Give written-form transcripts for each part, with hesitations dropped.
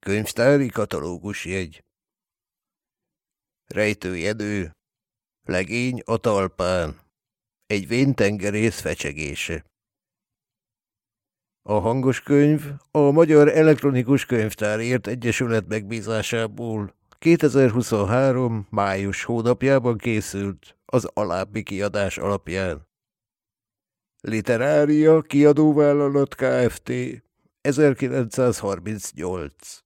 könyvtári katalógusjegy. Rejtőjedő, legény a talpán, egy véntengerész fecsegése. A hangos könyv a Magyar Elektronikus Könyvtárért Egyesület megbízásából 2023. május hónapjában készült az alábbi kiadás alapján. Literária Kiadóvállalat Kft. 1938.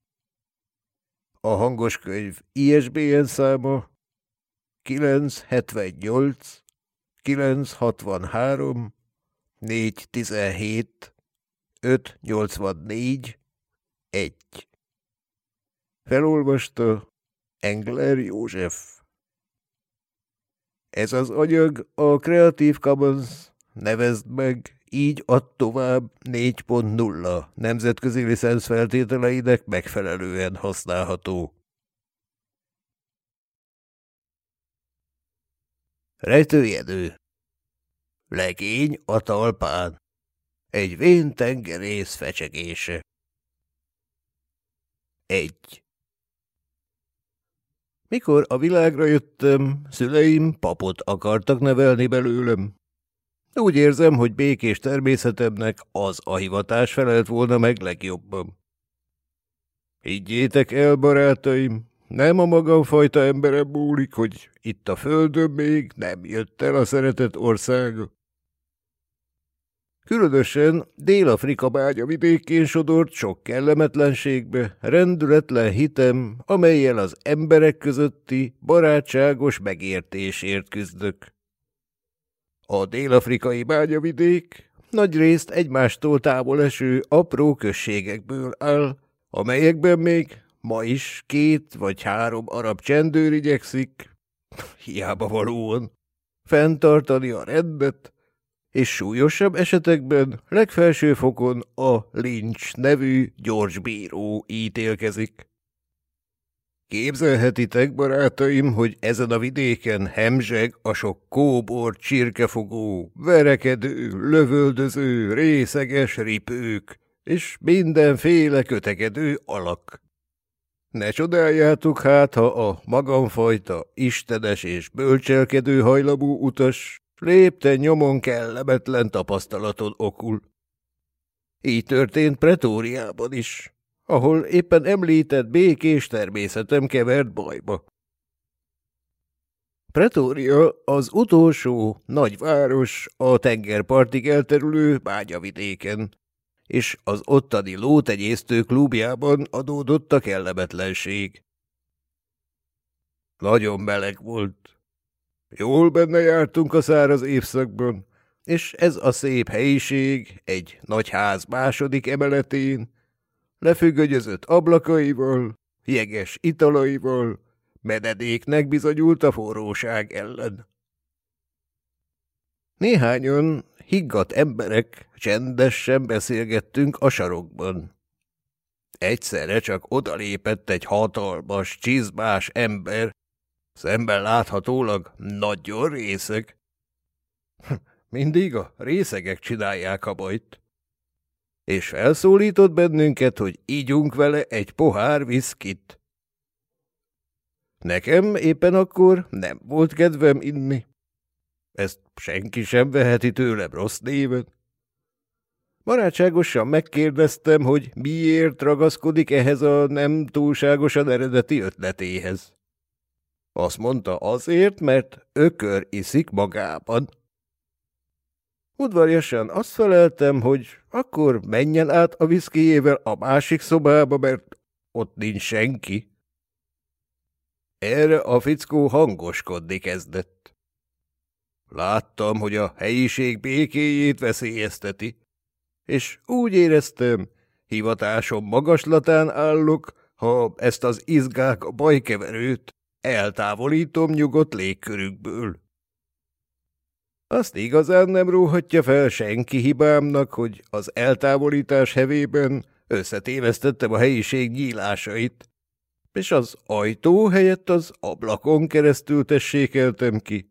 A hangos könyv ISBN száma 978 963 417 584 1. Felolvasta Engler József. Ez az anyag a Creative Commons, nevezd meg, így add tovább 4.0 nemzetközi licenc feltételeinek megfelelően használható. Rejtőjedő. Legény a talpán. Egy vén tengerész fecsegése. 1. Mikor a világra jöttem, szüleim papot akartak nevelni belőlem. Úgy érzem, hogy békés természetemnek az a hivatás felelt volna meg legjobban. Higgyétek el, barátaim, nem a magamfajta emberem múlik, hogy itt a földön még nem jött el a szeretet országa. Különösen Dél-Afrika bányavidékén sodort sok kellemetlenségbe, rendületlen hitem, amellyel az emberek közötti barátságos megértésért küzdök. A dél-afrikai bányavidék nagyrészt egymástól távol eső apró községekből áll, amelyekben még ma is 2 vagy 3 arab csendőr igyekszik, hiába valóan, fenntartani a rendet, és súlyosabb esetekben legfelső fokon a Lynch nevű gyors bíró ítélkezik. Képzelhetitek, barátaim, hogy ezen a vidéken hemzseg a sok kóbor, csirkefogó, verekedő, lövöldöző, részeges ripők, és mindenféle kötekedő alak. Ne csodáljátok hát, ha a magamfajta, istenes és bölcselkedő hajlamú utas lépten nyomon kellemetlen tapasztalaton okul. Így történt Pretóriában is, ahol éppen említett békés természetem kevert bajba. Pretória az utolsó nagyváros a tengerpartig elterülő bányavidéken, és az ottani lótenyésztő klubjában adódott a kellemetlenség. Nagyon meleg volt. Jól benne jártunk a száraz évszakban, és ez a szép helyiség egy nagy ház második emeletén, lefüggönyözött ablakaival, jeges italaival, menedéknek bizonyult a forróság ellen. Néhányan higgadt emberek csendesen beszélgettünk a sarokban. Egyszerre csak odalépett egy hatalmas, csizmás ember, szemben láthatólag nagyon részeg. Mindig a részegek csinálják a bajt. És felszólított bennünket, hogy ígyunk vele egy pohár viszkit. Nekem éppen akkor nem volt kedvem inni. Ezt senki sem veheti tőlem rossz néven. Barátságosan megkérdeztem, hogy miért ragaszkodik ehhez a nem túlságosan eredeti ötletéhez. Azt mondta, azért, mert ökör iszik magában. Udvariasan azt feleltem, hogy akkor menjen át a viszkijével a másik szobába, mert ott nincs senki. Erre a fickó hangoskodni kezdett. Láttam, hogy a helyiség békéjét veszélyezteti, és úgy éreztem, hivatásom magaslatán állok, ha ezt az izgák bajkeverőt eltávolítom nyugodt légkörükből. Azt igazán nem róhatja fel senki hibámnak, hogy az eltávolítás hevében összetévesztettem a helyiség nyílásait, és az ajtó helyett az ablakon keresztül tessékeltem ki.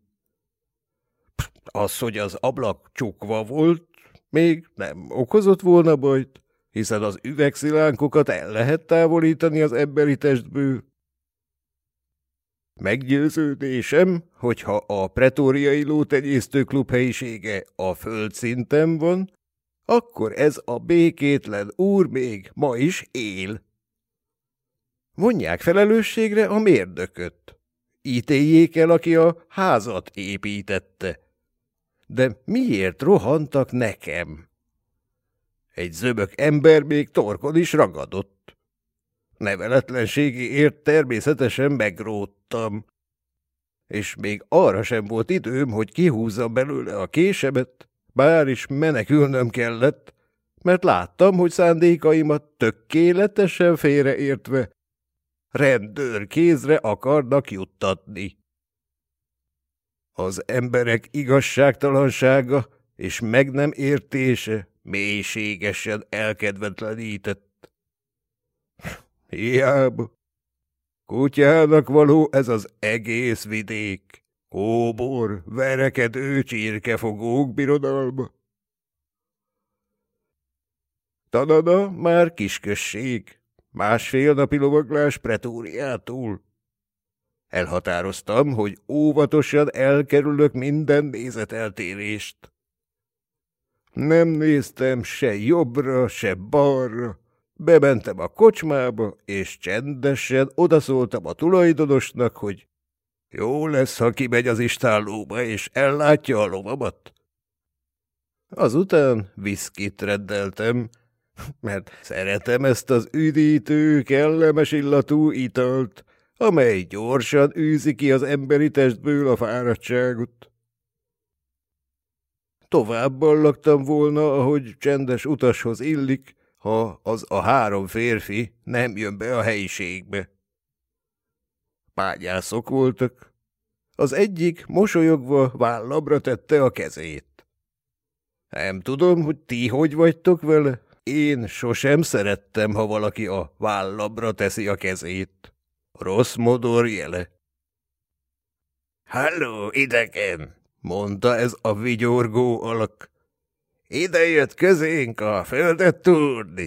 Az, hogy az ablak csukva volt, még nem okozott volna bajt, hiszen az üvegszilánkokat el lehet távolítani az emberi testből. Meggyőződésem, hogyha a pretóriai lótenyésztőklub helyisége a földszinten van, akkor ez a békétlen úr még ma is él. Vonják felelősségre a mérdököt. Ítéljék el, aki a házat építette. De miért rohantak nekem? Egy zöbök ember még torkon is ragadott. Neveletlenségéért természetesen megróttam. És még arra sem volt időm, hogy kihúzzam belőle a késemet, bár is menekülnöm kellett, mert láttam, hogy szándékaimat tökéletesen félreértve rendőr kézre akarnak juttatni. Az emberek igazságtalansága és meg nem értése mélységesen elkedvetlenített. Hiába. Kutyának való ez az egész vidék. Kóbor, verekedő csirkefogók birodalma. Tanada már kisközség, 1,5 napi lovaglás Pretóriától. Elhatároztam, hogy óvatosan elkerülök minden nézeteltérést. Nem néztem se jobbra, se balra. Bementem a kocsmába, és csendesen odaszóltam a tulajdonosnak, hogy jó lesz, ha kimegy az istállóba, és ellátja a lovamat. Azután viszkit rendeltem, mert szeretem ezt az üdítő, kellemes illatú italt, amely gyorsan űzi ki az emberi testből a fáradtságot. Tovább ballagtam volna, ahogy csendes utashoz illik, ha az a 3 férfi nem jön be a helyiségbe. Págyászok voltak. Az egyik mosolyogva vállamra tette a kezét. Nem tudom, hogy ti hogy vagytok vele. Én sosem szerettem, ha valaki a vállamra teszi a kezét. Rossz modor jele. Halló, idegen! Mondta ez a vigyorgó alak. Ide jött közénk a földet túrni.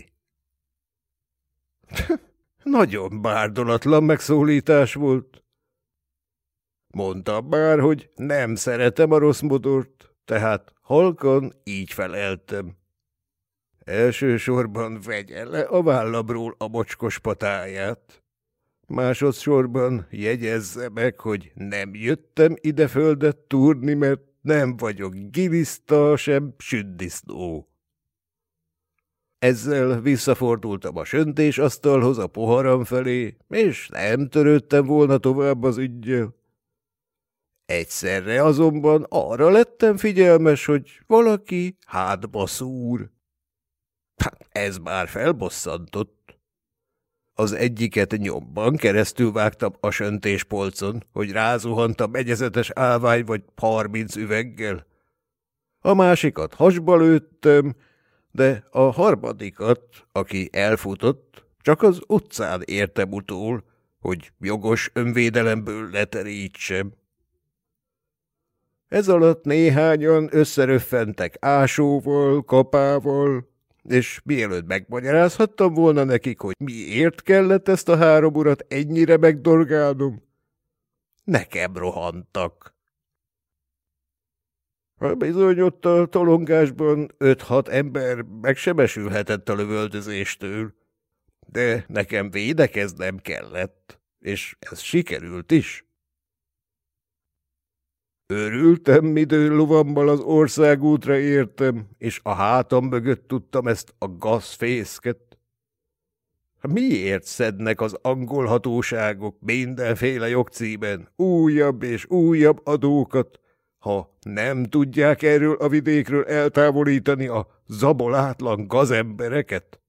Nagyon bárdolatlan megszólítás volt. Mondtam már, hogy nem szeretem a rossz modort, tehát halkan így feleltem. Elsősorban vegye le a vállamról a mocskos patáját. Másodszorban jegyezze meg, hogy nem jöttem ide földet túrni, mert nem vagyok giliszta, sem sündisznó. Ezzel visszafordultam a söntésasztalhoz a poharam felé, és nem törődtem volna tovább az üggyel. Egyszerre azonban arra lettem figyelmes, hogy valaki hátba szúr. Ez már felbosszantott. Az egyiket nyomban keresztül vágtam a söntéspolcon, hogy rázuhant a megyezetes állvány vagy 30 üveggel. A másikat hasba lőttem, de a harmadikat, aki elfutott, csak az utcán értem utól, hogy jogos önvédelemből leterítsem. Ez alatt néhányan összeröffentek ásóval, kapával, és mielőtt megmagyarázhattam volna nekik, hogy miért kellett ezt a 3 urat ennyire megdorgálnom, nekem rohantak. Bizony ott a tolongásban 5-6 ember megsebesülhetett a lövöldözéstől, de nekem védekeznem kellett, és ez sikerült is. Örültem, midő lovammal az országútra értem, és a hátam mögött tudtam ezt a gazfészket. Miért szednek az angol hatóságok mindenféle jogcímen újabb és újabb adókat, ha nem tudják erről a vidékről eltávolítani a zabolátlan gazembereket?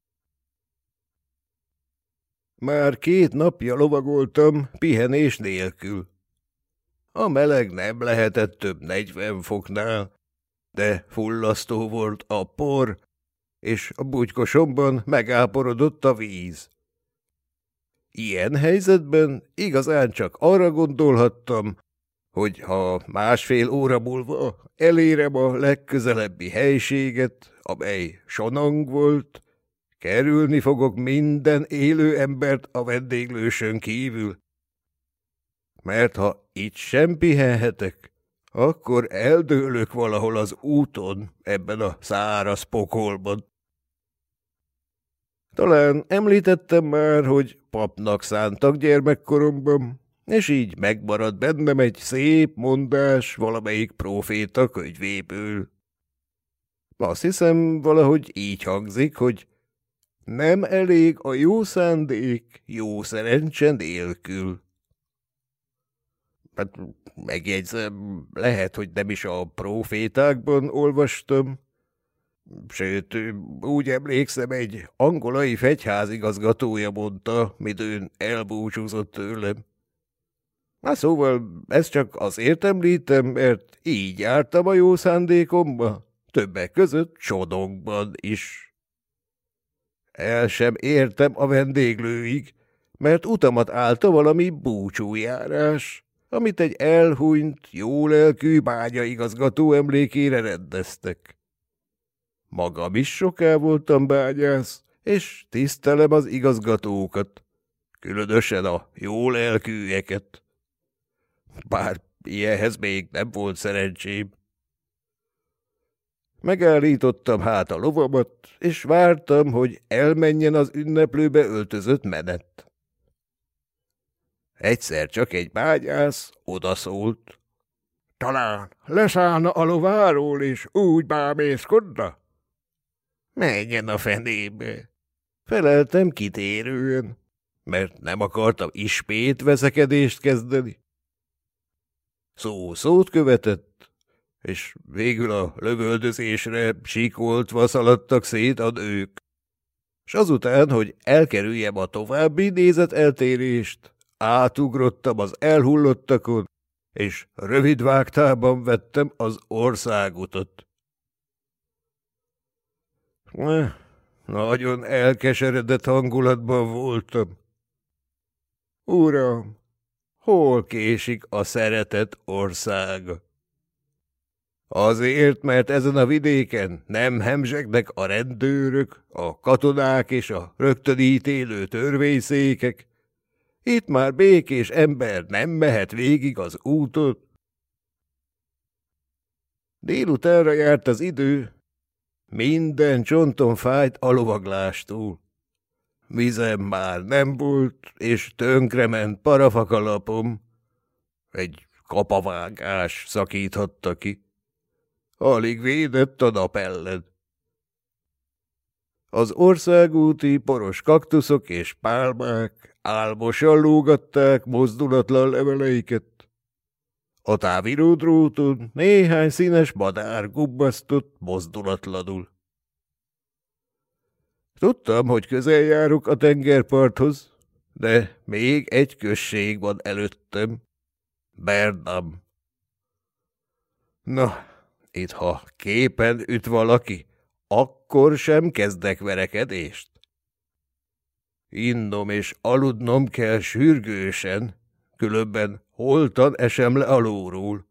Már 2 napja lovagoltam pihenés nélkül. A meleg nem lehetett több 40 foknál, de fullasztó volt a por, és a bugykosomban megáporodott a víz. Ilyen helyzetben igazán csak arra gondolhattam, hogy ha 1,5 óra múlva elérem a legközelebbi helységet, amely Sonang volt, Kerülni fogok minden élő embert a vendéglősön kívül. Mert ha itt sem pihenhetek, akkor eldőlök valahol az úton, ebben a száraz pokolban. Talán említettem már, hogy papnak szántak gyermekkoromban, és így megmaradt bennem egy szép mondás valamelyik próféta könyvéből. Azt hiszem, valahogy így hangzik, hogy nem elég a jó szándék jó szerencse nélkül. Hát megjegyzem, lehet, hogy nem is a prófétákban olvastam. Sőt, úgy emlékszem, egy angolai fegyházigazgatója mondta, midőn elbúcsúzott tőlem. Na szóval ezt csak azért említem, mert így jártam a jó szándékomba, többek között Sodongban is. El sem értem a vendéglőig, mert utamat állta valami búcsújárás, amit egy elhunyt, jólelkű bányaigazgató emlékére rendeztek. Magam is soká voltam bányász, és tisztelem az igazgatókat, különösen a jólelkűeket. Bár ilyenhez még nem volt szerencsém. Megállítottam hát a lovamat, és vártam, hogy elmenjen az ünneplőbe öltözött menet. Egyszer csak egy bányász odaszólt. Talán leszállna a lováról, és úgy bámészkodna? Menjen a fenébe! Feleltem kitérően, mert nem akartam ismét veszekedést kezdeni. Szó szót követett, és végül a lövöldözésre sikoltva szaladtak szét a nők. S azután, hogy elkerüljem a további nézeteltérést, átugrottam az elhullottakon, és rövid vágtában vettem az országutat. Nagyon elkeseredett hangulatban voltam. Uram, hol késik a szeretet országa? Azért, mert ezen a vidéken nem hemzsegnek a rendőrök, a katonák és a rögtön ítélő törvényszékek. Itt már békés ember nem mehet végig az úton. Délutánra járt az idő, minden csontom fájt a lovaglástól. Vizem már nem volt, és tönkrement parafakalapom. Egy kapavágás szakíthatta ki. Alig védett a nap ellen. Az országúti poros kaktuszok és pálmák álmosan lógatták mozdulatlan leveleiket. A táviró dróton néhány színes madár gubbasztott mozdulatlanul. Tudtam, hogy közel járok a tengerparthoz, de még egy község van előttem. Bernam. Na, itt ha képen üt valaki, akkor sem kezdek verekedést. Innom és aludnom kell sürgősen, különben holtan esem le alulról.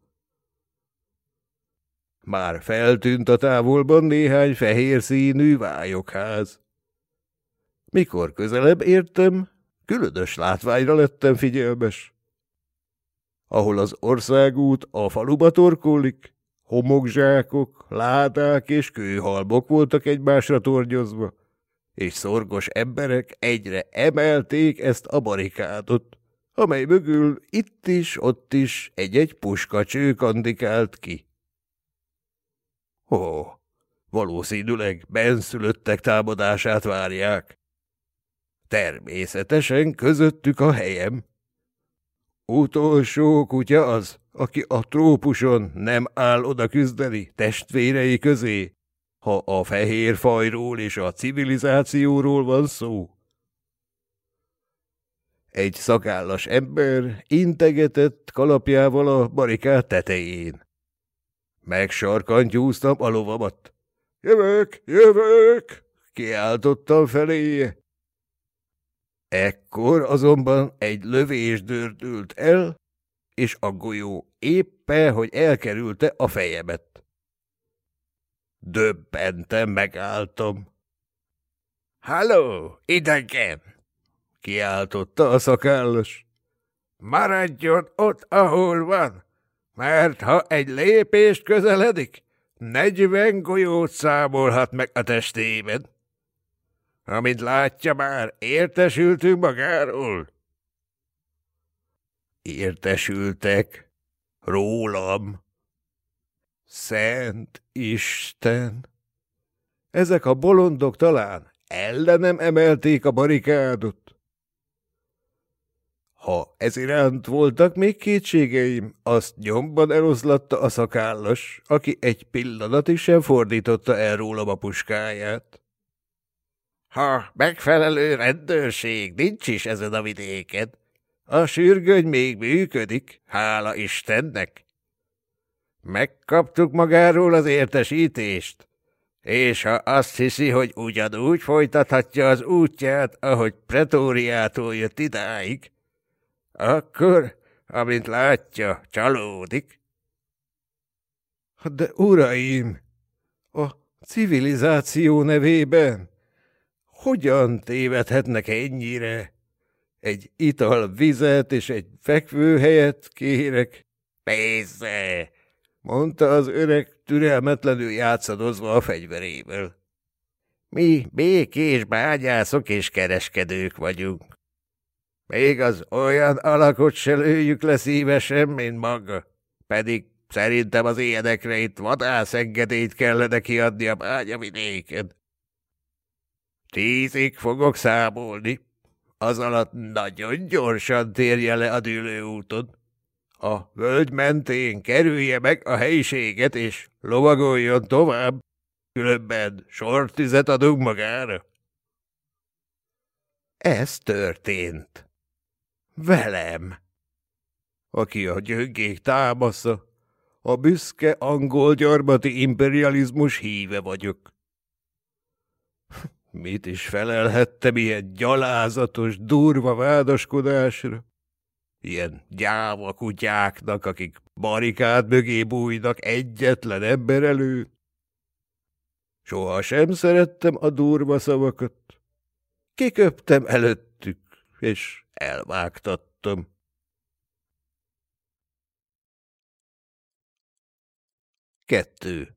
Már feltűnt a távolban néhány fehér színű vályokház. Mikor közelebb értem, különös látványra lettem figyelmes. Ahol az országút a faluba torkollik, homokzsákok, ládák és kőhalmok voltak egymásra tornyozva, és szorgos emberek egyre emelték ezt a barikádot, amely mögül itt is, ott is egy-egy puskacső kandikált ki. Ó, valószínűleg bennszülöttek támadását várják. Természetesen közöttük a helyem. Utolsó kutya az, aki a trópuson nem áll oda küzdeni testvérei közé, ha a fehér fajról és a civilizációról van szó. Egy szakállas ember integetett kalapjával a barikád tetején. Megsarkantyúztam a lovamat. Jövök, jövök! Kiáltottam feléje. Ekkor azonban egy lövés dördült el, és a golyó éppen, hogy elkerülte a fejemet. Döbbenten megálltam. Halló, idegen! Kiáltotta a szakállas. Maradjon ott, ahol van, mert ha egy lépést közeledik, 40 golyót számolhat meg a testében. Amint látja már, értesültünk magáról. Értesültek? Rólam? Szent Isten! Ezek a bolondok talán ellenem emelték a barikádot. Ha ez iránt voltak még kétségeim, azt nyomban eloszlatta a szakállas, aki egy pillanatig sem fordította el rólam a puskáját. Ha megfelelő rendőrség nincs is ezen a vidéken, a sürgöny még működik, hála Istennek. Megkaptuk magáról az értesítést, és ha azt hiszi, hogy ugyanúgy folytathatja az útját, ahogy Pretóriától jött idáig, akkor, amint látja, csalódik. De uraim, a civilizáció nevében hogyan tévedhetnek ennyire? Egy ital vizet és egy fekvőhelyet kérek. Persze, mondta az öreg, türelmetlenül játszadozva a fegyverével. Mi békés bányászok és kereskedők vagyunk. Még az olyan alakot se lőjük le szívesen, mint maga, pedig szerintem az ilyenekre itt vadászengedélyt kellene kiadni a bányavidéken. 10-ig fogok számolni, az alatt nagyon gyorsan térje le a dűlőúton. A völgy mentén kerülje meg a helyiséget, és lovagoljon tovább, különben sortüzet adunk magára. Ez történt. Velem. Aki a gyöngék támasza, a büszke angol gyarmati imperializmus híve vagyok. Mit is felelhettem ilyen gyalázatos, durva vádaskodásra? Ilyen gyáva kutyáknak, akik barikád mögé bújnak egyetlen ember elő? Soha sem szerettem a durva szavakat. Kiköptem előttük, és elvágtattam. Kettő.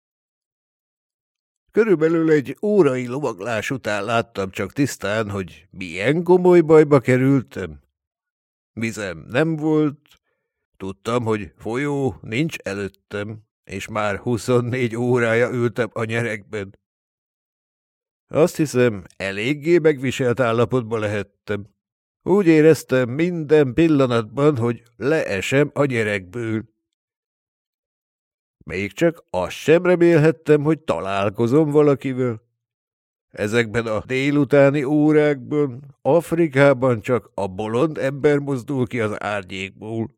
Körülbelül egy órai lovaglás után láttam csak tisztán, hogy milyen komoly bajba kerültem. Vizem nem volt, tudtam, hogy folyó nincs előttem, és már 24 órája ültem a nyeregben. Azt hiszem, eléggé megviselt állapotban lehettem. Úgy éreztem minden pillanatban, hogy leesem a nyeregből. Még csak azt sem remélhettem, hogy találkozom valakivel. Ezekben a délutáni órákban Afrikában csak a bolond ember mozdul ki az árnyékból.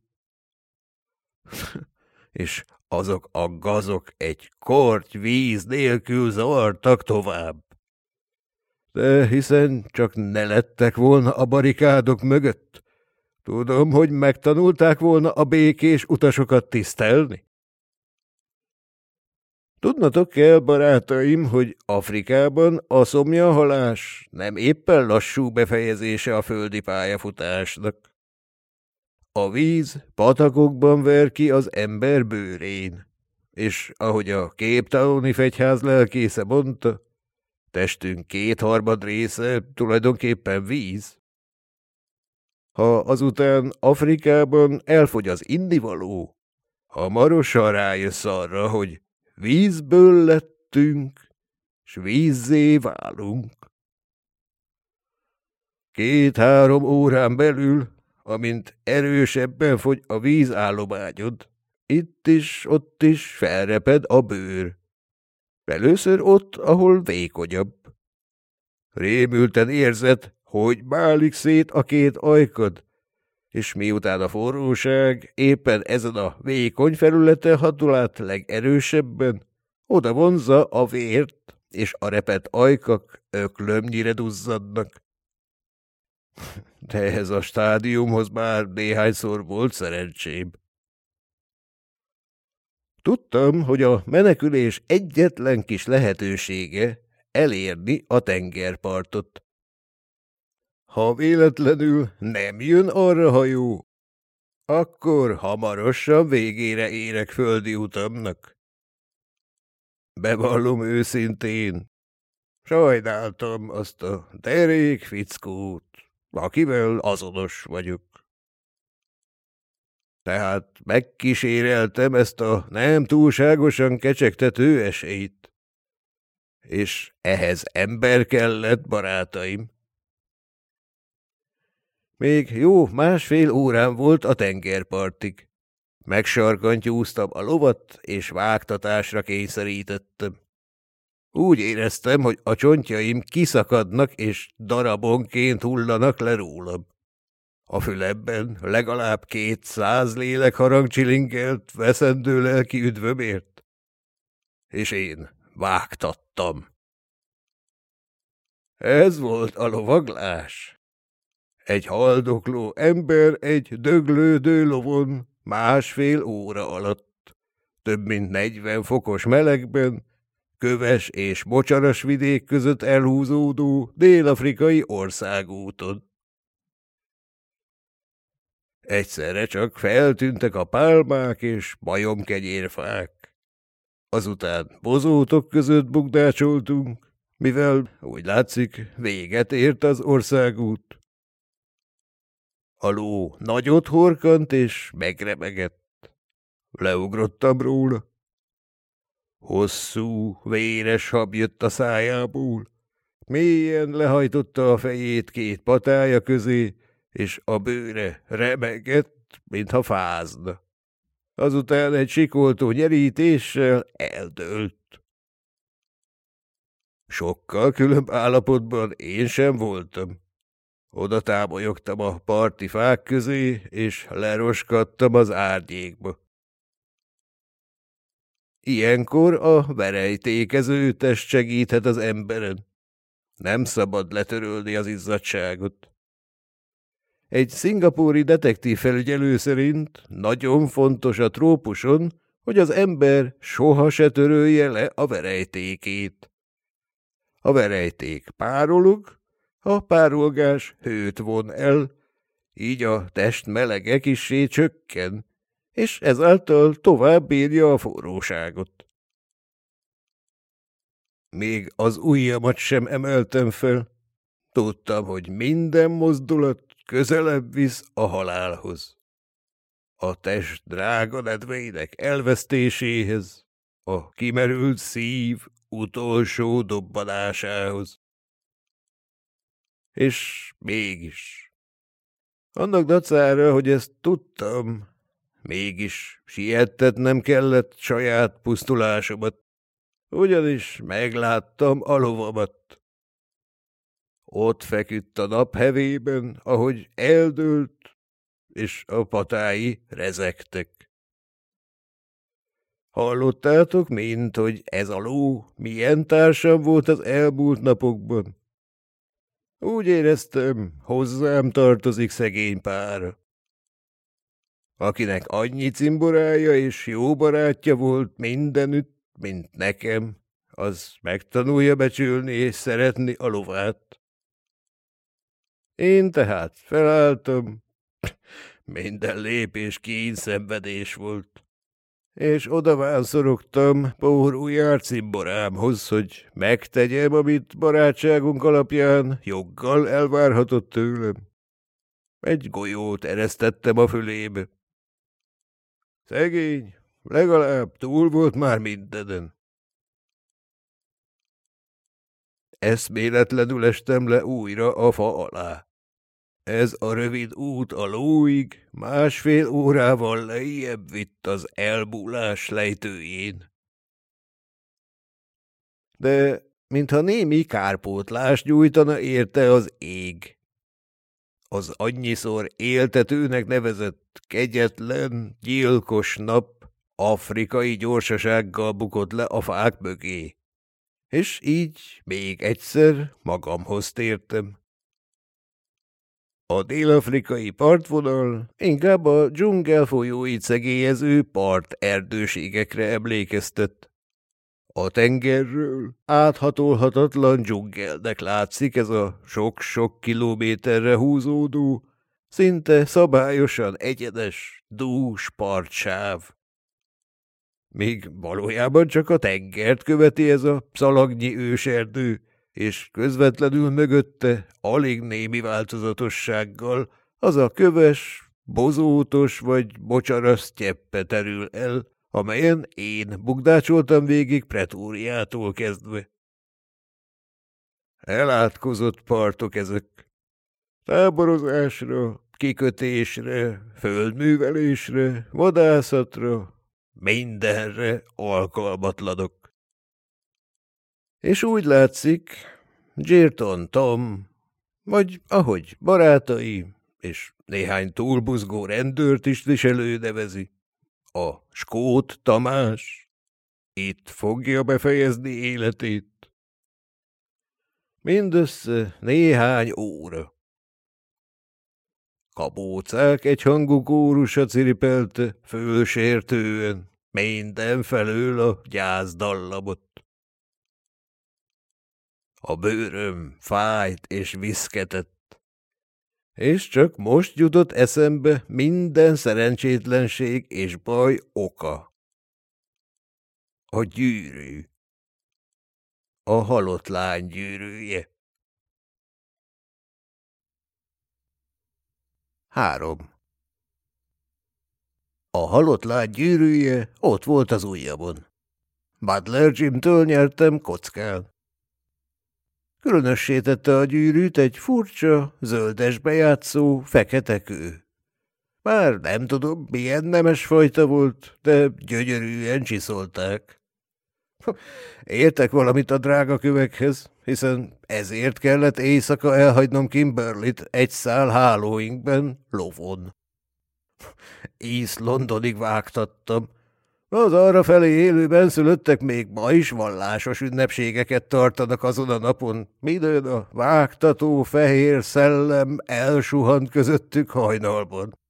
És azok a gazok egy korty víz nélkül zavartak tovább. De hiszen csak ne lettek volna a barikádok mögött, tudom, hogy megtanulták volna a békés utasokat tisztelni. Tudnatok kell, barátaim, hogy Afrikában a szomjahalás nem éppen lassú befejezése a földi pályafutásnak. A víz patakokban ver ki az ember bőrén, és ahogy a Cape Towni fegyház lelkésze mondta, testünk 2/3 része tulajdonképpen víz. Ha azután Afrikában elfogy az innivaló, hamarosan rájössz arra, hogy vízből lettünk, s vízzé válunk. 2-3 órán belül, amint erősebben fogy a vízállományod, itt is, ott is felreped a bőr. Először ott, ahol vékonyabb. Rémülten érzed, hogy bálik szét a 2 ajkad, és miután a forróság éppen ezen a vékony felületen hatol át legerősebben, oda vonzza a vért, és a repett ajkak öklömnyire duzzadnak. De ehhez a stádiumhoz már néhányszor volt szerencsém. Tudtam, hogy a menekülés egyetlen kis lehetősége elérni a tengerpartot. Ha véletlenül nem jön arra hajó, akkor hamarosan végére érek földi utamnak. Bevallom őszintén, sajnáltam azt a derék fickót, akivel azonos vagyok. Tehát megkíséreltem ezt a nem túlságosan kecsegtető esélyt. És ehhez ember kellett, barátaim. Még jó 1,5 órám volt a tengerpartig. Megsarkantyúztam a lovat, és vágtatásra kényszerítettem. Úgy éreztem, hogy a csontjaim kiszakadnak, és darabonként hullanak le rólam. A fülemben legalább 200 lélekharang csilingelt veszendő lelki üdvömért. És én vágtattam. Ez volt a lovaglás. Egy haldokló ember egy döglődő lovon 1,5 óra alatt, több mint 40 fokos melegben, köves és mocsaras vidék között elhúzódó dél-afrikai országúton. Egyszerre csak feltűntek a pálmák és majomkenyérfák. Azután bozótok között bukdácsoltunk, mivel, úgy látszik, véget ért az országút. A ló nagyot horkant és megremegett. Leugrottam róla. Hosszú, véres hab jött a szájából. Mélyen lehajtotta a fejét 2 patája közé, és a bőre remegett, mintha fázna. Azután egy sikoltó nyerítéssel eldőlt. Sokkal különb állapotban én sem voltam. Oda támolyogtam a parti fák közé, és leroskadtam az árnyékba. Ilyenkor a verejtékező test segíthet az emberen. Nem szabad letörölni az izzadságot. Egy szingapúri detektív felügyelő szerint nagyon fontos a trópuson, hogy az ember soha se törölje le a verejtékét. A verejték párolog, a párolgás hőt von el, így a test melege kissé csökken, és ezáltal tovább bírja a forróságot. Még az ujjamat sem emeltem fel. Tudtam, hogy minden mozdulat közelebb visz a halálhoz. A test drága nedveinek elvesztéséhez, a kimerült szív utolsó dobbanásához. És mégis. Annak dacára, hogy ezt tudtam, mégis siettetnem kellett saját pusztulásomat, ugyanis megláttam a lovamat. Ott feküdt a naphevében, ahogy eldőlt, és a patái rezegtek. Hallottátok mind, hogy ez a ló milyen társam volt az elmúlt napokban? Úgy éreztem, hozzám tartozik szegény pár, akinek annyi cimborája és jó barátja volt mindenütt, mint nekem, az megtanulja becsülni és szeretni a lovát. Én tehát felálltam, minden lépés kényszenvedés volt, és odavánszorogtam pórujjár cimborámhoz, hogy megtegyem, amit barátságunk alapján joggal elvárhatott tőlem. Egy golyót eresztettem a fülébe. Szegény, legalább túl volt már mindenen. Eszméletlenül estem le újra a fa alá. Ez a rövid út a lóig 1,5 órával lejjebb vitt az elbúlás lejtőjén. De mintha némi kárpótlást nyújtana érte az ég. Az annyiszor éltetőnek nevezett kegyetlen, gyilkos nap afrikai gyorsasággal bukott le a fák mögé. És így még egyszer magamhoz tértem. A dél-afrikai partvonal inkább a dzsungel folyóit szegélyező part erdőségekre emlékeztet. A tengerről áthatolhatatlan dzsungelnek látszik ez a sok-sok kilométerre húzódó, szinte szabályosan egyenes, dús partsáv. Míg valójában csak a tengert követi ez a szalagnyi őserdő, és közvetlenül mögötte alig némi változatossággal az a köves, bozótos vagy mocsaras sztyeppe terül el, amelyen én bukdácsoltam végig Pretóriától kezdve. Elátkozott partok ezek. Táborozásra, kikötésre, földművelésre, vadászatra, mindenre alkalmatlanok. És úgy látszik, Girton Tom, vagy ahogy barátai, és néhány túlbuzgó rendőrtisztviselő nevezi, a Skót Tamás itt fogja befejezni életét. Mindössze néhány óra. Kabócák egyhangú kórusa ciripelte fölsértően mindenfelől a gyászdallamot. A bőröm fájt és viszketett, és csak most jutott eszembe minden szerencsétlenség és baj oka. A gyűrű. A halott lány gyűrűje. 3. A halott lány gyűrűje ott volt az ujjamon. Butler Jimtől nyertem kockán. Különössé tette a gyűrűt egy furcsa, zöldes bejátszó, fekete kő. Már nem tudom, milyen nemes fajta volt, de gyönyörűen csiszolták. Értek valamit a drága kövekhez, hiszen ezért kellett éjszaka elhagynom Kimberleyt egy szál hálóinkben, lovon. East Londonig vágtattam. Az arrafelé élő benszülöttek még ma is vallásos ünnepségeket tartanak azon a napon, midőn a vágtató fehér szellem elsuhant közöttük hajnalban.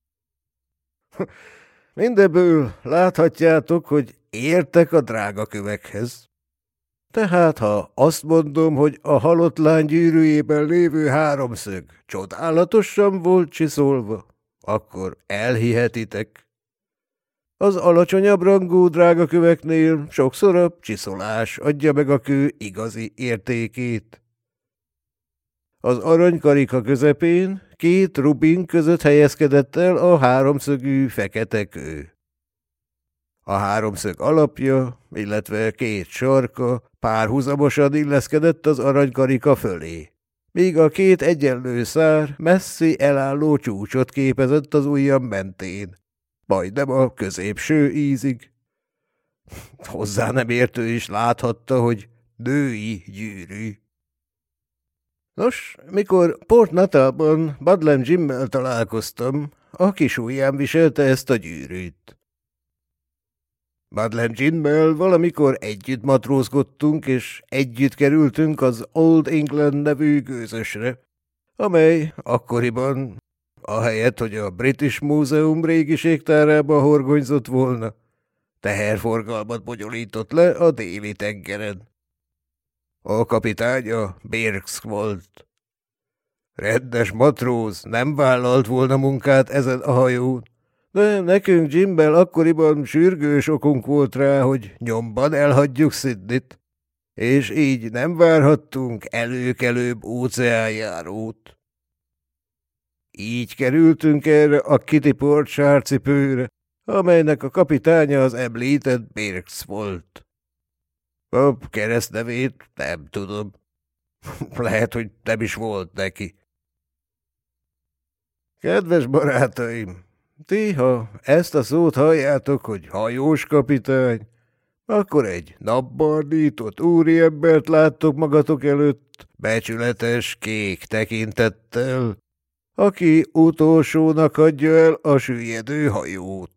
Mindebből láthatjátok, hogy értek a drága kövekhez. Tehát, ha azt mondom, hogy a halott lány gyűrűjében lévő háromszög csodálatosan volt csiszolva, akkor elhihetitek. Az alacsonyabb rangú drága köveknél sokszor a csiszolás adja meg a kő igazi értékét. Az aranykarika közepén 2 rubin között helyezkedett el a háromszögű fekete kő. A háromszög alapja, illetve 2 sarka párhuzamosan illeszkedett az aranykarika fölé, míg a 2 egyenlő szár messzi elálló csúcsot képezett az ujjam mentén, majdnem a középső ízig. Hozzá nem értő is láthatta, hogy női gyűrű. Nos, mikor Port Natalban Badlam Jimmel találkoztam, a kis ujjám viselte ezt a gyűrűt. Badlam Jimmel valamikor együtt matrózkodtunk, és együtt kerültünk az Old England nevű gőzösre, amely akkoriban, ahelyett, hogy a British Museum régiségtárába horgonyzott volna, teherforgalmat bonyolított le a déli tengeren. A kapitány a Birks volt. Rendes matróz nem vállalt volna munkát ezen a hajón, de nekünk Jimmel akkoriban sürgős okunk volt rá, hogy nyomban elhagyjuk Sydneyt, és így nem várhattunk előkelőbb óceánjárót. Így kerültünk erre a Kitty Port sárcipőre, amelynek a kapitánya az említett Birks volt. A keresztnevét nem tudom. Lehet, hogy nem is volt neki. Kedves barátaim, ti, ha ezt a szót halljátok, hogy hajós kapitány, akkor egy napbarnított úriembert láttok magatok előtt, becsületes kék tekintettel, aki utolsónak hagyja el a süllyedő hajót.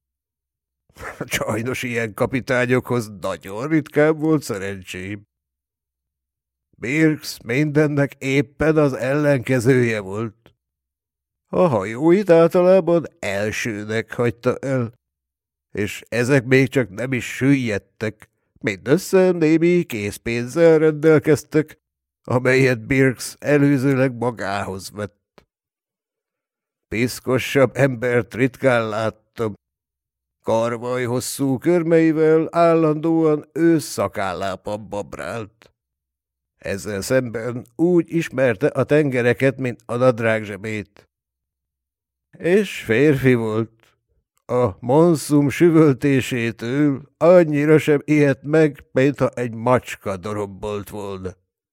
Sajnos ilyen kapitányokhoz nagyon ritkán volt szerencsém. Birks mindennek éppen az ellenkezője volt. A hajóit általában elsőnek hagyta el, és ezek még csak nem is süllyedtek, Mindössze némi készpénzzel rendelkeztek, amelyet Birks előzőleg magához vett. Piszkosabb embert ritkán láttam. Karvaj hosszú körmeivel állandóan ősz szakállápban babrált. Ezzel szemben úgy ismerte a tengereket, mint a nadrág zsebét. És férfi volt. A monszum süvöltésétől annyira sem ijedt meg, mintha egy macska dorombolt volna.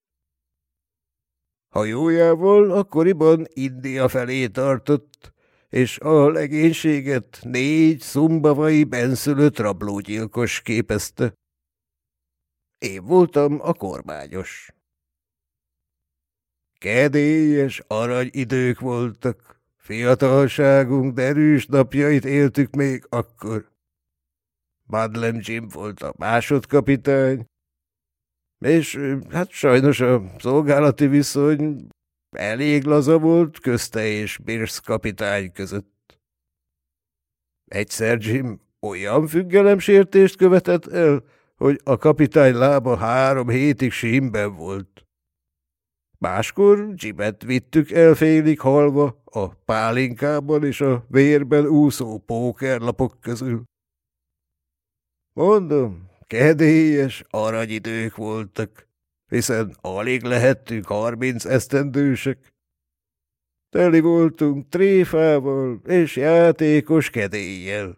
Hajójával akkoriban India felé tartott, és a legénységet 4 szumbavai benszülött rablógyilkos képezte. Én voltam a kormányos. Kedélyes aranyidők voltak. Fiatalságunk derűs napjait éltük még akkor. Madlen Jim volt a másodkapitány, és hát sajnos a szolgálati viszony elég laza volt közte és Birks kapitány között. Egyszer Jim olyan függelemsértést követett el, hogy a kapitány lába 3 hétig sínben volt. Máskor Jimet vittük el félig halva a pálinkában és a vérben úszó pókerlapok közül. Mondom, kedélyes aranyidők voltak, hiszen alig lehettünk 30 esztendősek. Teli voltunk tréfával és játékos kedéllyel.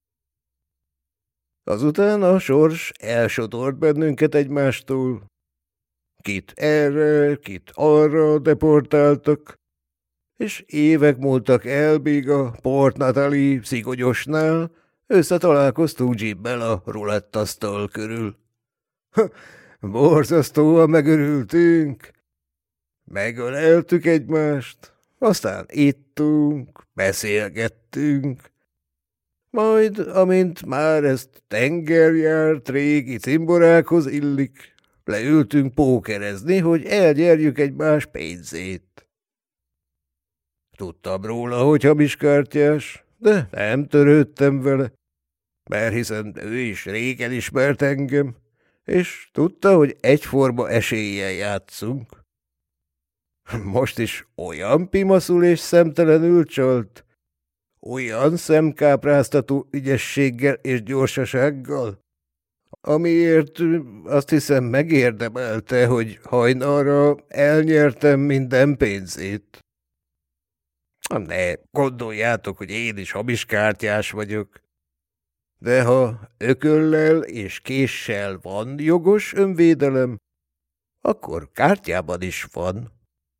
Azután a sors elsodort bennünket egymástól. Kit erre, kit arra deportáltak, és évek múltak el, míg a Port Natali szigogyosnál összetalálkoztunk Jimmel a rulettasztal körül. Borzasztóan megörültünk, megöleltük egymást, aztán ittunk, beszélgettünk, majd, amint már ezt tengerjárt régi cimborákhoz illik, leültünk pókerezni, hogy elnyerjük egymás pénzét. Tudtam róla, hogy hamiskártyás, de nem törődtem vele, mert hiszen ő is régen ismert engem, és tudta, hogy egyforma eséllyel játszunk. Most is olyan pimaszul és szemtelenül csalt, olyan szemkápráztató ügyességgel és gyorsasággal, amiért azt hiszem megérdemelte, hogy hajnalra elnyertem minden pénzét. Ne gondoljátok, hogy én is hamiskártyás vagyok. De ha ököllel és késsel van jogos önvédelem, akkor kártyában is van.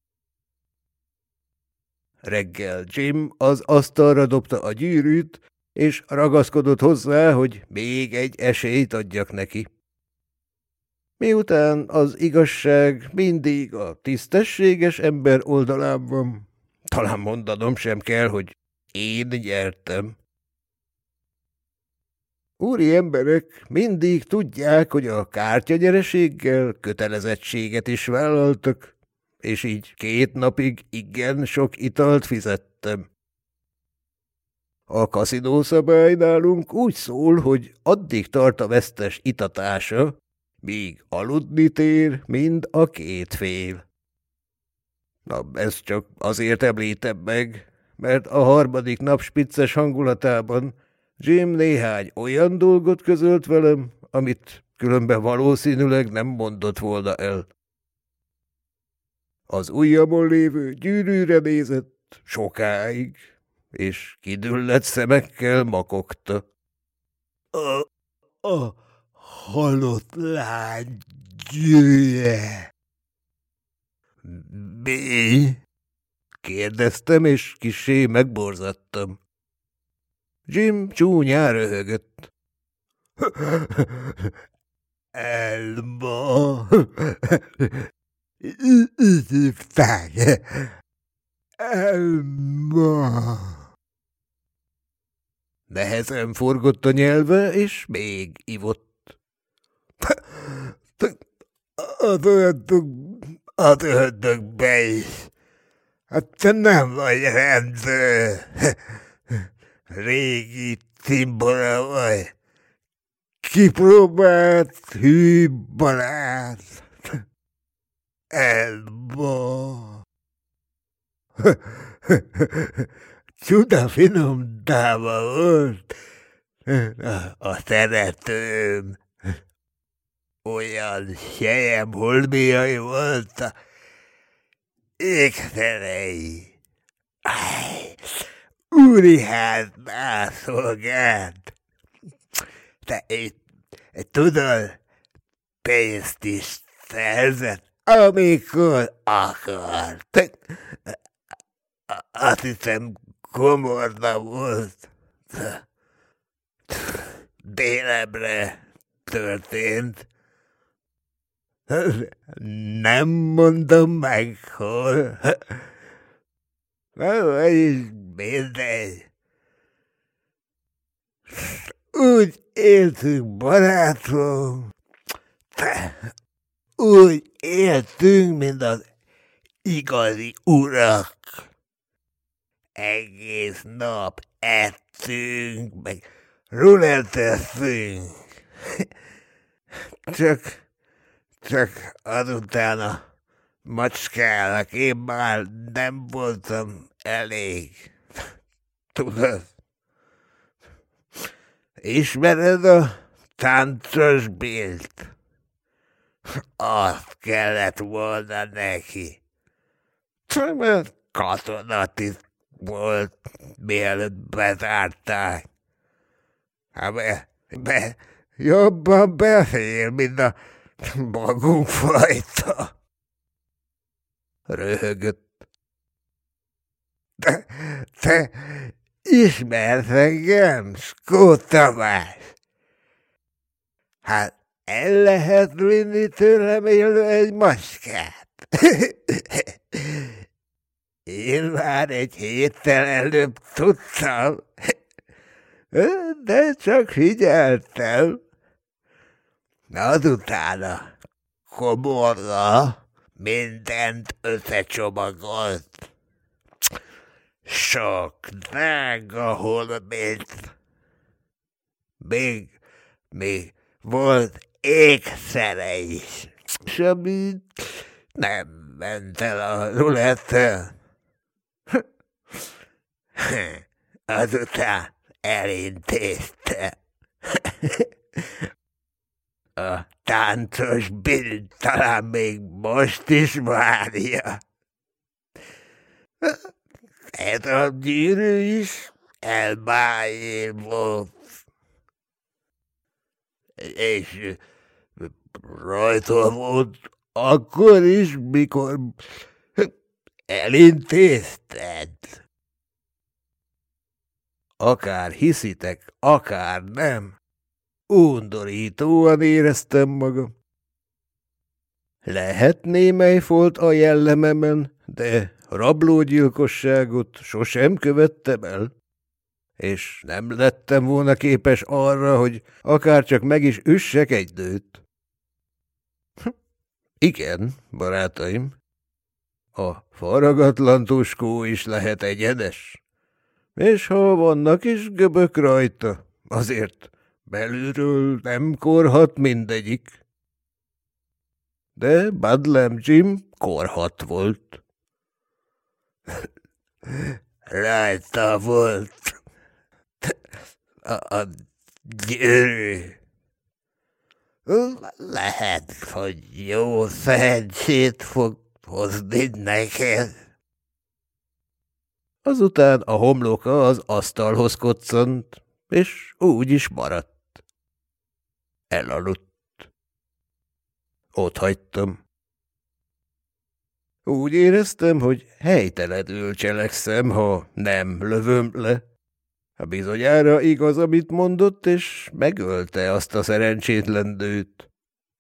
Reggel Jim az asztalra dobta a gyűrűt, és ragaszkodott hozzá, hogy még egy esélyt adjak neki. Miután az igazság mindig a tisztességes ember oldalán van, talán mondanom sem kell, hogy én nyertem. Úri emberek mindig tudják, hogy a kártyagyereséggel kötelezettséget is vállaltak, és így 2 napig igen sok italt fizettem. A kaszinószabály nálunk úgy szól, hogy addig tart a vesztes itatása, míg aludni tér mind a 2 fél. Na, ezt csak azért említem meg, mert a 3. nap spicces hangulatában Jim néhány olyan dolgot közölt velem, amit különben valószínűleg nem mondott volna el. Az ujjamon lévő gyűrűre nézett sokáig, és kidüllett szemekkel makogta. A halott lány gyűrűje. Mi? Kérdeztem, és kissé megborzadtam. Jim csúnyán röhögött. Elma. Üdítják. Elma. Nehezen forgott a nyelve, és még ivott. Adhatok be is. Hát te nem vagy rendőr. Régi cimbora vagy. kipróbált hű barát. Elma. Csuda finom dáma volt. A szeretőm. Olyan sejem holmiai volt. Ékszerei. Úri háznál szolgált. Te tudod, pénzt is szerzett, amikor akart. Azt hiszem, komorna volt. Délemre történt. Nem mondom meg, hol. Vagyis mindegy. Úgy éltünk, barátom. Úgy éltünk, mint az igazi urak. Egész nap ettünk, meg ruletteztünk. Csak azután a macskának én már nem voltam elég. Tudod? Ismered a táncos Billt? Azt kellett volna neki. Mert katonatiszt volt, mielőtt bezárták. Jobban beszél, mint a magunk fajta. Röhögött. Te ismersz engem, Skót Tamás? Hát el lehet vinni tőlem élő egy macskát. Én már egy héttel előbb tudtam, de csak figyeltem. Azutána komorra mindent összecsomagolt. Sok drága holmit. Még volt ékszere is, és ami nem ment el a ruletten. Azután elintézte. A táncos Bill talán még most is várja. Ez a gyűrű is elmájé volt. És rajta volt akkor is, mikor elintézted. Akár hiszitek, akár nem, undorítóan éreztem magam. Lehet némely folt a jellememen, de rablógyilkosságot sosem követtem el, és nem lettem volna képes arra, hogy akárcsak meg is üssek egy nőt. Igen, barátaim, a faragatlan tuskó is lehet egyenes, és ha vannak is göbök rajta, azért belülről nem korhat mindegyik. De Badlam Jim korhat volt. Rajta volt a gyűrű. Lehet, hogy jó szerencsét fog hozni neked. Azután a homloka az asztalhoz koccant, és úgy is maradt. Elaludt. Ott hagytam. Úgy éreztem, hogy helytelenül cselekszem, ha nem lövöm le. Bizonyára igaz, amit mondott, és megölte azt a szerencsétlen nőt.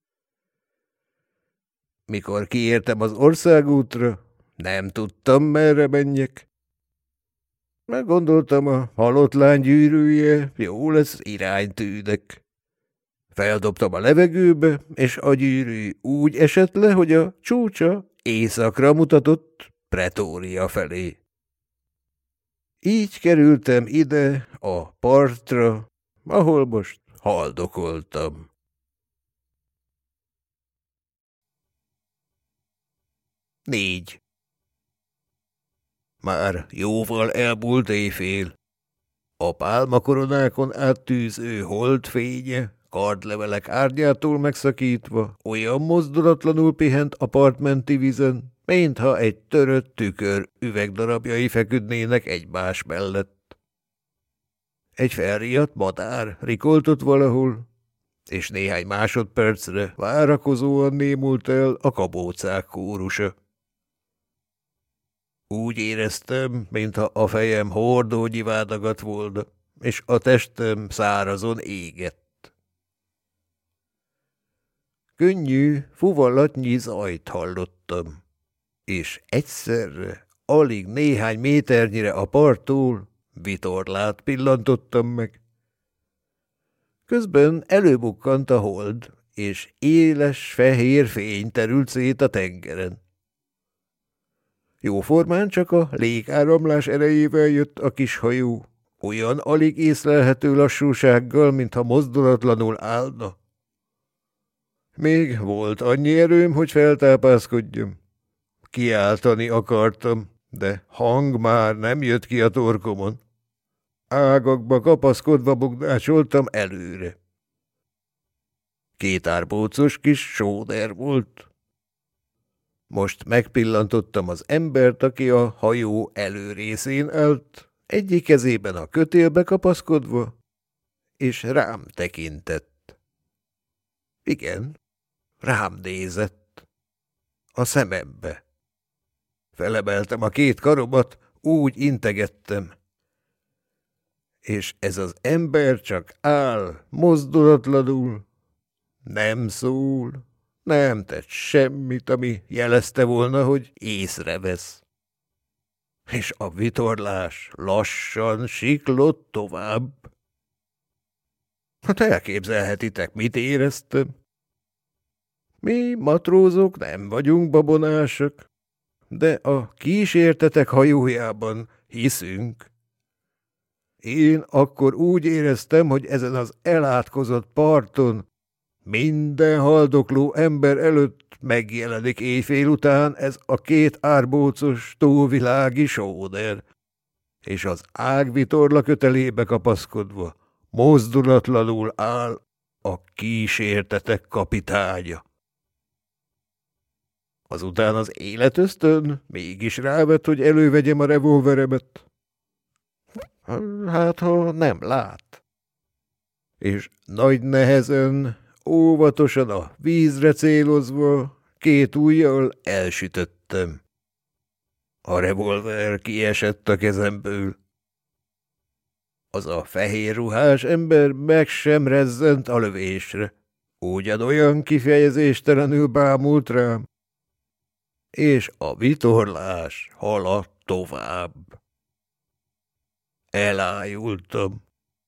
Mikor kiértem az országútra, nem tudtam, merre menjek. Meggondoltam, a halott lány gyűrűje jó lesz iránytűnek. Feldobtam a levegőbe, és a gyűrű úgy esett le, hogy a csúcsa északra mutatott, Pretória felé. Így kerültem ide, a partra, ahol most haldokoltam. Négy. Már jóval elmúlt éjfél. A pálmakoronákon áttűző holdfénye, kardlevelek árnyától megszakítva, olyan mozdulatlanul pihent a partmenti vízen, mintha egy törött tükör üvegdarabjai feküdnének egymás mellett. Egy felriadt madár rikoltott valahol, és néhány másodpercre várakozóan némult el a kabócák kórusa. Úgy éreztem, mintha a fejem hordónyi vádagat volna, és a testem szárazon égett. Könnyű, fuvallatnyi zajt hallottam, és egyszerre, alig néhány méternyire a parttól vitorlát pillantottam meg. Közben előbukkant a hold, és éles, fehér fény terült szét a tengeren. Jóformán csak a légáramlás erejével jött a kis hajó, olyan alig észlelhető lassúsággal, mintha mozdulatlanul állna. Még volt annyi erőm, hogy feltápászkodjam. Kiáltani akartam, de hang már nem jött ki a torkomon. Ágakba kapaszkodva bugdácsoltam előre. Két árbócos kis sóder volt. Most megpillantottam az embert, aki a hajó előrészén állt, egyik kezében a kötélbe kapaszkodva, és rám tekintett. Igen, rám nézett. A szemembe. Felemeltem a két karomat, úgy integettem. És ez az ember csak áll, mozdulatlanul, nem szól, nem tett semmit, ami jelezte volna, hogy észrevesz. És a vitorlás lassan siklott tovább. Hát elképzelhetitek, mit éreztem. Mi matrózok nem vagyunk babonások, de a kísértetek hajójában hiszünk. Én akkor úgy éreztem, hogy ezen az elátkozott parton minden haldokló ember előtt megjelenik éjfél után ez a két árbócos túlvilági sóder, és az ágvitorla kötelébe kapaszkodva mozdulatlanul áll a kísértetek kapitánya. Azután az életösztön mégis rávett, hogy elővegyem a revolveremet. Hát, ha nem lát. És nagy nehezen, óvatosan a vízre célozva, két ujjal elsütöttem. A revolver kiesett a kezemből. Az a fehér ruhás ember meg sem rezzent a lövésre. Ugyanolyan kifejezéstelenül bámult rám. És a vitorlás haladt tovább. Elájultam.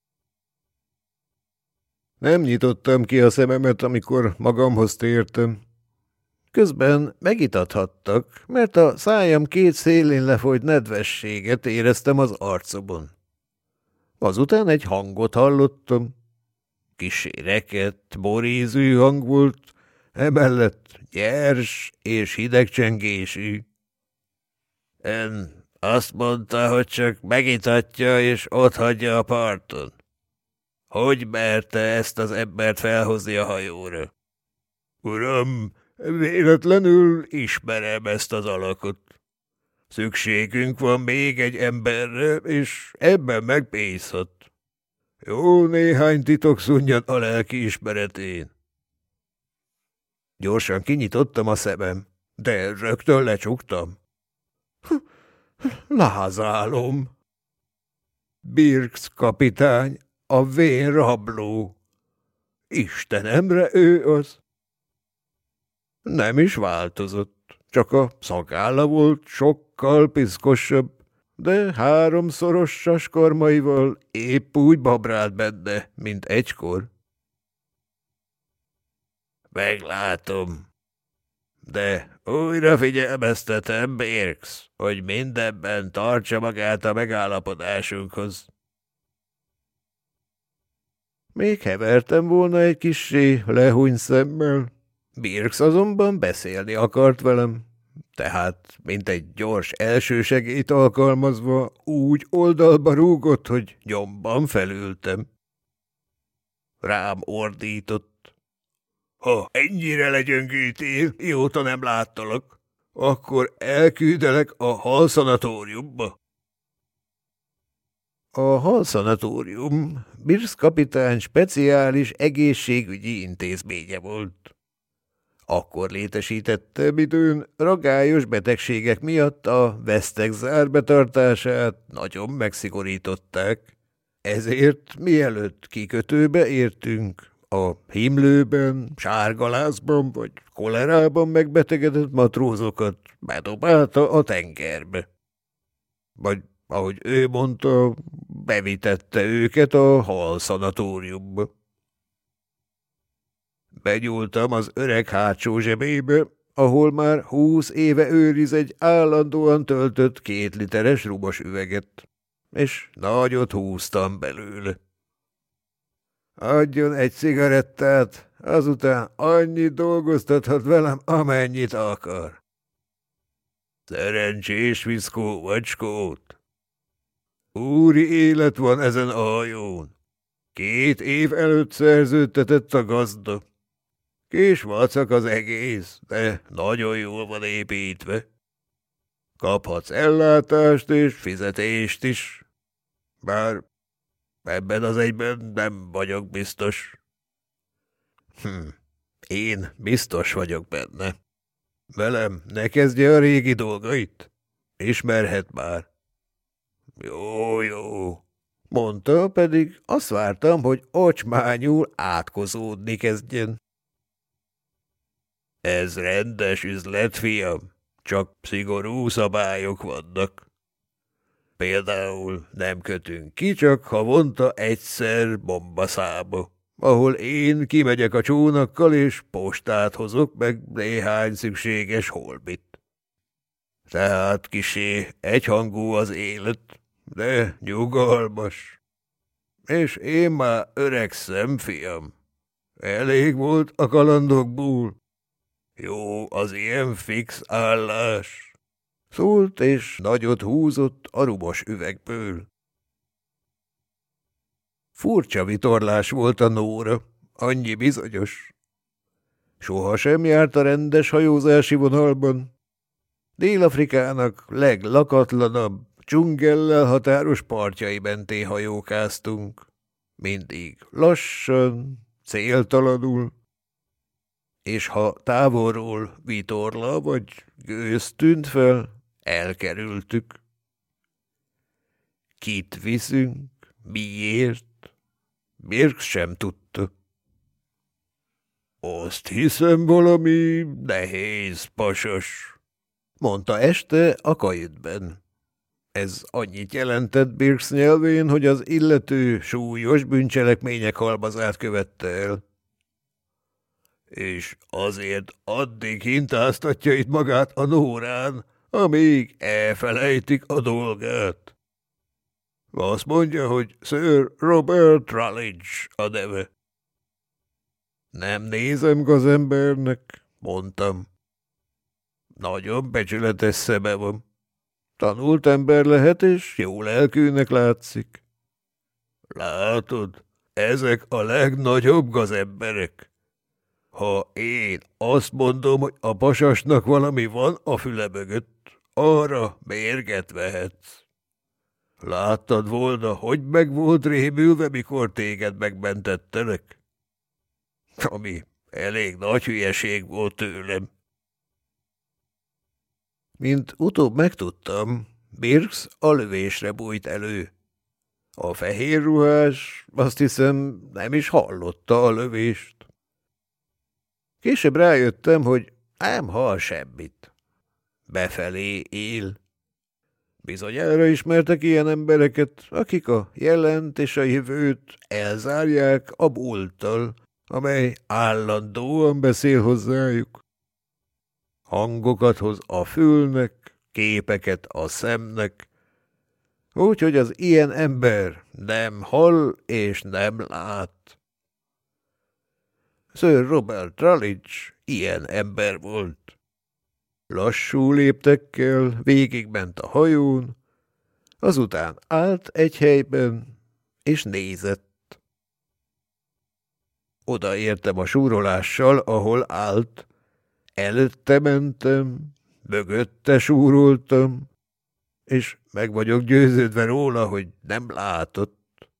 Nem nyitottam ki a szememet, amikor magamhoz tértem. Közben megitathattak, mert a szájam két szélén lefolyt nedvességet éreztem az arcomon. Azután egy hangot hallottam. Kissé rekett, borízű hang volt, emellett gyers és hidegcsengésű. Ön azt mondta, hogy csak megitatja és otthagyja a parton. Hogy merte ezt az embert felhozni a hajóra? Uram, véletlenül ismerem ezt az alakot. Szükségünk van még egy emberre, és ebben megbízhat. Jó néhány titok szunnyad a lelki ismeretén. Gyorsan kinyitottam a szemem, de rögtön lecsuktam. Lázálom. Birks kapitány, a vén rabló. Istenemre ő az. Nem is változott, csak a szakálla volt sokkal piszkosabb, de háromszoros saskarmaival épp úgy babrált benne, mint egykor. Meglátom, de újra figyelmeztetem, Birks, hogy mindenben tartsa magát a megállapodásunkhoz. Még hevertem volna egy kissé lehuny szemmel. Birks azonban beszélni akart velem, tehát, mint egy gyors elsősegélyt alkalmazva, úgy oldalba rúgott, hogy nyomban felültem. Rám ordított. Ha ennyire legyöngültél, mióta nem láttalak, akkor elküldelek a halszanatóriumba. A halszanatórium Birks kapitány speciális egészségügyi intézménye volt. Akkor létesítette időn ragályos betegségek miatt a vesztek zárbetartását nagyon megszigorították. Ezért mielőtt kikötőbe értünk, a himlőben, sárgalázban vagy kolerában megbetegedett matrózokat bedobálta a tengerbe. Vagy, ahogy ő mondta, bevitette őket a halszanatóriumba. Begyúltam az öreg hátsó zsebébe, ahol már 20 éve őriz egy állandóan töltött 2 literes rubos üveget, és nagyot húztam belőle. Adjon egy cigarettát, azután annyit dolgoztathat velem, amennyit akar. Szerencsés viszkó vacskót. Úri élet van ezen a hajón. 2 év előtt szerződtetett a gazda. Kis vacak az egész, de nagyon jól van építve. Kaphatsz ellátást és fizetést is. Bár ebben az egyben nem vagyok biztos. Én biztos vagyok benne. Velem ne kezdje a régi dolgait. Ismerhet már. Jó, mondta, pedig azt vártam, hogy ocsmányul átkozódni kezdjen. Ez rendes üzlet, fiam, csak szigorú szabályok vannak. Például nem kötünk ki, csak havonta egyszer Bombaszába, ahol én kimegyek a csónakkal és postát hozok meg néhány szükséges holmit. Tehát kisé egyhangú az élet, de nyugalmas. És én már öregszem, fiam. Elég volt a kalandokból. Jó az ilyen fix állás. Szólt, és nagyot húzott a rubos üvegből. Furcsa vitorlás volt a Nóra, annyi bizonyos. Sohasem járt a rendes hajózási vonalban. Dél-Afrikának leglakatlanabb, dzsungellel határos partjai mentén hajókáztunk. Mindig lassan, céltalanul. És ha távolról vitorla vagy gőz tűnt fel, elkerültük. Kit viszünk, miért? Birks sem tudta. Azt hiszem, valami nehéz pasas, mondta este a kajütben. Ez annyit jelentett Birks nyelvén, hogy az illető súlyos bűncselekmények halmazát követte el. És azért addig hintáztatja itt magát a Nórán, amíg elfelejtik a dolgát. Azt mondja, hogy Sir Robert Rutledge a neve. Nem nézem gazembernek, mondtam. Nagyon becsületes szeme van. Tanult ember lehet, és jó lelkűnek látszik. Látod, ezek a legnagyobb gazemberek. Ha én azt mondom, hogy a pasasnak valami van a füle mögött, arra mérget vehetsz. Láttad volna, hogy meg volt rémülve, mikor téged megmentettelek? Ami elég nagy hülyeség volt tőlem. Mint utóbb megtudtam, Birks a lövésre bújt elő. A fehér ruhás, azt hiszem, nem is hallotta a lövést. Később rájöttem, hogy nem hall semmit. Befelé él. Bizonyára ismertek ilyen embereket, akik a jelent és a jövőt elzárják a múlttal, amely állandóan beszél hozzájuk. Hangokat hoz a fülnek, képeket a szemnek, úgyhogy az ilyen ember nem hall és nem lát. Sir Robert Rutledge ilyen ember volt. Lassú léptekkel végigment a hajón, azután állt egy helyben, és nézett. Odaértem a súrolással, ahol állt, előtte mentem, mögötte súroltam, és meg vagyok győződve róla, hogy nem látott.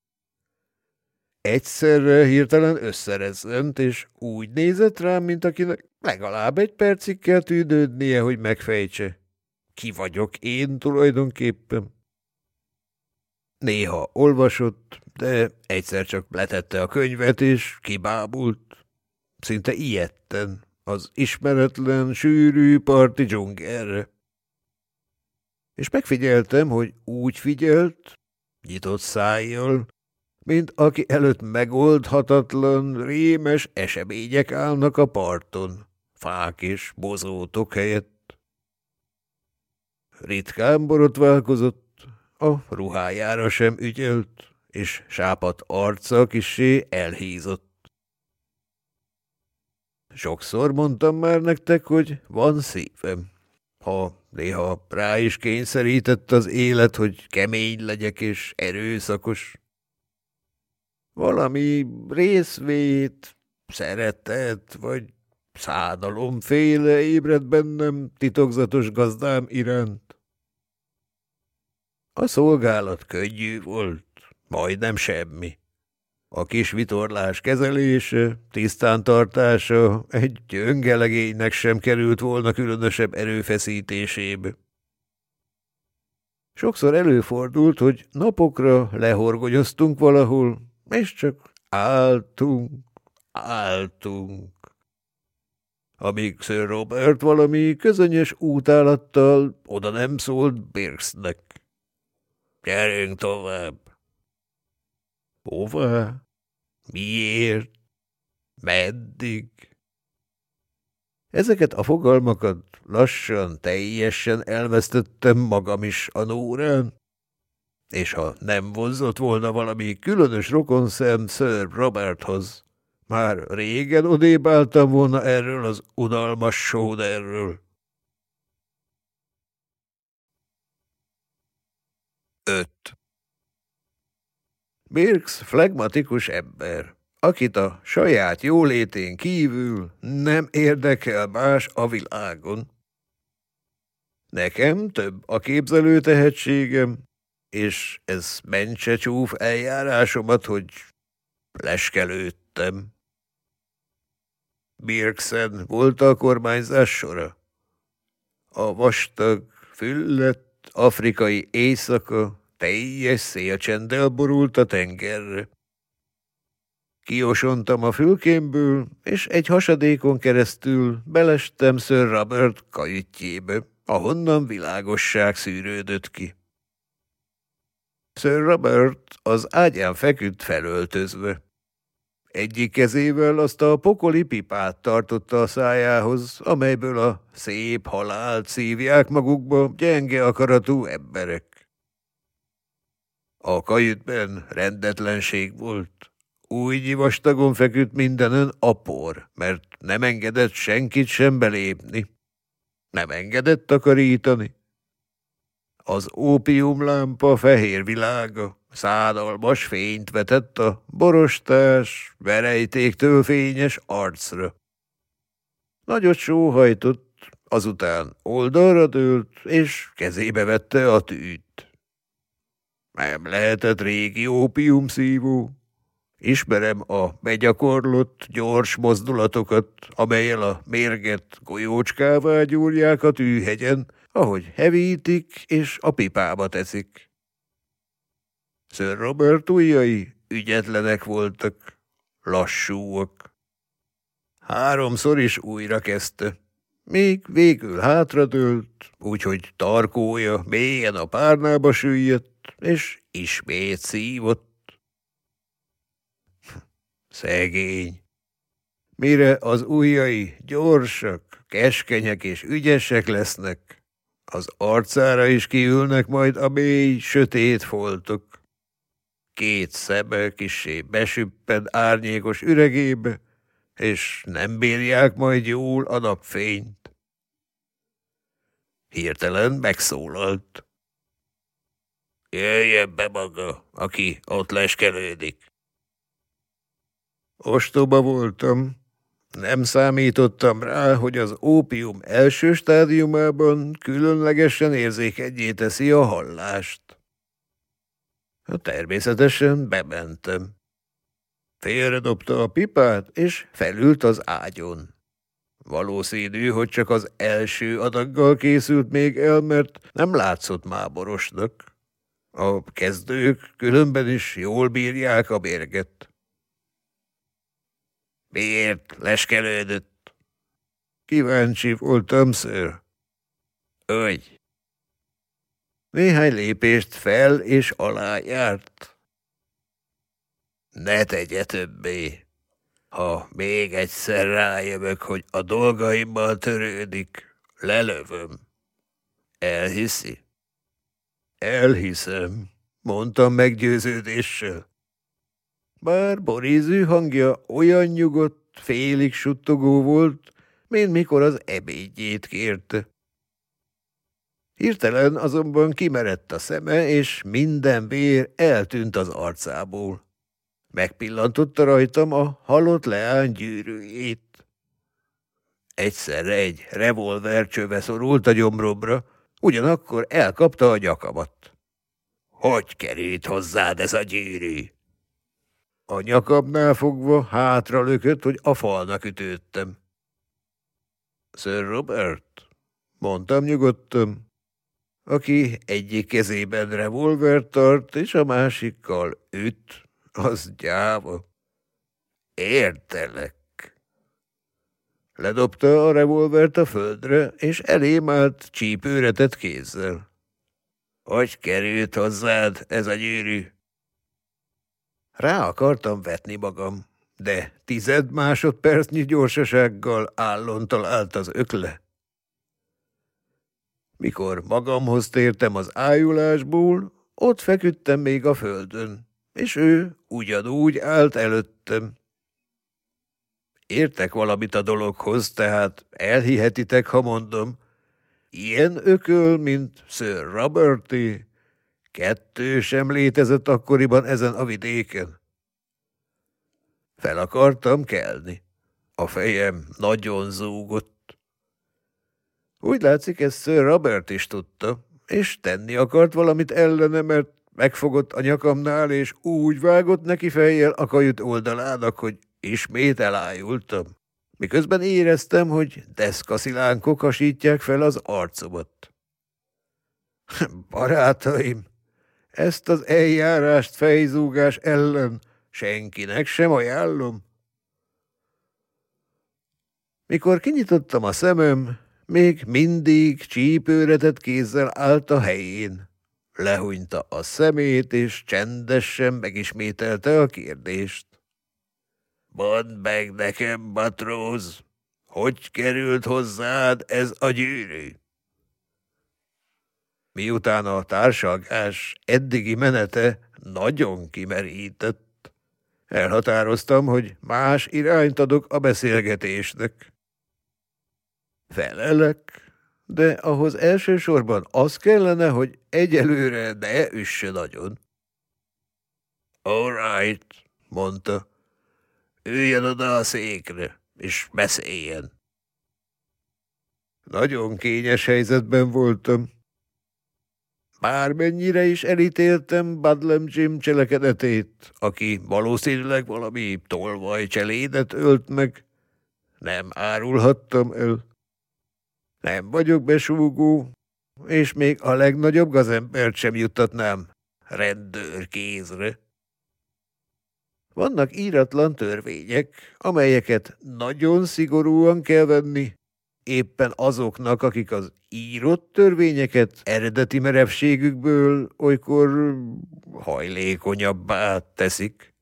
Egyszerre hirtelen összerezzent, és úgy nézett rám, mint akinek legalább egy percig kell tűnődnie, hogy megfejtse. Ki vagyok én tulajdonképpen? Néha olvasott, de egyszer csak letette a könyvet, és kibábult. Szinte ijedten az ismeretlen, sűrű parti dzsungelre. És megfigyeltem, hogy úgy figyelt, nyitott szájjal, mint aki előtt megoldhatatlan, rémes események állnak a parton, fák és bozótok helyett. Ritkán borotválkozott, a ruhájára sem ügyelt, és sápadt arca kissé elhízott. Sokszor mondtam már nektek, hogy van szívem. Ha néha rá is kényszerített az élet, hogy kemény legyek és erőszakos. Valami részvét, szeretet vagy szánalomféle ébredt bennem titokzatos gazdám iránt. A szolgálat könnyű volt, majdnem semmi. A kis vitorlás kezelése, tisztántartása egy gyöngelegénynek sem került volna különösebb erőfeszítésébe. Sokszor előfordult, hogy napokra lehorgonyoztunk valahol, és csak álltunk. Amíg Sir Robert valami közönyös útálattal oda nem szólt Birksnek. Gyerünk tovább. Hová? Miért? Meddig? Ezeket a fogalmakat lassan, teljesen elvesztettem magam is a Nórán, és ha nem vonzott volna valami különös rokonszem Sir Roberthoz, már régen odébb álltam volna erről az unalmas sóderről. 5. Birks flegmatikus ember, akit a saját jólétén kívül nem érdekel más a világon. Nekem több a képzelő tehetségem, és ez mentse csúf eljárásomat, hogy leskelődtem. Birksen volt a kormányzás sora. A vastag, füllett afrikai éjszaka teljes szélcsenddel borult a tengerre. Kiosontam a fülkémből, és egy hasadékon keresztül belestem Sir Robert kajütjébe, ahonnan világosság szűrődött ki. Sir Robert az ágyán feküdt felöltözve. Egyik kezével azt a pokoli pipát tartotta a szájához, amelyből a szép halált szívják magukba gyenge akaratú emberek. A kajütben rendetlenség volt. Úgy vastagon feküdt mindenen a por, mert nem engedett senkit sem belépni. Nem engedett takarítani. Az ópiumlámpa fehér világa szánalmas fényt vetett a borostás, verejtéktől fényes arcra. Nagyot sóhajtott, azután oldalra dőlt, és kezébe vette a tűt. Nem lehetett régi ópiumszívó. Ismerem a begyakorlott, gyors mozdulatokat, amellyel a mérget golyócskává gyúrják a tűhegyen, ahogy hevítik és a pipába teszik. Sir Robert ujjai ügyetlenek voltak, lassúak. 3-szor is újra kezdte, még végül hátradőlt, úgyhogy tarkója mélyen a párnába süllyedt, és ismét szívott. Szegény! Mire az ujjai gyorsak, keskenyek és ügyesek lesznek, az arcára is kiülnek majd a mély, sötét foltok. 2 szeme kissé besüpped árnyékos üregébe, és nem bírják majd jól a napfényt. Hirtelen megszólalt. Jöjjön be maga, aki ott leskelődik. Ostoba voltam. Nem számítottam rá, hogy az ópium első stádiumában különlegesen érzékenyé teszi a hallást. Természetesen bementem. Félredobta a pipát, és felült az ágyon. Valószínű, hogy csak az első adaggal készült még el, mert nem látszott máborosnak. A kezdők különben is jól bírják a mérget. Miért leskelődött? Kíváncsi voltam, ször. Ögy. Néhány lépést fel és alá járt. Ne tegye többé. Ha még egyszer rájövök, hogy a dolgaimmal törődik, lelövöm. Elhiszi? Elhiszem, mondtam meggyőződéssel. Bár borízű hangja olyan nyugodt, félig suttogó volt, mint mikor az ebédjét kérte. Hirtelen azonban kimerett a szeme, és minden vér eltűnt az arcából. Megpillantotta rajtam a halott leány gyűrűjét. Egyszerre egy revolvercsöve szorult a gyomromra, ugyanakkor elkapta a nyakamat. Hogy került hozzád ez a gyűrű? A nyakabnál fogva hátra lökött, hogy a falnak ütődtem. Sir Robert, mondtam nyugodtan, aki egyik kezében revolvert tart, és a másikkal üt, az gyáva. Értelek. Ledobta a revolvert a földre, és elém állt csípőre tett kézzel. Hogy került hozzád ez a gyűrű? Rá akartam vetni magam, de 10 másodpercnyi gyorsasággal állon talált az ökle. Mikor magamhoz tértem az ájulásból, ott feküdtem még a földön, és ő ugyanúgy állt előttem. Értek valamit a dologhoz, tehát elhihetitek, ha mondom, ilyen ököl, mint Sir Roberté, 2 sem létezett akkoriban ezen a vidéken. Fel akartam kelni. A fejem nagyon zúgott. Úgy látszik, ezt Sir Robert is tudta, és tenni akart valamit ellene, mert megfogott a nyakamnál, és úgy vágott neki fejjel a kajüt oldalának, hogy ismét elájultam. Miközben éreztem, hogy deszkaszilánkok hasítják fel az arcomat. Barátaim, ezt az eljárást fejzúgás ellen senkinek sem ajánlom. Mikor kinyitottam a szemem, még mindig csípőre tett kézzel állt a helyén. Lehúnyta a szemét, és csendesen megismételte a kérdést. Mondd meg nekem, matróz, hogy került hozzád ez a gyűrű? Miután a társalgás eddigi menete nagyon kimerített, elhatároztam, hogy más irányt adok a beszélgetésnek. Felelek, de ahhoz elsősorban az kellene, hogy egyelőre ne üsse nagyon. All right, mondta. Üljön oda a székre, és beszéljen. Nagyon kényes helyzetben voltam. Bármennyire is elítéltem Badlam Jim cselekedetét, aki valószínűleg valami tolvajcselédet ölt meg, nem árulhattam el. Nem vagyok besúgó, és még a legnagyobb gazembert sem juttatnám rendőrkézre. Vannak íratlan törvények, amelyeket nagyon szigorúan kell venni, éppen azoknak, akik az írott törvényeket eredeti merevségükből olykor hajlékonyabbá teszik.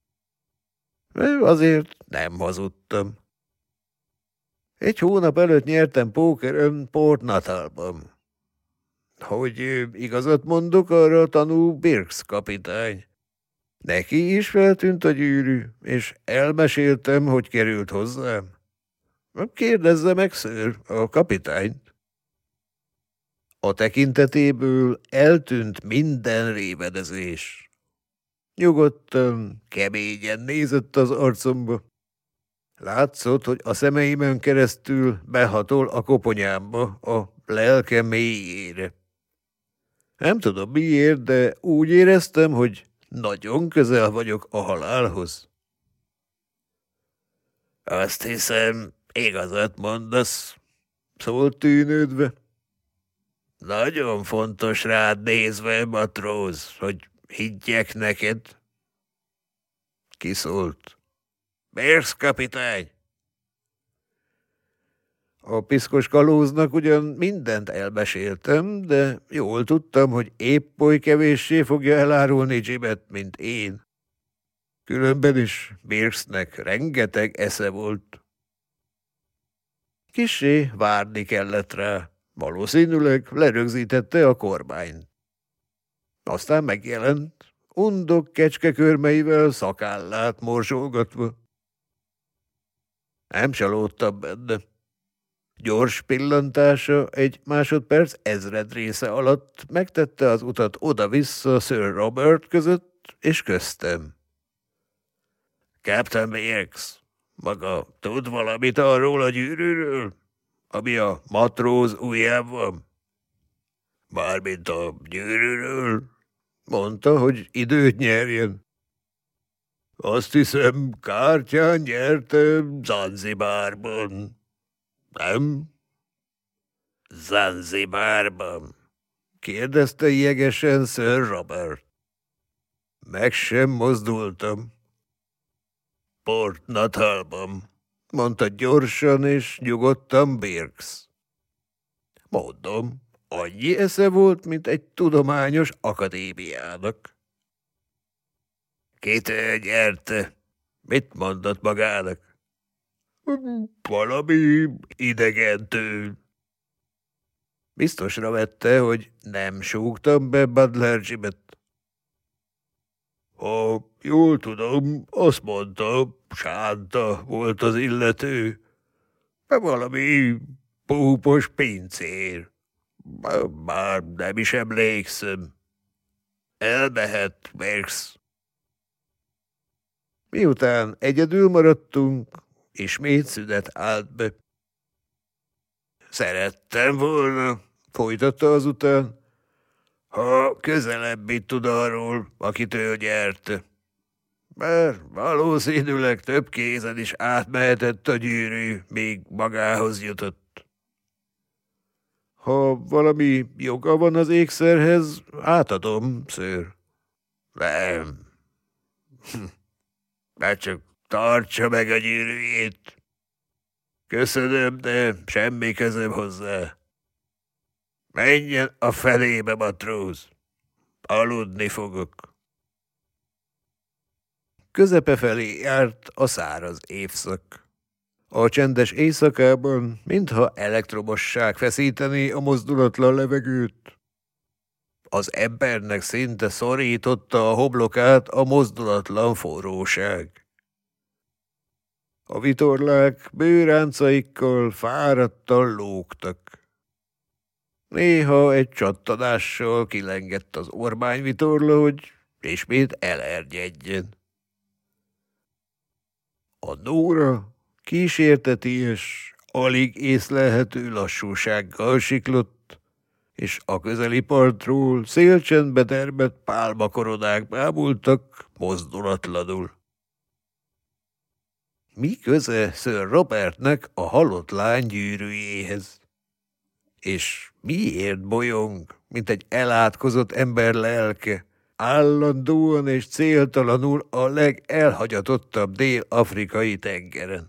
Azért nem hazudtam. 1 hónap előtt nyertem pókeren Port Natalban. Hogy igazat mondok, arra tanú Birks kapitány. Neki is feltűnt a gyűrű, és elmeséltem, hogy került hozzám. Kérdezze meg, ször, a kapitányt. A tekintetéből eltűnt minden révedezés. Nyugodtan, keményen nézett az arcomba. Látszott, hogy a szemeimen keresztül behatol a koponyámba, a lelke mélyére. Nem tudom miért, de úgy éreztem, hogy nagyon közel vagyok a halálhoz. Azt hiszem, igazat mondasz, szólt tűnődve. Nagyon fontos rád nézve, matróz, hogy higgyek neked. Kiszólt. Bérsz, kapitány! A piszkos kalóznak ugyan mindent elmeséltem, de jól tudtam, hogy épp oly kevéssé fogja elárulni Jimet, mint én. Különben is Birxnek rengeteg esze volt. Kissé várni kellett rá. Valószínűleg lerögzítette a kormányt. Aztán megjelent, undok kecskekörmeivel szakállát morzsolgatva. Nem csalódtam benne. Gyors pillantása egy másodperc ezredrésze alatt megtette az utat oda-vissza Sir Robert között és köztem. Captain Birx, maga tud valamit arról a gyűrűről, ami a matróz ujján van? Mármint a gyűrűről, mondta, hogy időt nyerjen. Azt hiszem, kártyán nyerte Zanzibárban. Nem? Zanzibárban? Kérdezte jegesen Sir Robert. Meg sem mozdultam. Port Natalban, mondta gyorsan és nyugodtan Birx. Mondom, annyi esze volt, mint egy tudományos akadémiának. Kitől nyerte? Mit mondott magának? Valami idegentől. Biztosra vette, hogy nem súgtam be Butler Jimet. Ha jól tudom, azt mondta, Sánta volt az illető. Valami púpos pincér. Már nem is emlékszem. Elmehet, Birx. Miután egyedül maradtunk, ismét szünet állt be. Szerettem volna, folytatta azután, ha közelebbit tud arról, akitől nyerte. Mert valószínűleg több kézen is átmehetett a gyűrű, míg magához jutott. Ha valami joga van az ékszerhez, átadom, ször. Nem. Már csak tartsa meg a gyűrűjét. Köszönöm, de semmi közöm hozzá. Menjen a felébe, matróz. Aludni fogok. Közepe felé járt a száraz évszak. A csendes éjszakában, mintha elektromosság feszítené a mozdulatlan levegőt. Az embernek szinte szorította a homlokát a mozdulatlan forróság. A vitorlák bőráncaikkal fáradtan lógtak. Néha egy csattanással kilengett az ormányvitorla, hogy ismét elernyedjen. A Nóra kísérteties, alig észlelhető lassúsággal siklott, és a közeli partról szélcsendbe termett pálmakoronák bámultak mozdulatlanul. Mi köze Sir Robertnek a halott lány gyűrűjéhez? És miért bolyong, mint egy elátkozott ember lelke, állandóan és céltalanul a legelhagyatottabb dél-afrikai tengeren?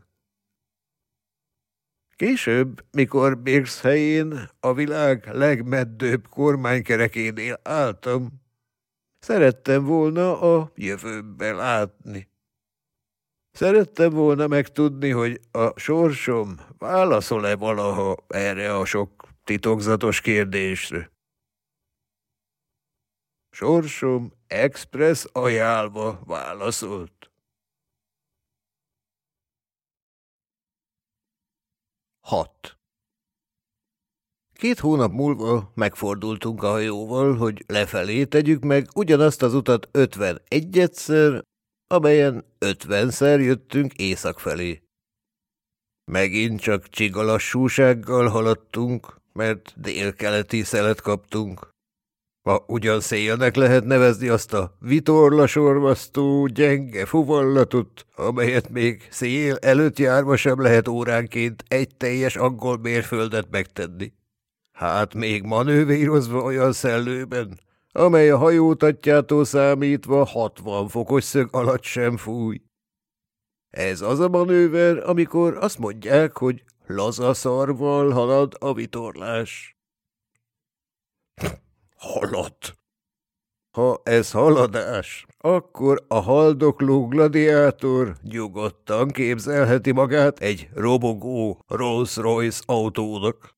Később, mikor Birx helyén a világ legmeddőbb kormánykerekénél álltam, szerettem volna a jövőbe látni. Szerettem volna megtudni, hogy a sorsom válaszol-e valaha erre a sok titokzatos kérdésre. Sorsom express ajánlva válaszolt. 6. 2 hónap múlva megfordultunk a hajóval, hogy lefelé tegyük meg ugyanazt az utat 51-szer, amelyen 50-szer jöttünk észak felé. Megint csak csigalassúsággal haladtunk, mert délkeleti szelet kaptunk. Ha ugyan szélnek lehet nevezni azt a vitorlasorvasztó, gyenge fuvallatot, amelyet még szél előtt járva sem lehet óránként egy teljes angol mérföldet megtenni. Hát még manővérozva olyan szellőben, amely a hajótatjától számítva 60 fokos szög alatt sem fúj. Ez az a manőver, amikor azt mondják, hogy laza szarval halad a vitorlás. Halad. Ha ez haladás, akkor a haldokló gladiátor nyugodtan képzelheti magát egy robogó Rolls-Royce autónak.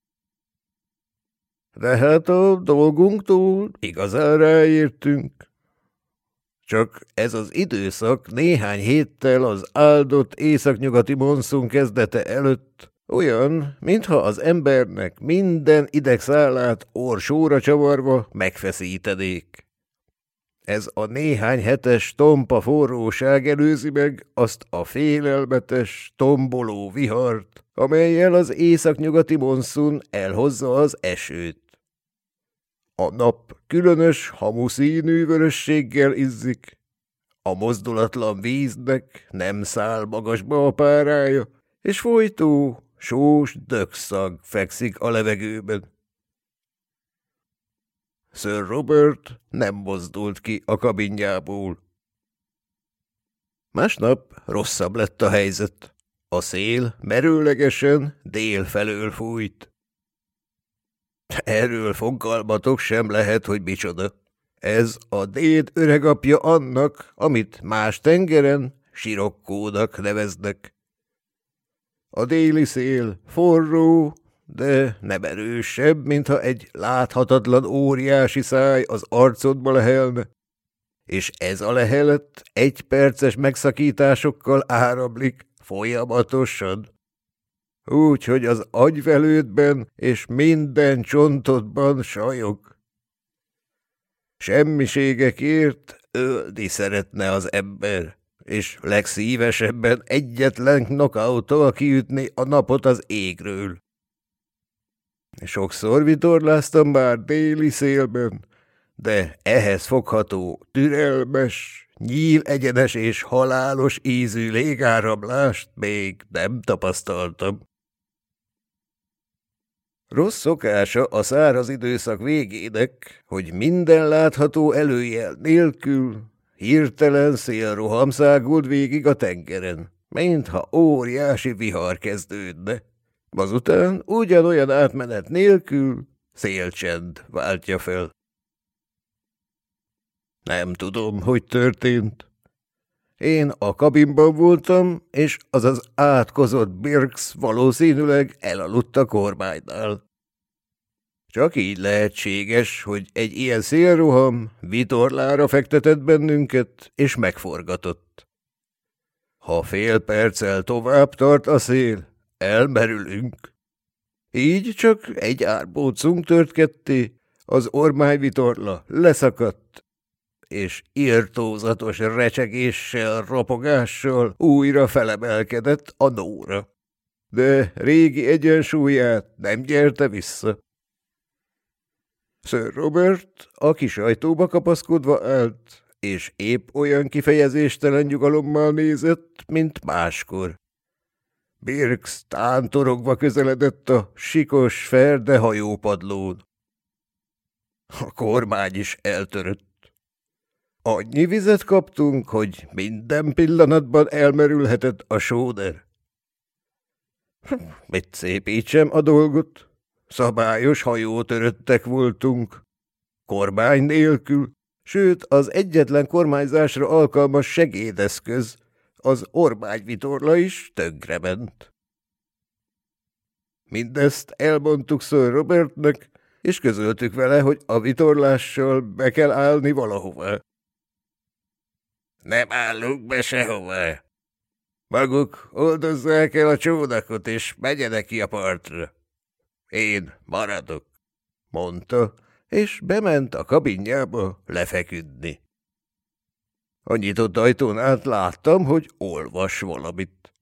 De hát a dolgunktól igazán ráértünk. Csak ez az időszak néhány héttel az áldott északnyugati monszun kezdete előtt olyan, mintha az embernek minden idegszálát orsóra csavarva megfeszítenék. Ez a néhány hetes tompa forróság előzi meg azt a félelmetes, tomboló vihart, amellyel az északnyugati monszun elhozza az esőt. A nap különös hamuszínű vörösséggel izzik, a mozdulatlan víznek nem száll magasba a párája, és folytó, sós dögszag fekszik a levegőben. Sir Robert nem mozdult ki a kabinjából. Másnap rosszabb lett a helyzet. A szél merőlegesen dél felől fújt. Erről fogalmatok sem lehet, hogy micsoda. Ez a déd öregapja annak, amit más tengeren sirokkónak neveznek. A déli szél forró, de nem erősebb, mintha egy láthatatlan óriási száj az arcodba lehelne, és ez a lehelet 1 perces megszakításokkal áramlik folyamatosan. Úgy, hogy az agyvelődben és minden csontodban sajog. Semmiségekért ölni szeretne az ember, és legszívesebben egyetlen knockouttal kiütni a napot az égről. Sokszor vitorláztam már déli szélben, de ehhez fogható, türelmes, nyílegyenes és halálos ízű légáramlást még nem tapasztaltam. Rossz szokása a száraz időszak végének, hogy minden látható előjel nélkül hirtelen szélroham száguld végig a tengeren, mintha óriási vihar kezdődne. Azután ugyanolyan átmenet nélkül szélcsend váltja fel. Nem tudom, hogy történt. Én a kabinban voltam, és az az átkozott Birks valószínűleg elaludt a kormánynál. Csak így lehetséges, hogy egy ilyen szélroham vitorlára fektetett bennünket, és megforgatott. Ha fél perccel tovább tart a szél, elmerülünk. Így csak egy árbócunk tört ketté, az ormányvitorla leszakadt, és irtózatos recsegéssel, ropogással újra felemelkedett a nóra. De régi egyensúlyát nem nyerte vissza. Sir Robert a kis ajtóba kapaszkodva állt, és épp olyan kifejezéstelen nyugalommal nézett, mint máskor. Birks tántorogva közeledett a sikos, ferde hajópadlón. A kormány is eltörött. Annyi vizet kaptunk, hogy minden pillanatban elmerülhetett a sóder. Mit szépítsem a dolgot? Szabályos hajótöröttek voltunk. Kormány nélkül, sőt az egyetlen kormányzásra alkalmas segédeszköz, az ormányvitorla is tönkrement. Mindezt elmondtuk Sir Robertnek, és közöltük vele, hogy a vitorlással be kell állni valahova. Nem állunk be sehová. Maguk oldozzák el a csónakot, és menjenek ki a partra. Én maradok, mondta, és bement a kabinjába lefeküdni. A nyitott ajtón át láttam, hogy olvas valamit.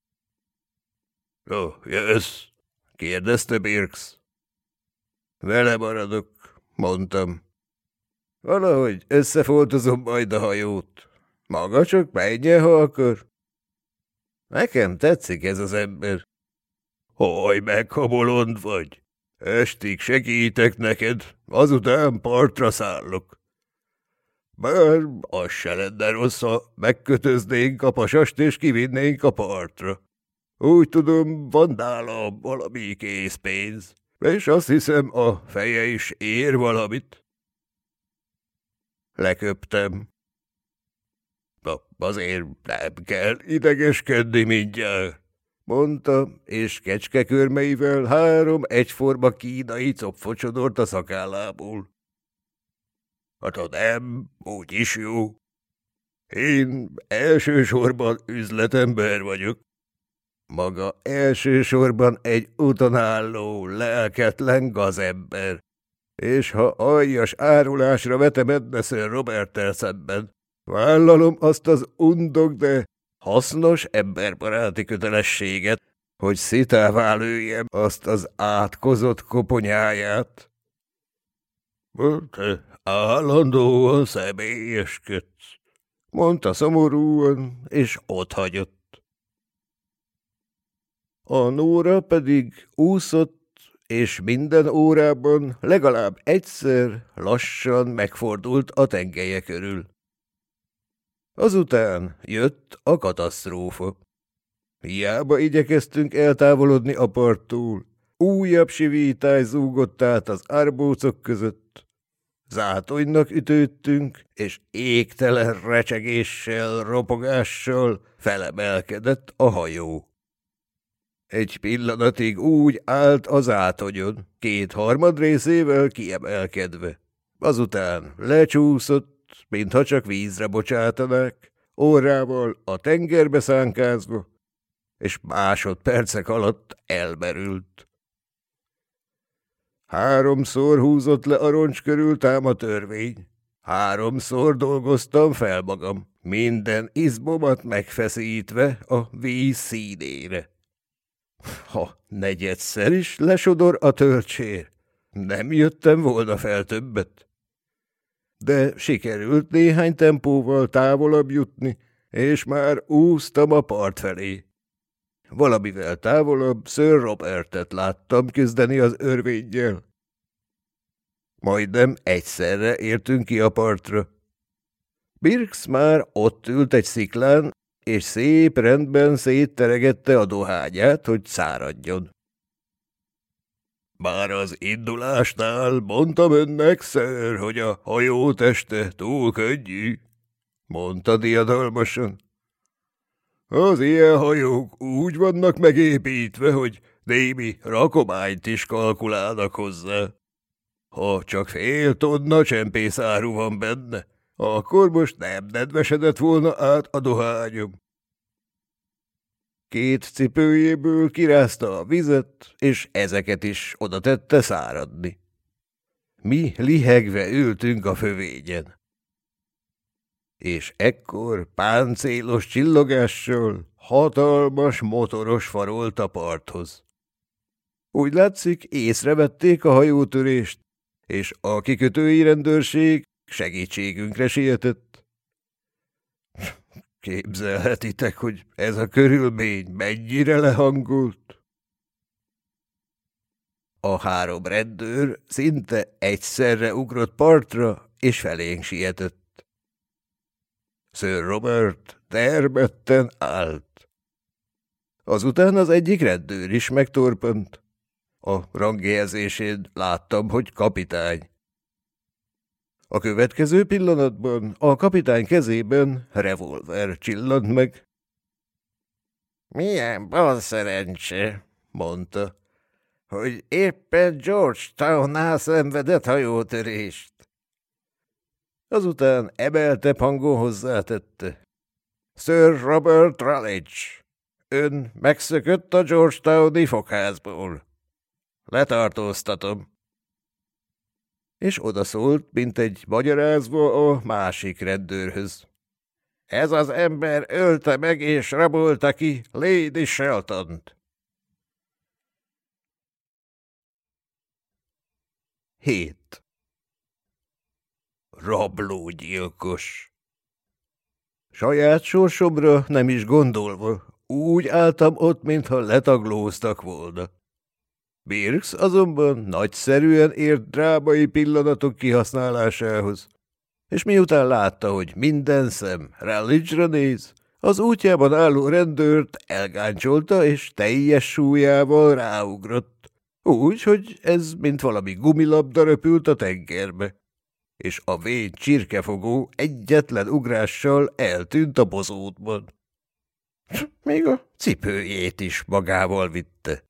– Jössz? – kérdezte Birks. Vele maradok, mondtam. Valahogy összefoltozom majd a hajót. Maga csak menjen, ha akar. Nekem tetszik ez az ember. Haj meg, ha bolond vagy. Estig segítek neked, azután partra szállok. Bár az se lenne rossz, ha megkötöznénk a pasast és kivinnénk a partra. Úgy tudom, van nálam valami készpénz, és azt hiszem, a feje is ér valamit. Leköptem. Azért nem kell idegeskedni mindjárt, mondta, és kecskekörmeivel 3 egyforma kínai copfot sodort a szakállából. Hát ha nem, úgyis jó. Én elsősorban üzletember vagyok. Maga elsősorban egy utonálló, lelketlen gazember, és ha aljas árulásra vetemedne Sir Roberttel szemben, vállalom azt az undok, de hasznos emberbaráti kötelességet, hogy szitává lőjem azt az átkozott koponyáját. Te állandóan személyeskedsz, mondta szomorúan, és otthagyott. A Nóra pedig úszott, és minden órában legalább egyszer lassan megfordult a tengelye körül. Azután jött a katasztrófa. Hiába igyekeztünk eltávolodni a parttól, újabb sivítás zúgott át az árbócok között. Zátonynak ütődtünk, és égtelen recsegéssel, ropogással felemelkedett a hajó. Egy pillanatig úgy állt az átonyon, 2/3 részével kiemelkedve. Azután lecsúszott, mintha csak vízre bocsátanák, orrával a tengerbe szánkázva, és másodpercek alatt elmerült. 3-szor húzott le a roncs körül tám a törvény. 3-szor dolgoztam fel magam, minden izmomat megfeszítve a víz színére. Ha negyedszer is lesodor a tölcsér, nem jöttem volna fel többet. De sikerült néhány tempóval távolabb jutni, és már úsztam a part felé. Valamivel távolabb Sir Robertet láttam küzdeni az örvénnyel. Majdnem egyszerre értünk ki a partra. Birks már ott ült egy sziklán, és szép rendben szétteregette a dohányát, hogy száradjon. Már az indulásnál mondtam önnek, ször, hogy a hajó teste túl könnyű, mondta diadalmasan. Az ilyen hajók úgy vannak megépítve, hogy némi rakományt is kalkulálnak hozzá. Ha csak fél tonna csempészáru van benne, akkor most nem nedvesedett volna át a dohányom. 2 cipőjéből kirázta a vizet, és ezeket is oda tette száradni. Mi lihegve ültünk a fövényen. És ekkor páncélos csillogással hatalmas motoros farolt a parthoz. Úgy látszik, észrevették a hajótörést, és a kikötői rendőrség segítségünkre sietett. Képzelhetitek, hogy ez a körülmény mennyire lehangolt? A 3 rendőr szinte egyszerre ugrott partra, és felénk sietett. Sir Robert dermedten állt. Azután az egyik rendőr is megtorpant. A rangjelzésén láttam, hogy kapitány. A következő pillanatban a kapitány kezében revolver csillant meg. Milyen balszerencse, mondta, hogy éppen Georgetownnál szenvedett hajótörést. Azután emeltebb hangon hozzátette. Sir Robert Rutledge, ön megszökött a Georgetowni fogházból. Letartóztatom. És odaszólt, mint egy magyarázva a másik rendőrhöz. Ez az ember ölte meg és rabolta ki Lady Sheltont. 7. Rablógyilkos. Saját sorsomra nem is gondolva, úgy álltam ott, mintha letaglóztak volna. Birks azonban nagyszerűen ért drámai pillanatok kihasználásához, és miután látta, hogy minden szem Rutledge-re néz, az útjában álló rendőrt elgáncsolta, és teljes súlyával ráugrott, úgy, hogy ez mint valami gumilabda röpült a tengerbe, és a véd csirkefogó egyetlen ugrással eltűnt a bozótban. Még a cipőjét is magával vitte.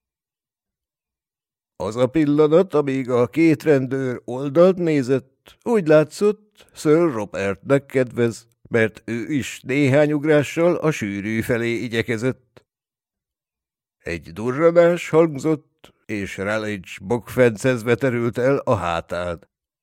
Az a pillanat, amíg a két rendőr oldalt nézett, úgy látszott, Sir Robertnek kedvez, mert ő is néhány ugrással a sűrű felé igyekezett. Egy durranás hangzott, és Rutledge bokfencezve terült el a hátán.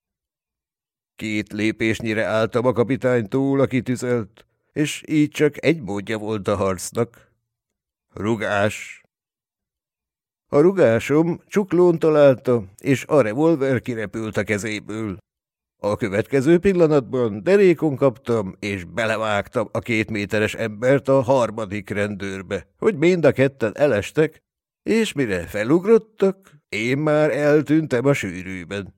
2 lépésnyire álltam a kapitánytól, aki tüzelt, és így csak egy módja volt a harcnak. Rugás. A rugásom csuklón találta, és a revolver kirepült a kezéből. A következő pillanatban derékon kaptam, és belevágtam a 2 méteres embert a harmadik rendőrbe, hogy mind a ketten elestek, és mire felugrottak, én már eltűntem a sűrűben.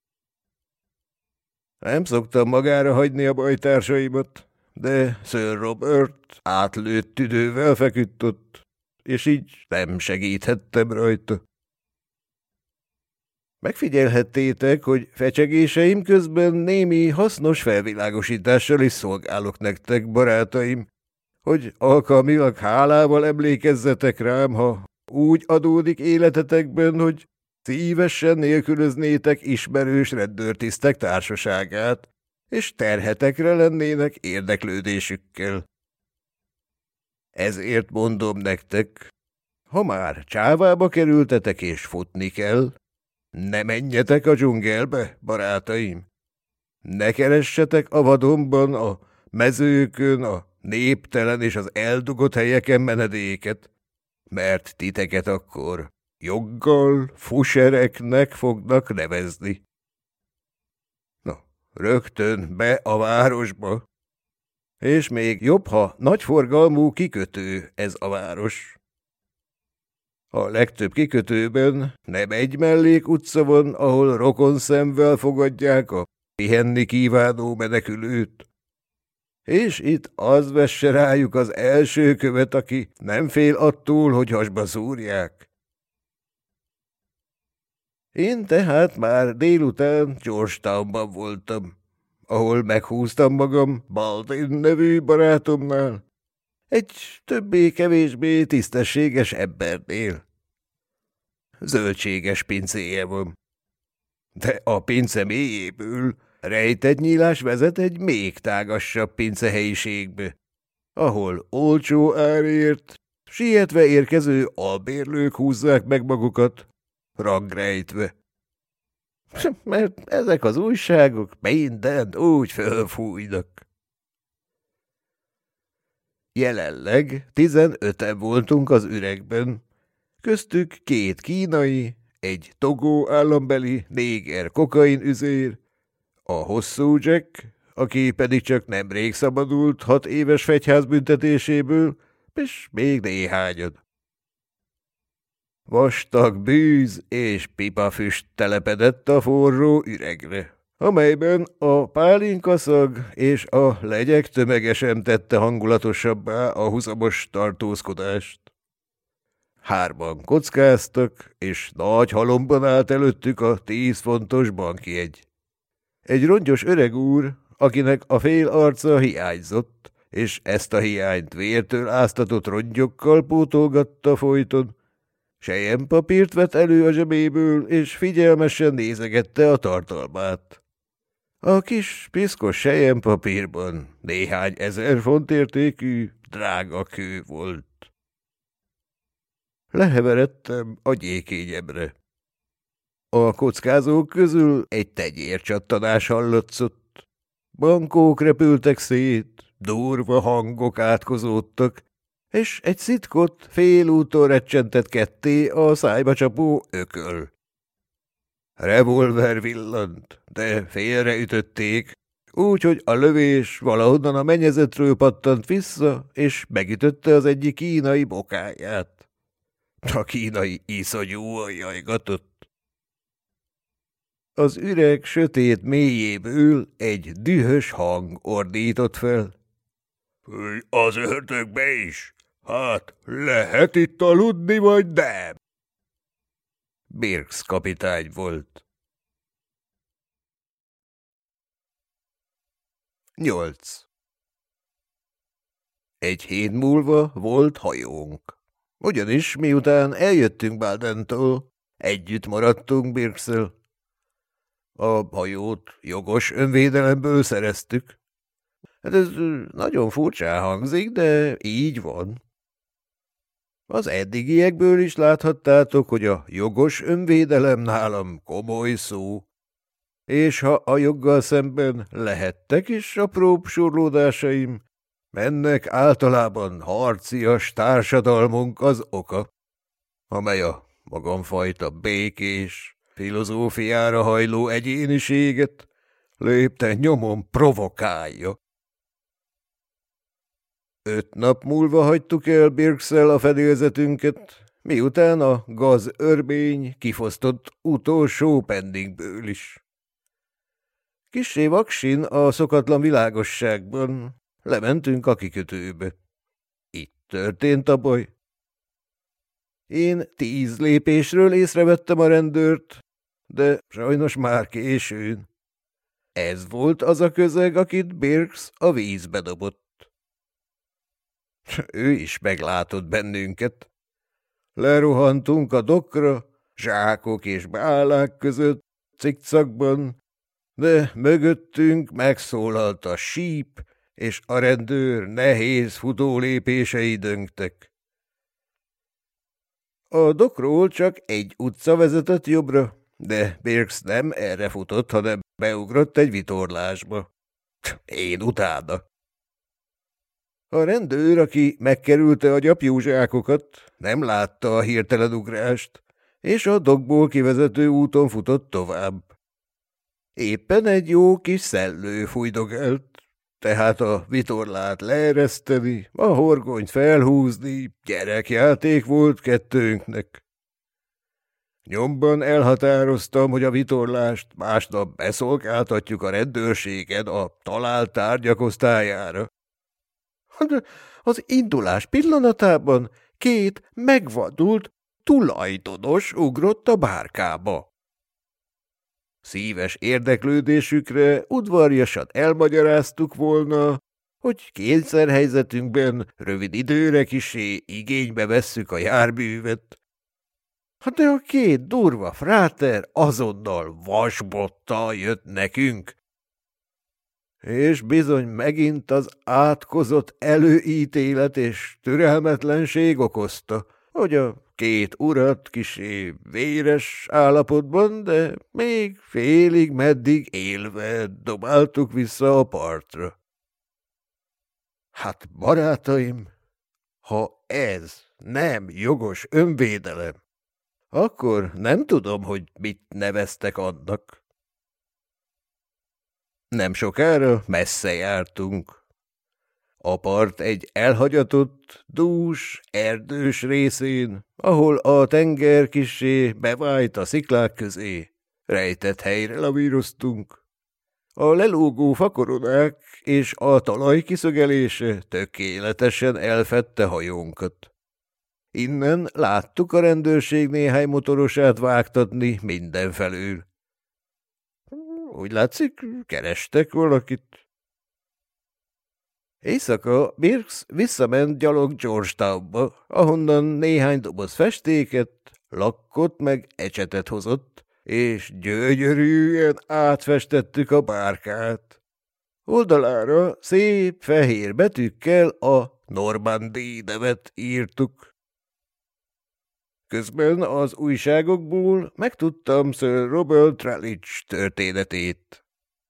Nem szoktam magára hagyni a bajtársaimat, de Sir Robert átlőtt tüdővel feküdt ott, és így nem segíthettem rajta. Megfigyelhettétek, hogy fecsegéseim közben némi hasznos felvilágosítással is szolgálok nektek, barátaim, hogy alkalmilag hálával emlékezzetek rám, ha úgy adódik életetekben, hogy szívesen nélkülöznétek ismerős rendőrtisztek társaságát, és terhetekre lennének érdeklődésükkel. Ezért mondom nektek, ha már csávába kerültetek és futni kell, ne menjetek a dzsungelbe, barátaim! Ne keressetek a vadonban, a mezőkön, a néptelen és az eldugott helyeken menedéket, mert titeket akkor joggal fusereknek fognak nevezni. Na, rögtön be a városba. És még jobb, ha nagyforgalmú kikötő ez a város. A legtöbb kikötőben nem egy mellék utca van, ahol rokonszemvel fogadják a pihenni kívánó menekülőt. És itt az vesse rájuk az első követ, aki nem fél attól, hogy hasba szúrják. Én tehát már délután Georgetownban voltam, ahol meghúztam magam Baldwin nevű barátomnál, egy többé-kevésbé tisztességes embernél. Zöldséges pincéje van. De a pince mélyéből rejtett nyílás vezet egy még tágasabb pincehelyiségbe, ahol olcsó árért sietve érkező albérlők húzzák meg magukat, rangrejtve. Mert ezek az újságok mindent úgy fölfújnak. Jelenleg 15-en voltunk az üregben, köztük 2 kínai, egy Togó állambeli néger kokainüzér, a hosszú Jack, aki pedig csak nemrég szabadult 6 éves fegyházbüntetéséből, és még néhányad. Vastag bűz és pipafüst telepedett a forró üregre, amelyben a pálinkaszag és a legyek tömegesen tette hangulatosabbá a húzamos tartózkodást. 3 kockáztak, és nagy halomban állt előttük a 10 fontos bankjegy. Egy rongyos öreg úr, akinek a fél arca hiányzott, és ezt a hiányt vértől áztatott rongyokkal pótolgatta folyton, Selyempapírt vett elő a zsebéből, és figyelmesen nézegette a tartalmát. A kis piszkos selyempapírban néhány 1000 font értékű drága kő volt. Leheveredtem a gyékényemre. A kockázók közül egy tegyércsattanás hallatszott. Bankók repültek szét, durva hangok átkozódtak, és egy szitkot félúton recsentett ketté a szájba csapó ököl. Revolver villant, de félreütötték, úgyhogy a lövés valahonnan a mennyezetről pattant vissza, és megütötte az egyik kínai bokáját. A kínai iszonyúan jajgatott. Az üreg sötét mélyéből egy dühös hang ordított fel. – Az ördögbe is! Hát, lehet itt aludni, vagy nem? Birks kapitány volt. 8. Egy hét múlva volt hajónk. Ugyanis miután eljöttünk Badentől, együtt maradtunk Birkszel. A hajót jogos önvédelemből szereztük. Hát ez nagyon furcsán hangzik, de így van. Az eddigiekből is láthattátok, hogy a jogos önvédelem nálam komoly szó, és ha a joggal szemben lehettek is apróbb surlódásaim, ennek általában harcias társadalmunk az oka, amely a magamfajta békés, filozófiára hajló egyéniséget lépten nyomon provokálja. 5 nap múlva hagytuk el Birkszel a fedélzetünket, miután a gazörbény kifosztott utolsó pendingből is. Kissé vaksin a szokatlan világosságban lementünk a kikötőbe. Itt történt a baj. Én 10 lépésről észrevettem a rendőrt, de sajnos már későn. Ez volt az a közeg, akit Birks a vízbe dobott. Ő is meglátott bennünket. Lerohantunk a dokkra, zsákok és bálák között, cikcakban, de mögöttünk megszólalt a síp, és a rendőr nehéz futólépései döngtek. A dokkról csak egy utca vezetett jobbra, de Birks nem erre futott, hanem beugrott egy vitorlásba. Én utána. A rendőr, aki megkerülte a gyapjúzsákokat, nem látta a hirtelen ugrást, és a dokkból kivezető úton futott tovább. Éppen egy jó kis szellő fújdogált, tehát a vitorlát leereszteni, a horgonyt felhúzni gyerekjáték volt kettőnknek. Nyomban elhatároztam, hogy a vitorlást másnap beszolgáltatjuk a rendőrségen a talált tárgyak osztályára. De az indulás pillanatában 2 megvadult tulajdonos ugrott a bárkába. Szíves érdeklődésükre udvariasan elmagyaráztuk volna, hogy kényszerhelyzetünkben rövid időre kissé igénybe vesszük a járművet. De a 2 durva fráter azonnal vasbottal jött nekünk. És bizony megint az átkozott előítélet és türelmetlenség okozta, hogy a 2 urat kissé véres állapotban, de még félig meddig élve dobáltuk vissza a partra. Hát, barátaim, ha ez nem jogos önvédelem, akkor nem tudom, hogy mit neveztek annak. Nem sokára messze jártunk. A part egy elhagyatott, dús, erdős részén, ahol a tenger kissé bevájt a sziklák közé, rejtett helyre lavíroztunk. A lelógó fakoronák és a talaj kiszögelése tökéletesen elfedte hajónkat. Innen láttuk a rendőrség néhány motorosát vágtatni mindenfelől. Úgy látszik, kerestek valakit. Éjszaka Birks visszament gyalog Georgetownba, ahonnan néhány doboz festéket, lakkot meg ecsetet hozott, és gyönyörűen átfestettük a bárkát. Oldalára szép fehér betűkkel a Normandy nevet írtuk. Közben az újságokból megtudtam Sir Robert Rutledge történetét.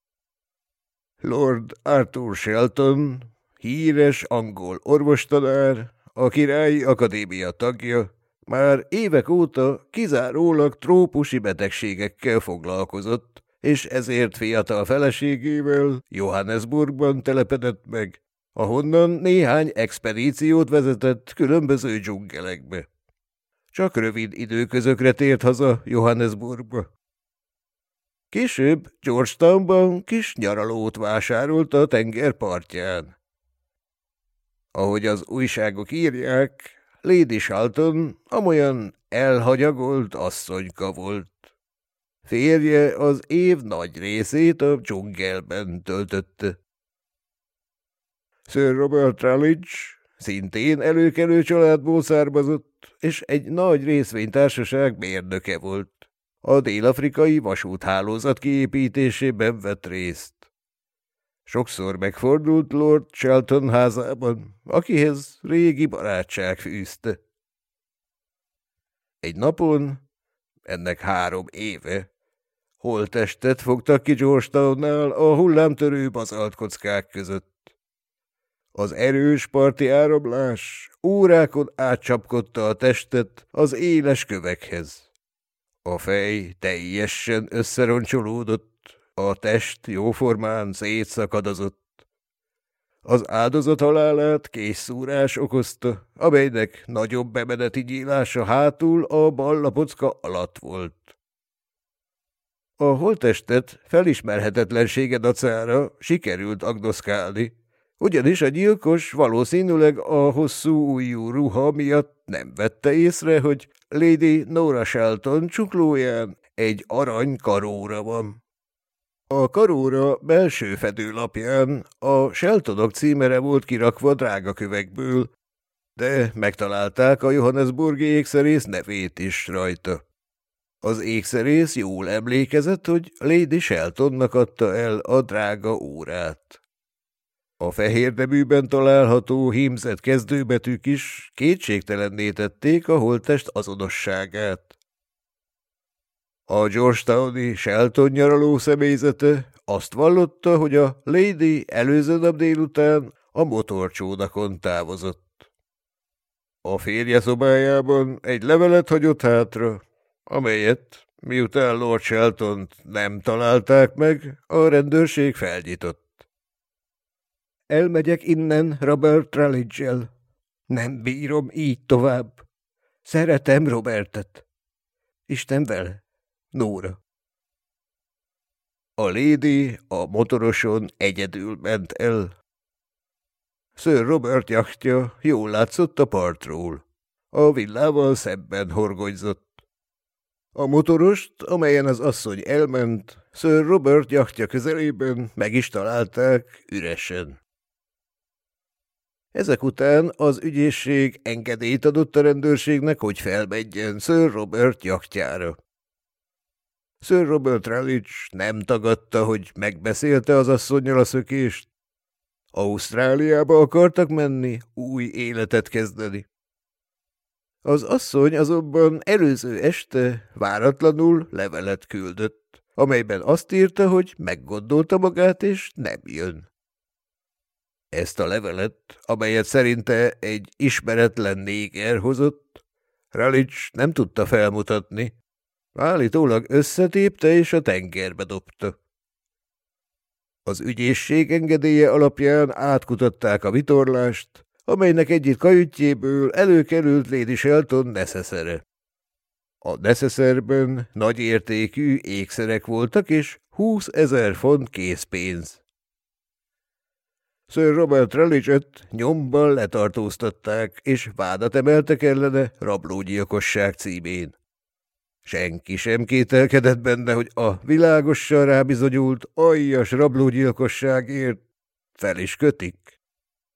Lord Arthur Shelton, híres angol orvostanár, a Királyi Akadémia tagja, már évek óta kizárólag trópusi betegségekkel foglalkozott, és ezért fiatal feleségével Johannesburgban telepedett meg, ahonnan néhány expedíciót vezetett különböző dzsungelekbe. Csak rövid időközökre tért haza Johannesburgba. Később Georgetownban kis nyaralót vásárolt a tenger partján. Ahogy az újságok írják, Lady Shelton amolyan elhanyagolt asszonyka volt. Férje az év nagy részét a dzsungelben töltötte. Sir Robert Rutledge szintén előkelő családból származott, és egy nagy részvénytársaság mérnöke volt. A dél-afrikai vasúthálózat kiépítésében vett részt. Sokszor megfordult Lord Shelton házában, akihez régi barátság fűzte. Egy napon, ennek 3 éve, holttestet fogtak ki Georgetownnál a hullámtörő bazaltkockák között. Az erős parti áramlás órákon átcsapkodta a testet az éles kövekhez. A fej teljesen összeroncsolódott, a test jóformán szétszakadozott. Az áldozat halálát készszúrás okozta, amelynek nagyobb emeleti gyílása hátul a bal lapocka alatt volt. A holttestet felismerhetetlensége dacára sikerült agnoszkálni, ugyanis a gyilkos valószínűleg a hosszú ujjú ruha miatt nem vette észre, hogy Lady Nora Shelton csuklóján egy arany karóra van. A karóra belső fedőlapján a Sheltonok címere volt kirakva drágakövekből, de megtalálták a johannesburgi ékszerész nevét is rajta. Az ékszerész jól emlékezett, hogy Lady Sheltonnak adta el a drága órát. A fehér neműben található hímzett kezdőbetűk is kétségtelenné tették a holttest azonosságát. A Georgetowni Shelton nyaraló személyzete azt vallotta, hogy a Lady előző nap délután a motorcsónakon távozott. A férje szobájában egy levelet hagyott hátra, amelyet, miután Lord Sheltont nem találták meg, a rendőrség felnyitott. Elmegyek innen Robert Rutledge-el. Nem bírom így tovább. Szeretem Robertet. Isten vele, Nóra. A lady a motoroson egyedül ment el. Sir Robert jachtja jól látszott a partról. A villával szemben horgonyzott. A motorost, amelyen az asszony elment, Sir Robert jachtja közelében meg is találták üresen. Ezek után az ügyészség engedélyt adott a rendőrségnek, hogy felmenjen Sir Robert jachtjára. Sir Robert Rutledge nem tagadta, hogy megbeszélte az asszonnyal a szökést. Ausztráliába akartak menni, új életet kezdeni. Az asszony azonban előző este váratlanul levelet küldött, amelyben azt írta, hogy meggondolta magát és nem jön. Ezt a levelet, amelyet szerinte egy ismeretlen néger hozott, Rutledge nem tudta felmutatni. Állítólag összetépte és a tengerbe dobta. Az ügyészség engedélye alapján átkutatták a vitorlást, amelynek egyik kajütjéből előkerült Lady Shelton neszeszere. A neszeszerben nagy értékű ékszerek voltak és 20 000 font készpénz. Sir Robert Rutledge-et nyomban letartóztatták, és vádat emeltek ellene rablógyilkosság címén. Senki sem kételkedett benne, hogy a világosan rábizonyult aljas rablógyilkosságért fel is kötik.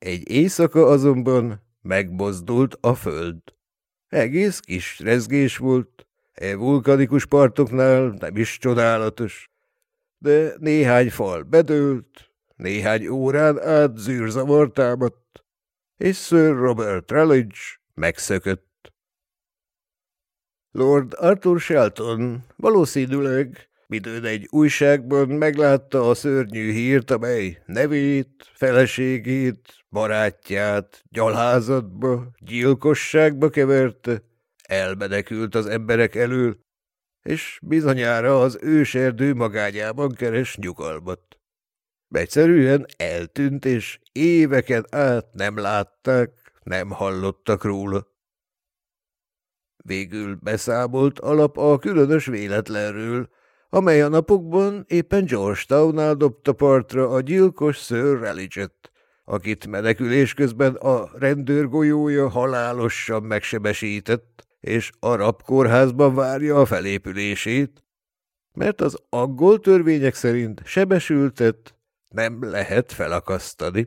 Egy éjszaka azonban megmozdult a föld. Egész kis rezgés volt, vulkanikus partoknál nem is csodálatos, de néhány fal bedőlt, néhány órán át zűrzavar támadt, és Sir Robert Rutledge megszökött. Lord Arthur Shelton valószínűleg midőn egy újságban meglátta a szörnyű hírt, amely nevét, feleségét, barátját gyalázatba, gyilkosságba keverte, elmenekült az emberek elől, és bizonyára az őserdő magányában keres nyugalmat. Egyszerűen eltűnt, és éveken át nem látták, nem hallottak róla. Végül beszámolt alap a különös véletlenről, amely a napokban éppen Georgetownnál dobta partra a gyilkos Sir Rutledge-et, akit menekülés közben a rendőrgolyója halálosan megsebesített, és a rabkórházban várja a felépülését, mert az angol törvények szerint sebesültet nem lehet felakasztani.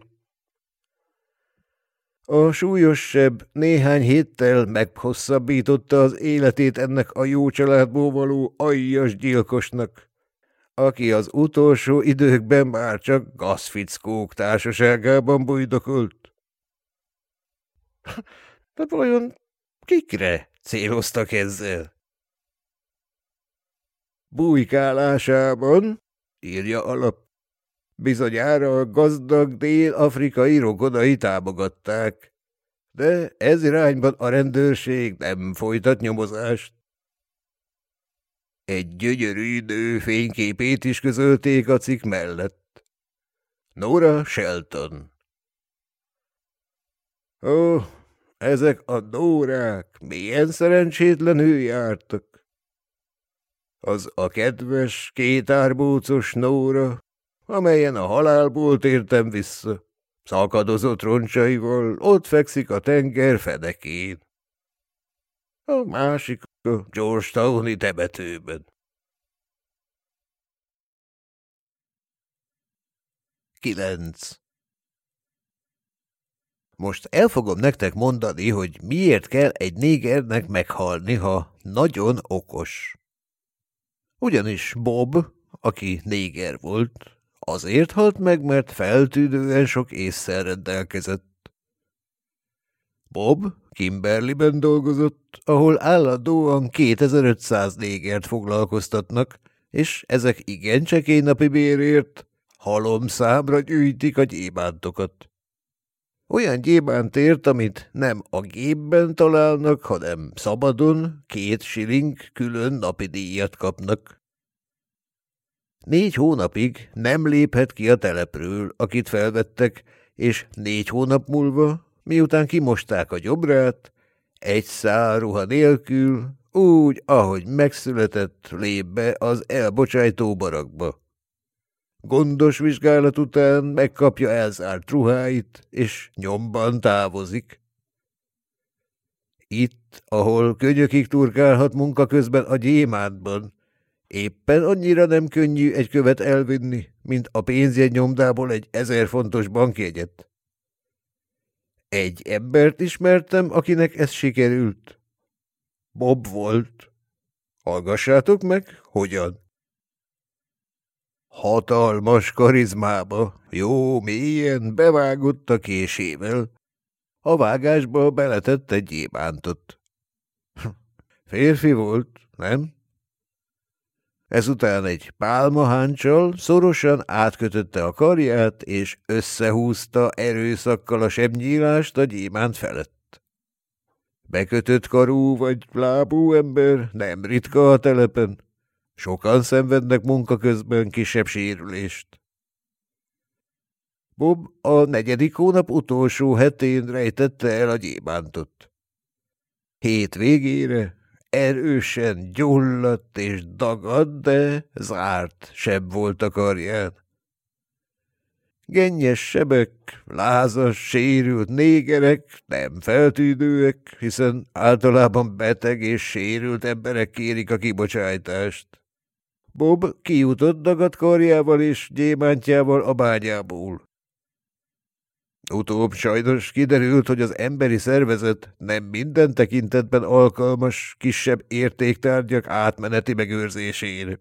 A súlyossebb néhány héttel meghosszabbította az életét ennek a jó családból való aljas gyilkosnak, aki az utolsó időkben már csak gazfickók társaságában bujdokolt. De vajon kikre céloztak ezzel? Bujkálásában, írja alap, bizonyára a gazdag dél-afrikai rokonai támogatták, de ez irányban a rendőrség nem folytat nyomozást. Egy gyönyörű nő fényképét is közölték a cikk mellett. Nora Shelton. Ó, ezek a Nórák milyen szerencsétlenül jártak. Az a kedves, kétárbócos Nóra, amelyen a halálból tértem vissza, szakadozott roncsaival ott fekszik a tenger fedekén. A másik a Georgetowni temetőben. 9. Most el fogom nektek mondani, hogy miért kell egy négernek meghalni, ha nagyon okos. Ugyanis Bob, aki néger volt, azért halt meg, mert feltűnően sok ésszel rendelkezett. Bob Kimberleyben dolgozott, ahol állandóan 2500 négert foglalkoztatnak, és ezek igen csekély napi bérért halomszámra gyűjtik a gyémántokat. Olyan gyémántért, amit nem a gépben találnak, hanem szabadon 2 shilling külön napi díjat kapnak. 4 hónapig nem léphet ki a telepről, akit felvettek, és 4 hónap múlva, miután kimosták a gyobrát, egy szál ruha nélkül, úgy, ahogy megszületett, lép be az elbocsájtó barakba. Gondos vizsgálat után megkapja elzárt ruháit, és nyomban távozik. Itt, ahol könyökig turkálhat munka közben a gyémántban, éppen annyira nem könnyű egy követ elvinni, mint a pénzjegynyomdából egy 1000 fontos bankjegyet. Egy embert ismertem, akinek ez sikerült. Bob volt. Hallgassátok meg, hogyan? Hatalmas karizmába, jó mélyen bevágott a késével. A vágásba beletett egy gyémántot. Férfi volt, nem? Ezután egy pálmaháncsal szorosan átkötötte a karját, és összehúzta erőszakkal a sebnyílást a gyémánt felett. Bekötött karú vagy lábú ember nem ritka a telepen. Sokan szenvednek munka közben kisebb sérülést. Bob a 4. hónap utolsó hetén rejtette el a gyémántot. Hét végére erősen gyulladt és dagadt, de zárt seb volt a karján. Gennyes sebek, lázas, sérült négerek nem feltűnőek, hiszen általában beteg és sérült emberek kérik a kibocsájtást. Bob kijutott dagadt karjával és gyémántjával a bányából. Utóbb sajnos kiderült, hogy az emberi szervezet nem minden tekintetben alkalmas kisebb értéktárgyak átmeneti megőrzésére.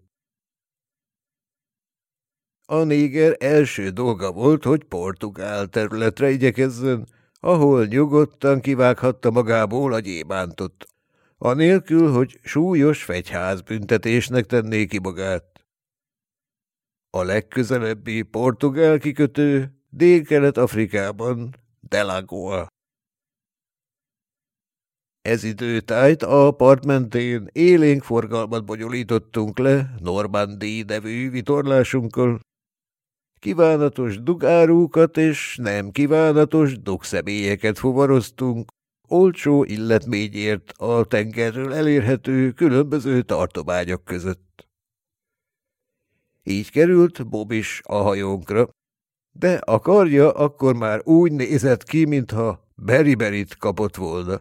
A néger első dolga volt, hogy portugál területre igyekezzen, ahol nyugodtan kivághatta magából a gyémántot, anélkül, hogy súlyos fegyházbüntetésnek tenné ki magát. A legközelebbi portugál kikötő Dél-Kelet-Afrikában Delagoa. Ez időtájt a part mentén élénk forgalmat bonyolítottunk le Normandie nevű vitorlásunkkal. Kívánatos dugárúkat és nem kívánatos dugszemélyeket fuvaroztunk, olcsó illetményért a tengerről elérhető különböző tartományok között. Így került Bob is a hajónkra, de a karja akkor már úgy nézett ki, mintha beriberit kapott volna.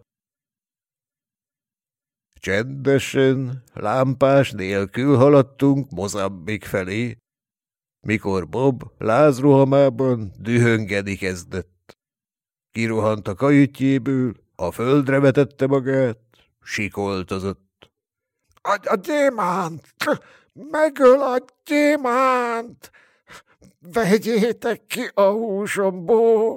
Csendesen, lámpás nélkül haladtunk Mozambik felé, mikor Bob lázrohamában dühöngeni kezdett. Kirohant a kajütjéből, a földre vetette magát, sikoltozott. A gyémánt! Megöl a gyémánt! Vegyétek ki a húsomból!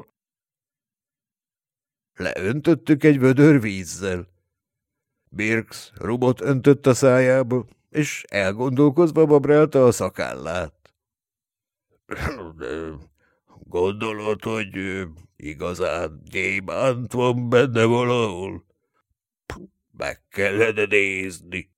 Leöntöttük egy vödör vízzel. Birks rumot öntött a szájába, és elgondolkozva babrálta a szakállát. Gondolod, hogy igazán gyémánt van benne valahol? Meg kellene nézni.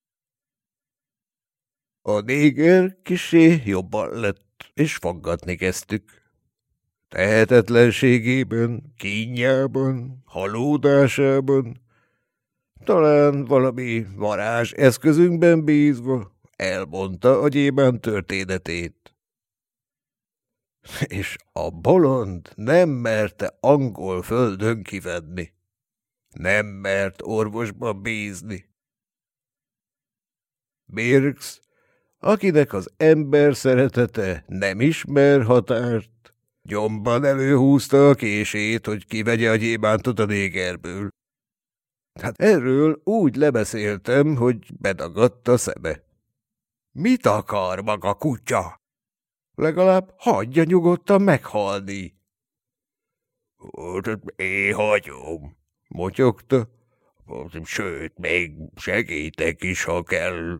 A néger kissé jobban lett, és faggatni kezdtük. Tehetetlenségében, kínjában, halódásában, talán valami varázs eszközünkben bízva elmondta a gyémánt történetét. És a bolond nem merte angol földön kivenni. Nem mert orvosban bízni. Birks, akinek az ember szeretete nem ismer határt, gyomban előhúzta a kését, hogy kivegye a gyémántot a négerből. Hát erről úgy lebeszéltem, hogy bedagadt a szeme. Mit akar maga kutya? Legalább hagyja nyugodtan meghalni. Én hagyom, motyogta. Sőt, még segítek is, ha kell.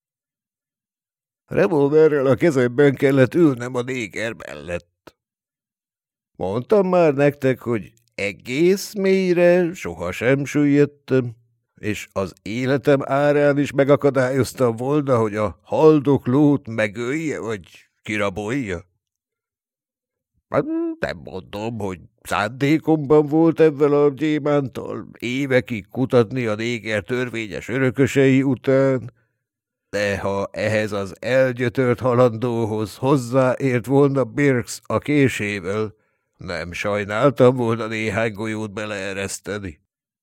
Revolverrel a kezemben kellett ülnem a néger mellett. Mondtam már nektek, hogy egész mélyre sohasem süllyedtem, és az életem árán is megakadályoztam volna, hogy a haldoklót megölje, vagy kirabolja. Hát nem mondom, hogy szándékomban volt ezzel a gyémánttal évekig kutatni a néger törvényes örökösei után, de ha ehhez az elgyötört halandóhoz hozzáért volna Birks a késével, nem sajnáltam volna néhány golyót beleereszteni.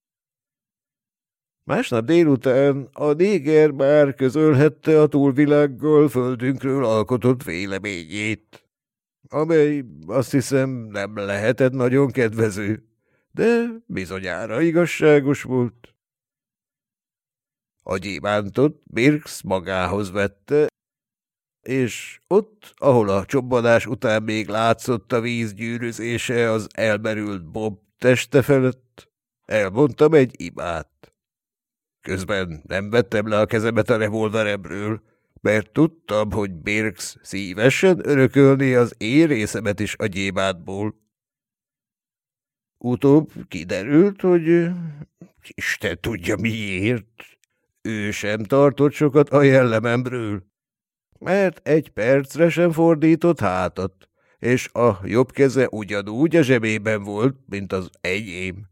Másnap délután a néger már közölhette a túlvilággal földünkről alkotott véleményét, amely azt hiszem nem lehetett nagyon kedvező, de bizonyára igazságos volt. A gyémántot Birks magához vette, és ott, ahol a csobbanás után még látszott a víz gyűrűzése az elmerült Bob teste felett, elmondtam egy imát. Közben nem vettem le a kezemet a revolveremről, mert tudtam, hogy Birks szívesen örökölné az én részemet is a gyémántból. Utóbb kiderült, hogy Isten tudja miért, ő sem tartott sokat a jellememről, mert egy percre sem fordított hátat, és a jobb keze ugyanúgy a zsebében volt, mint az enyém.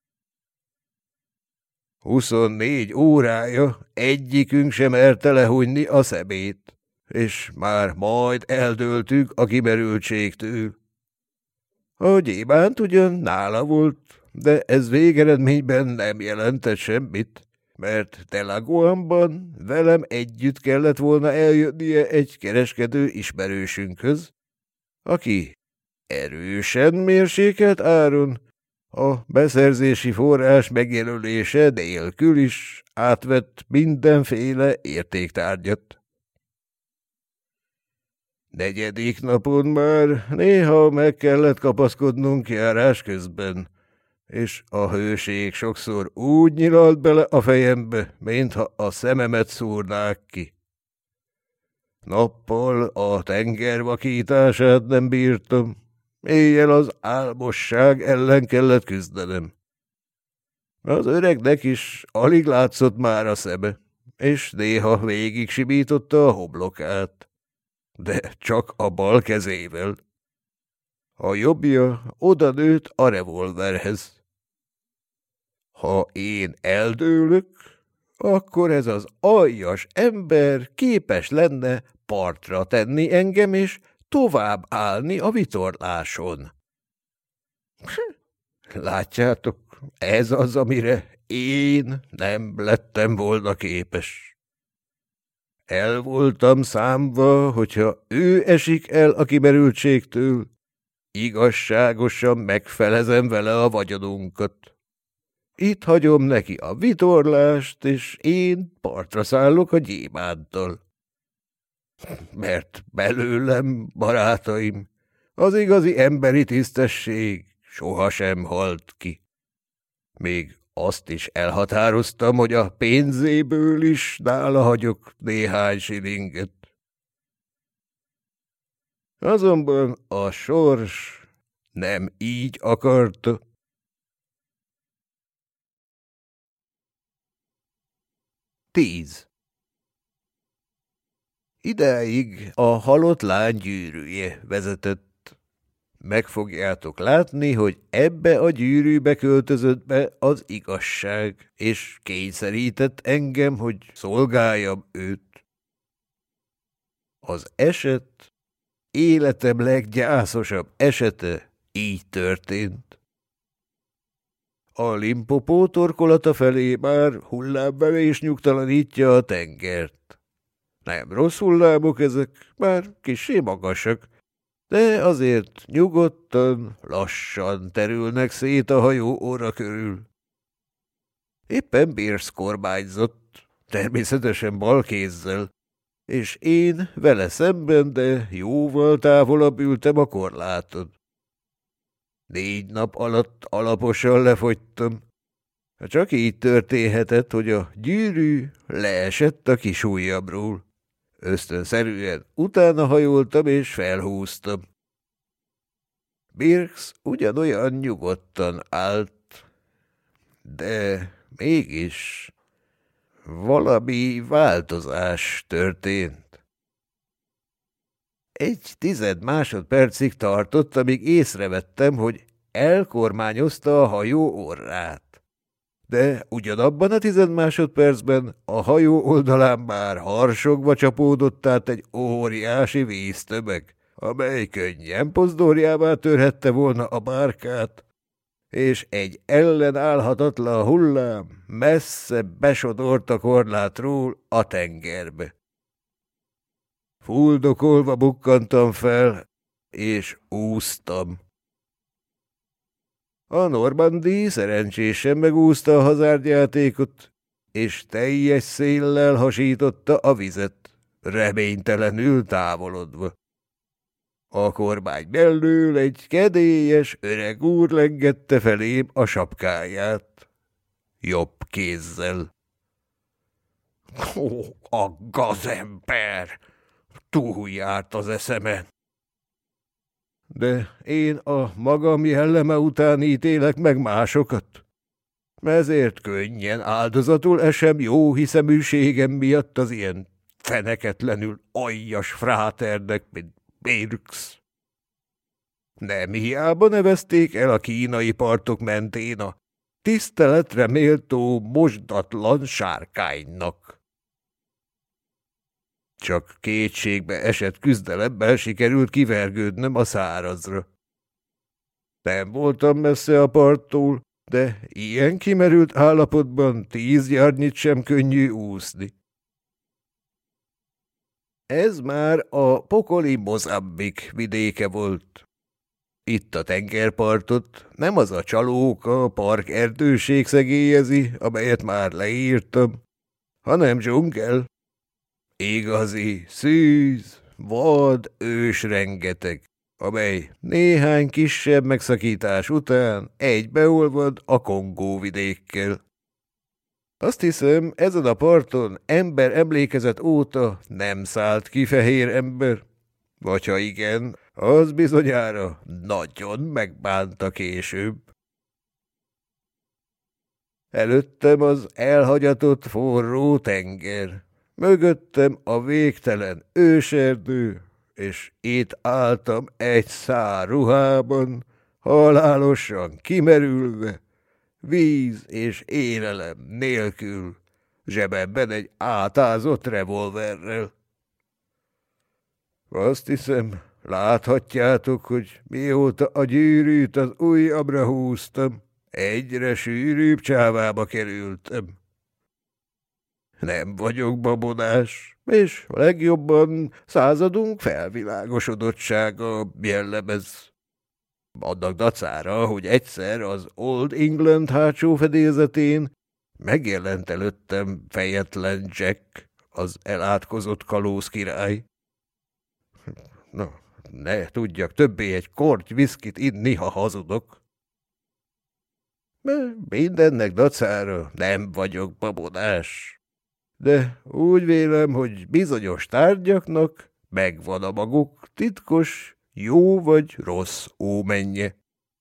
24 órája egyikünk sem merte lehújni a szemét, és már majd eldőltünk a kimerültségtől. A gyémánt ugyan nála volt, de ez végeredményben nem jelentett semmit, mert Delagoamban velem együtt kellett volna eljönnie egy kereskedő ismerősünkhöz, aki erősen mérsékelt áron, a beszerzési forrás megjelölése nélkül is átvett mindenféle értéktárgyat. 4. napon már néha meg kellett kapaszkodnunk járás közben, és a hőség sokszor úgy nyilalt bele a fejembe, mintha a szememet szúrnák ki. Nappal a tenger vakítását nem bírtam, éjjel az álmosság ellen kellett küzdenem. Az öregnek is alig látszott már a szeme, és néha végig simította a homlokát, de csak a bal kezével. A jobbja odanőtt a revolverhez. Ha én eldőlök, akkor ez az aljas ember képes lenne partra tenni engem, és tovább állni a vitorláson. Látjátok, ez az, amire én nem lettem volna képes. El voltam számva, hogyha ő esik el a kimerültségtől, igazságosan megfelezem vele a vagyonunkat. Itt hagyom neki a vitorlást, és én partra szállok a gyémánttal. Mert belőlem, barátaim, az igazi emberi tisztesség sohasem halt ki. Még azt is elhatároztam, hogy a pénzéből is nála hagyok néhány silinget. Azonban a sors nem így akarta. Idáig a halott lány gyűrűje vezetett. Meg fogjátok látni, hogy ebbe a gyűrűbe költözött be az igazság, és kényszerített engem, hogy szolgáljam őt. Az eset, életem leggyászosabb esete így történt. A Limpopo torkolata felé már hullámverés nyugtalanítja a tengert. Nem rossz hullámok ezek, már kissé magasak, de azért nyugodtan, lassan terülnek szét a hajó óra körül. Éppen Bierce kormányzott, természetesen balkézzel, és én vele szemben, de jóval távolabb ültem a korláton. 4 nap alatt alaposan lefogytam. Csak így történhetett, hogy a gyűrű leesett a kis ujjamról. Ösztönszerűen utána hajoltam és felhúztam. Bierce ugyanolyan nyugodtan állt, de mégis valami változás történt. 1 másodpercig tartott, amíg észrevettem, hogy elkormányozta a hajó orrát. De ugyanabban a 10 másodpercben a hajó oldalán már harsogva csapódott át egy óriási víztömeg, amely könnyen pozdorjává törhette volna a bárkát, és egy ellenállhatatlan hullám messze besodort a korlátról a tengerbe. Fuldokolva bukkantam fel, és úsztam. A Normandie szerencsésen megúszta a hazárdjátékot, és teljes széllel hasította a vizet, reménytelenül távolodva. A kormány mellől egy kedélyes öreg úr lengette felém a sapkáját, jobb kézzel. Ó, a gazember! Túljárt az eszemen. De én a magam jelleme után ítélek meg másokat. Ezért könnyen áldozatul esem jó hiszeműségem miatt az ilyen feneketlenül aljas fráternek, mint Bierce. Nem hiába nevezték el a kínai partok mentén a tiszteletre méltó mosdatlan sárkánynak. Csak kétségbe esett küzdelemmel sikerült kivergődnöm a szárazra. Nem voltam messze a parttól, de ilyen kimerült állapotban 10 yardnyit sem könnyű úszni. Ez már a pokoli Mozambik vidéke volt. Itt a tengerpartot nem az a csalóka, park erdőség szegélyezi, amelyet már leírtam, hanem dzsungel. Igazi, szűz, vad, ős rengeteg, amely néhány kisebb megszakítás után egybeolvad a Kongó vidékkel. Azt hiszem, ezen a parton ember emlékezet óta nem szállt ki fehér ember. Vagy ha igen, az bizonyára nagyon megbánta később. Előttem az elhagyatott forró tenger, mögöttem a végtelen őserdő, és itt álltam egy szár ruhában, halálosan kimerülve, víz és élelem nélkül, zsebemben egy átázott revolverrel. Azt hiszem, láthatjátok, hogy mióta a gyűrűt az ujjamra húztam, egyre sűrűbb csávába kerültem. Nem vagyok babonás, és legjobban századunk felvilágosodottsága jellemez. Annak dacára, hogy egyszer az Old England hátsó fedélzetén megjelent előttem fejetlen Jack, az elátkozott kalóz király. Na, ne tudjak többé egy korty viszkit inni, ha hazudok. Mindennek dacára nem vagyok babonás, de úgy vélem, hogy bizonyos tárgyaknak megvan a maguk titkos, jó vagy rossz ómenje.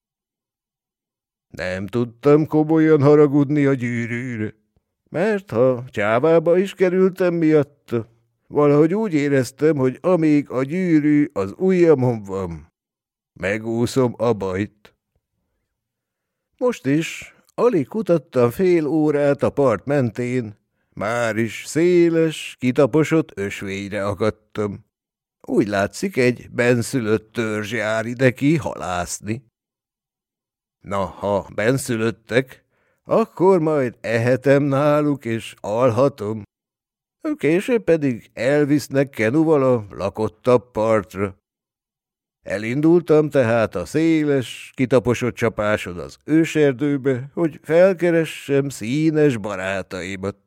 Nem tudtam komolyan haragudni a gyűrűre, mert ha csávába is kerültem miatta, valahogy úgy éreztem, hogy amíg a gyűrű az ujjamon van, megúszom a bajt. Most is alig kutattam fél órát a part mentén, már is széles, kitaposott ösvényre akadtam. Úgy látszik, egy benszülött törzs jár ide ki halászni. Na, ha benszülöttek, akkor majd ehetem náluk és alhatom. Később pedig elvisznek kenuval a lakottabb partra. Elindultam tehát a széles, kitaposott csapáson az őserdőbe, hogy felkeressem színes barátaimat.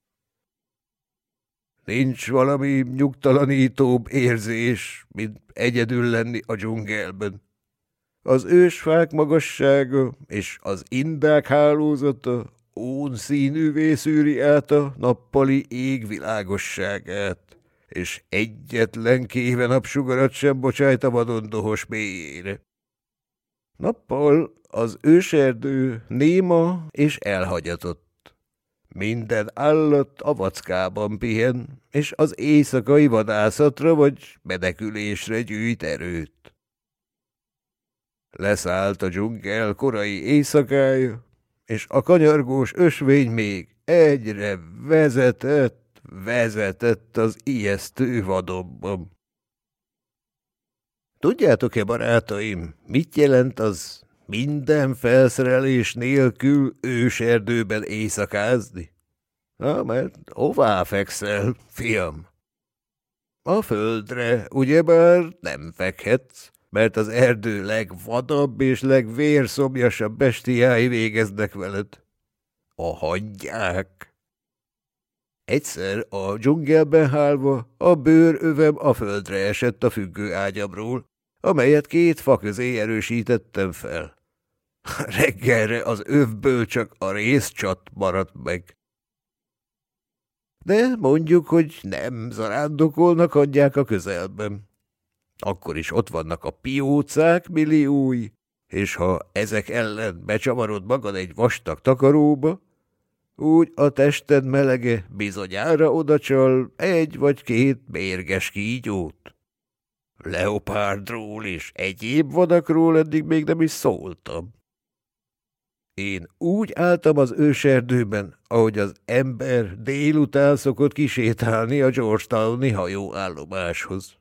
Nincs valami nyugtalanítóbb érzés, mint egyedül lenni a dzsungelben. Az ősfák magassága és az indák hálózata ónszínűvé szűri át a nappali ég világosságát, és egyetlen kéve napsugarat sem bocsájt a vadon dohos mélyére. Nappal az őserdő néma és elhagyatott. Minden állat a vackában pihen, és az éjszakai vadászatra vagy menekülésre gyűjt erőt. Leszállt a dzsungel korai éjszakája, és a kanyargós ösvény még egyre vezetett az ijesztő vadonban. Tudjátok-e, barátaim, mit jelent az minden felszerelés nélkül őserdőben éjszakázni? Mert hová fekszel, fiam? A földre, ugyebár nem fekhetsz, mert az erdő legvadabb és legvérszomjasabb bestiái végeznek veled. A hangyák. Egyszer a dzsungelben hálva a bőrövem a földre esett a függő ágyamról, amelyet 2 fa közé erősítettem fel. Reggelre az övből csak a részcsat maradt meg. De mondjuk, hogy nem zarándokolnak hangyák a közelben. Akkor is ott vannak a piócák milliói, és ha ezek ellen becsavarod magad egy vastag takaróba, úgy a tested melege bizonyára odacsal 1 vagy 2 mérges kígyót. Leopárdról és egyéb vadakról eddig még nem is szóltam. Én úgy álltam az őserdőben, ahogy az ember délután szokott kisétálni a Georgetowni hajóállomáshoz.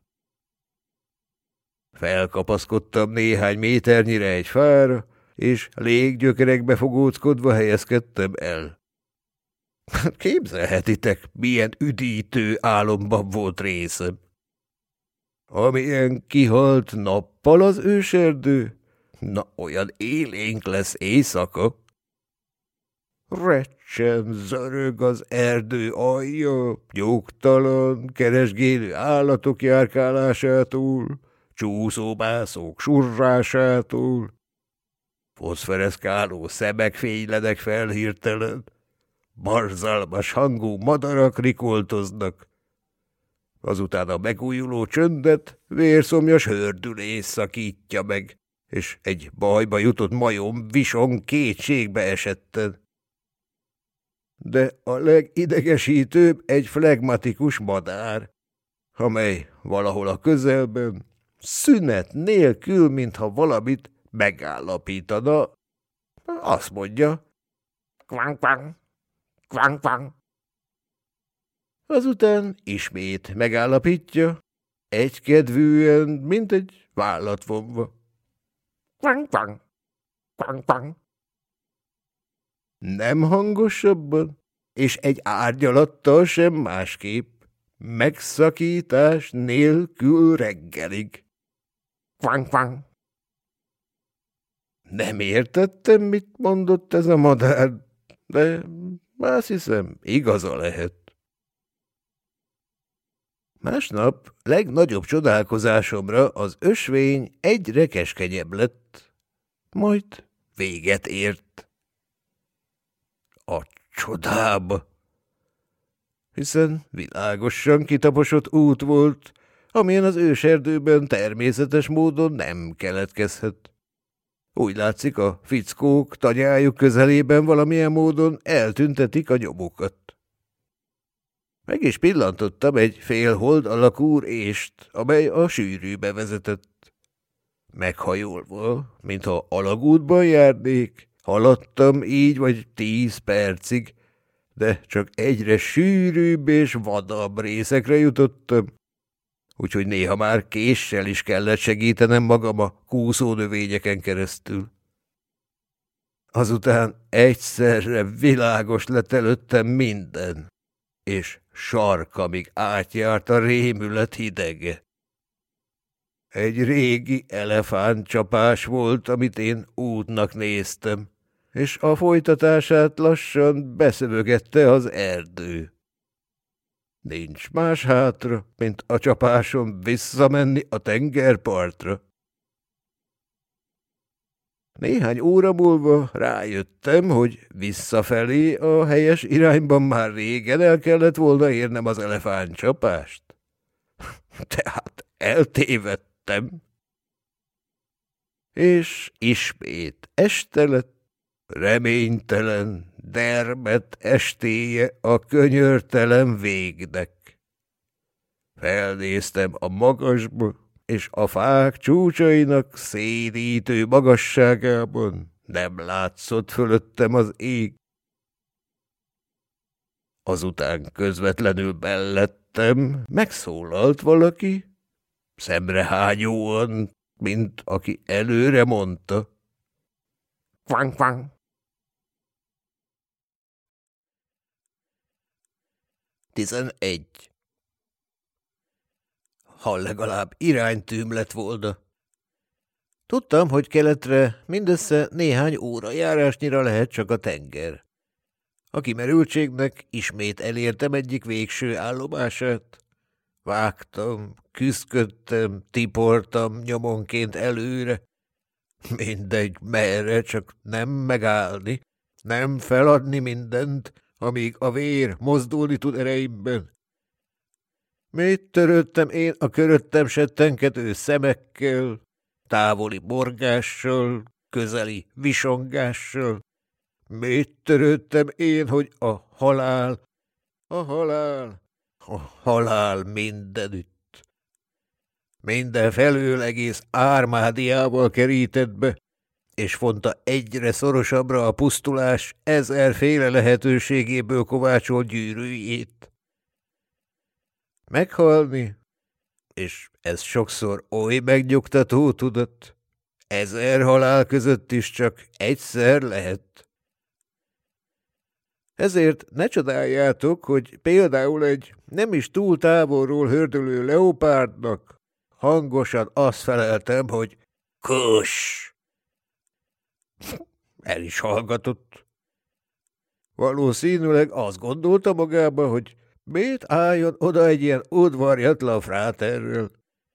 Felkapaszkodtam néhány méternyire egy fára, és léggyökerekbe fogóckodva helyezkedtem el. Képzelhetitek, milyen üdítő álomban volt részem. Amilyen kihalt nappal az őserdő, Na, olyan élénk lesz éjszaka. Recsen, zörög az erdő alja, nyugtalan, keresgélő állatok járkálásától, csúszóbászók surrásától, foszfereszkáló szemek fénylenek fel hirtelen, barzalmas hangú madarak rikoltoznak. Azután a megújuló csöndet vérszomjas hördülés szakítja meg, és egy bajba jutott majom vison kétségbe esetten. De a legidegesítőbb egy flegmatikus madár, amely valahol a közelben, szünet nélkül, mintha valamit megállapítana, azt mondja, kvang-kvang, kvang-kvang. Azután ismét megállapítja, egykedvűen, mint egy vállat vonva. Kvang-kvang, kvang-kvang. Nem hangosabban, és egy árnyalattal sem másképp, megszakítás nélkül reggelig. Kvang-kvang. Nem értettem, mit mondott ez a madár, de azt hiszem, igaza lehet. Másnap legnagyobb csodálkozásomra az ösvény egyre keskenyebb lett, majd véget ért. A csodába! Hiszen világosan kitaposott út volt, amilyen az őserdőben természetes módon nem keletkezhet. Úgy látszik, a fickók tanyájuk közelében valamilyen módon eltüntetik a nyomokat. Meg is pillantottam egy félhold alakú rést, amely a sűrűbe vezetett. Meghajolva, mintha alagútban járnék, haladtam így vagy 10 percig, de csak egyre sűrűbb és vadabb részekre jutottam, úgyhogy néha már késsel is kellett segítenem magam a kúszónövényeken keresztül. Azután egyszerre világos lett előttem minden, és sarkamig átjárt a rémület hidege. Egy régi elefántcsapás volt, amit én útnak néztem, és a folytatását lassan beszövögette az erdő. Nincs más hátra, mint a csapáson visszamenni a tengerpartra. Néhány óra múlva rájöttem, hogy visszafelé a helyes irányban már régen el kellett volna érnem az elefántcsapást. Tehát eltévedtem. És ismét este lett, reménytelen, dermedt estéje a könyörtelen végnek. Felnéztem a magasba, és a fák csúcsainak szédítő magasságában nem látszott fölöttem az ég. Azután közvetlenül mellettem megszólalt valaki, szemrehányóan, mint aki előre mondta. Kvang-kvang. 11. Ha legalább iránytűm lett volna. Tudtam, hogy keletre mindössze néhány óra járásnyira lehet csak a tenger. A kimerültségnek ismét elértem egyik végső állomását. Vágtam, küszködtem, tiportam nyomonként előre. Mindegy merre, csak nem megállni, nem feladni mindent, amíg a vér mozdulni tud ereimben. Mit törődtem én a köröttem settenkedő szemekkel, távoli morgással, közeli visongással? Mit törődtem én, hogy a halál mindenütt. Mindenfelől egész Ármádiával kerített be, és fonta egyre szorosabbra a pusztulás 1000 féle lehetőségéből kovácsolt gyűrűjét. Meghalni, és ez sokszor oly megnyugtató tudat, 1000 halál között is csak egyszer lehet. Ezért ne csodáljátok, hogy például egy nem is túl távolról hördülő leopárdnak hangosan azt feleltem, hogy kus, El is hallgatott. Valószínűleg azt gondolta magába, hogy miért álljon oda egy ilyen udvarjatlan fráterről.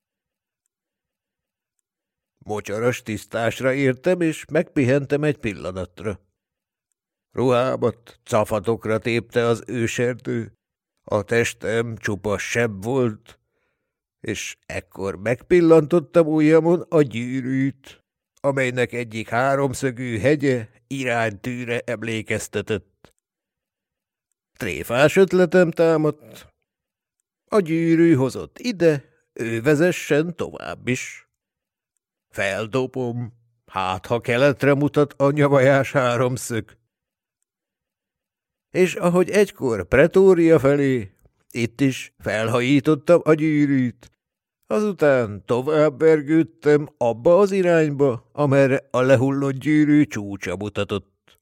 Mocsaras tisztásra értem, és megpihentem egy pillanatra. Ruhámat cafatokra tépte az őserdő, a testem csupa seb volt, és ekkor megpillantottam ujjamon a gyűrűt, amelynek egyik háromszögű hegye iránytűre emlékeztetett. Tréfás ötletem támadt. A gyűrű hozott ide, ő vezessen tovább is. Feldobom, hát ha keletre mutat a nyavajás háromszög. És ahogy egykor Pretória felé, itt is felhajítottam a gyűrűt, azután tovább vergődtem abba az irányba, amerre a lehullott gyűrű csúcsa mutatott.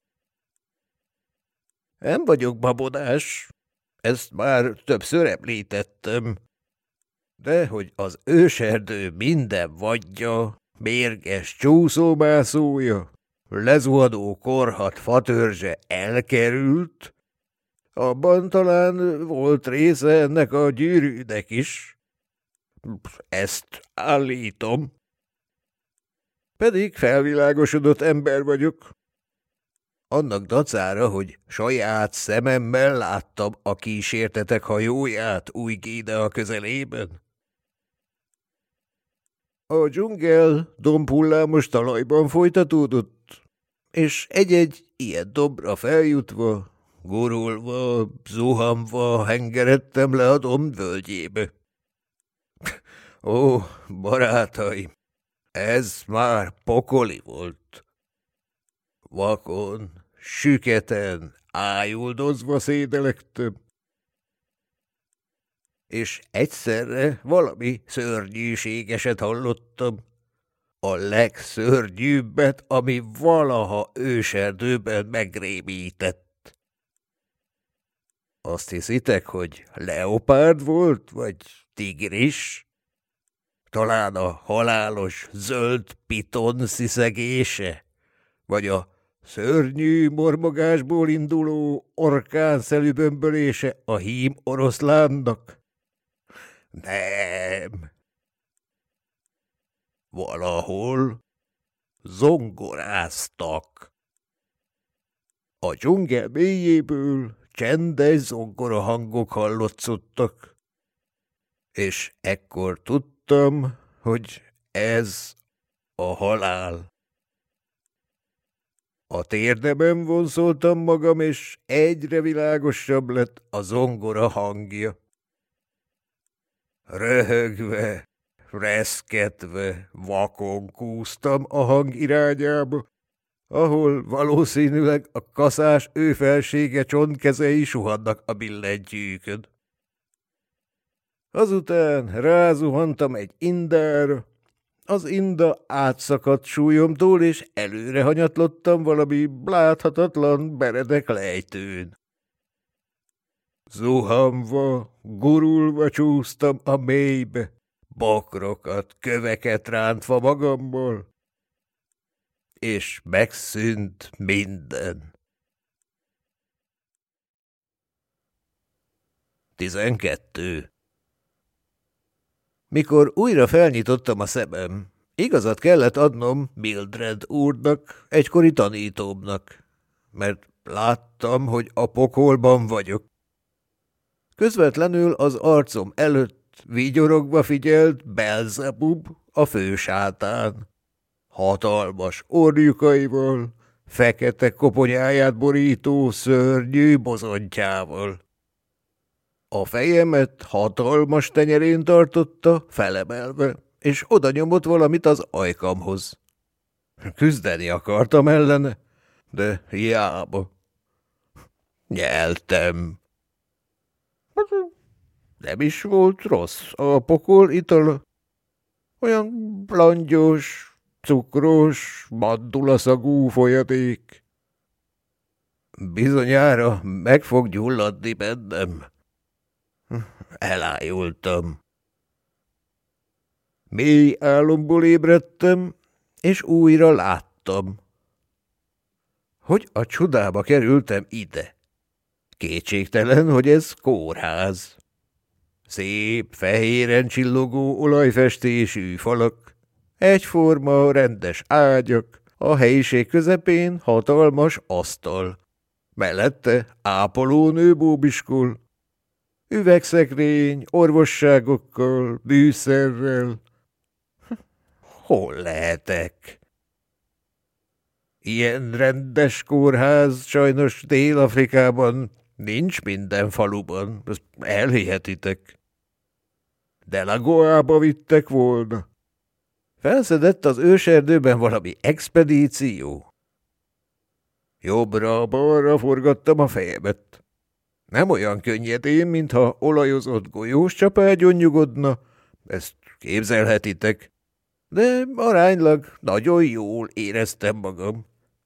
Nem vagyok babonás, ezt már többször említettem, de hogy az őserdő minden vadja, mérges csúszómászója, lezuhadó korhat fatörzse elkerült, abban talán volt része ennek a gyűrűnek is. Ezt állítom. Pedig felvilágosodott ember vagyok. Annak dacára, hogy saját szememmel láttam a kísértetek hajóját Új-Guinea közelében. A dzsungel dombhullámos talajban folytatódott, és egy-egy ilyen dombra feljutva, gurulva, zuhanva hengeredtem le a domb völgyébe. Ó, barátaim, ez már pokoli volt. Vakon, süketen, ájuldozva szédelektem. És egyszerre valami szörnyűségeset hallottam. A legszörnyűbbet, ami valaha őserdőben megrémített. Azt hiszitek, hogy leopárd volt, vagy tigris? Talán a halálos zöld piton sziszegése? Vagy a szörnyű mormogásból induló orkánszelű bömbölése a hím oroszlánnak? Nem. Valahol zongoráztak. A dzsungel mélyéből csendes zongora hangok hallotszottak, és ekkor tudtam, hogy ez a halál. A térdemen vonszoltam magam, és egyre világosabb lett a zongora hangja. Röhögve, reszketve, vakon kúztam a hang irányába, ahol valószínűleg a kaszás őfelsége csontkezei suhannak a billentyűkön. Azután rázuhantam egy indára, az inda átszakadt súlyomtól, és előre hanyatlottam valami láthatatlan, meredek lejtőn. Zuhanva, gurulva csúsztam a mélybe, bokrokat, köveket rántva magamból, és megszűnt minden. 12. Mikor újra felnyitottam a szemem, igazat kellett adnom Mildred úrnak, egykori tanítómnak, mert láttam, hogy a pokolban vagyok. Közvetlenül az arcom előtt vigyorogva figyelt Belzebub a fősátán, hatalmas orjukaival, fekete koponyáját borító szörnyű bozontjával. A fejemet hatalmas tenyerén tartotta, felemelve, és oda nyomott valamit az ajkamhoz. Küzdeni akartam ellene, de hiába. Nyeltem. Nem is volt rossz a pokol itala. Olyan langyos, cukros, mandulaszagú folyadék. Bizonyára meg fog gyulladni bennem. Elájultam. Mély álomból ébredtem, és újra láttam. hogy a csodába kerültem ide? Kétségtelen, hogy ez kórház. Szép, fehéren csillogó olajfestésű falak, egyforma, rendes ágyak, a helyiség közepén hatalmas asztal. Mellette ápolónő bóbiskol, üvegszekrény, orvosságokkal, bűszerrel. Hol lehetek? Ilyen rendes kórház sajnos Dél-Afrikában nincs minden faluban, ezt elhihetitek. Delagoába vittek volna. Felszedett az őserdőben valami expedíció. Jobbra-balra forgattam a fejemet. Nem olyan könnyedén, mintha olajozott golyós csapágyon nyugodna, ezt képzelhetitek, de aránylag nagyon jól éreztem magam.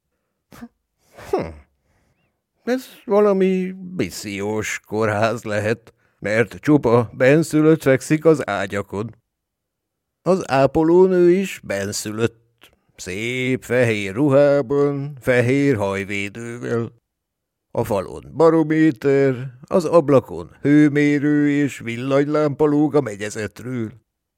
Ez valami missziós kórház lehet, mert csupa benszülött fekszik az ágyakon. Az ápolónő is benszülött, szép fehér ruhában, fehér hajvédővel. A falon barométer, az ablakon hőmérő és villanylámpa lóg a megyezetről.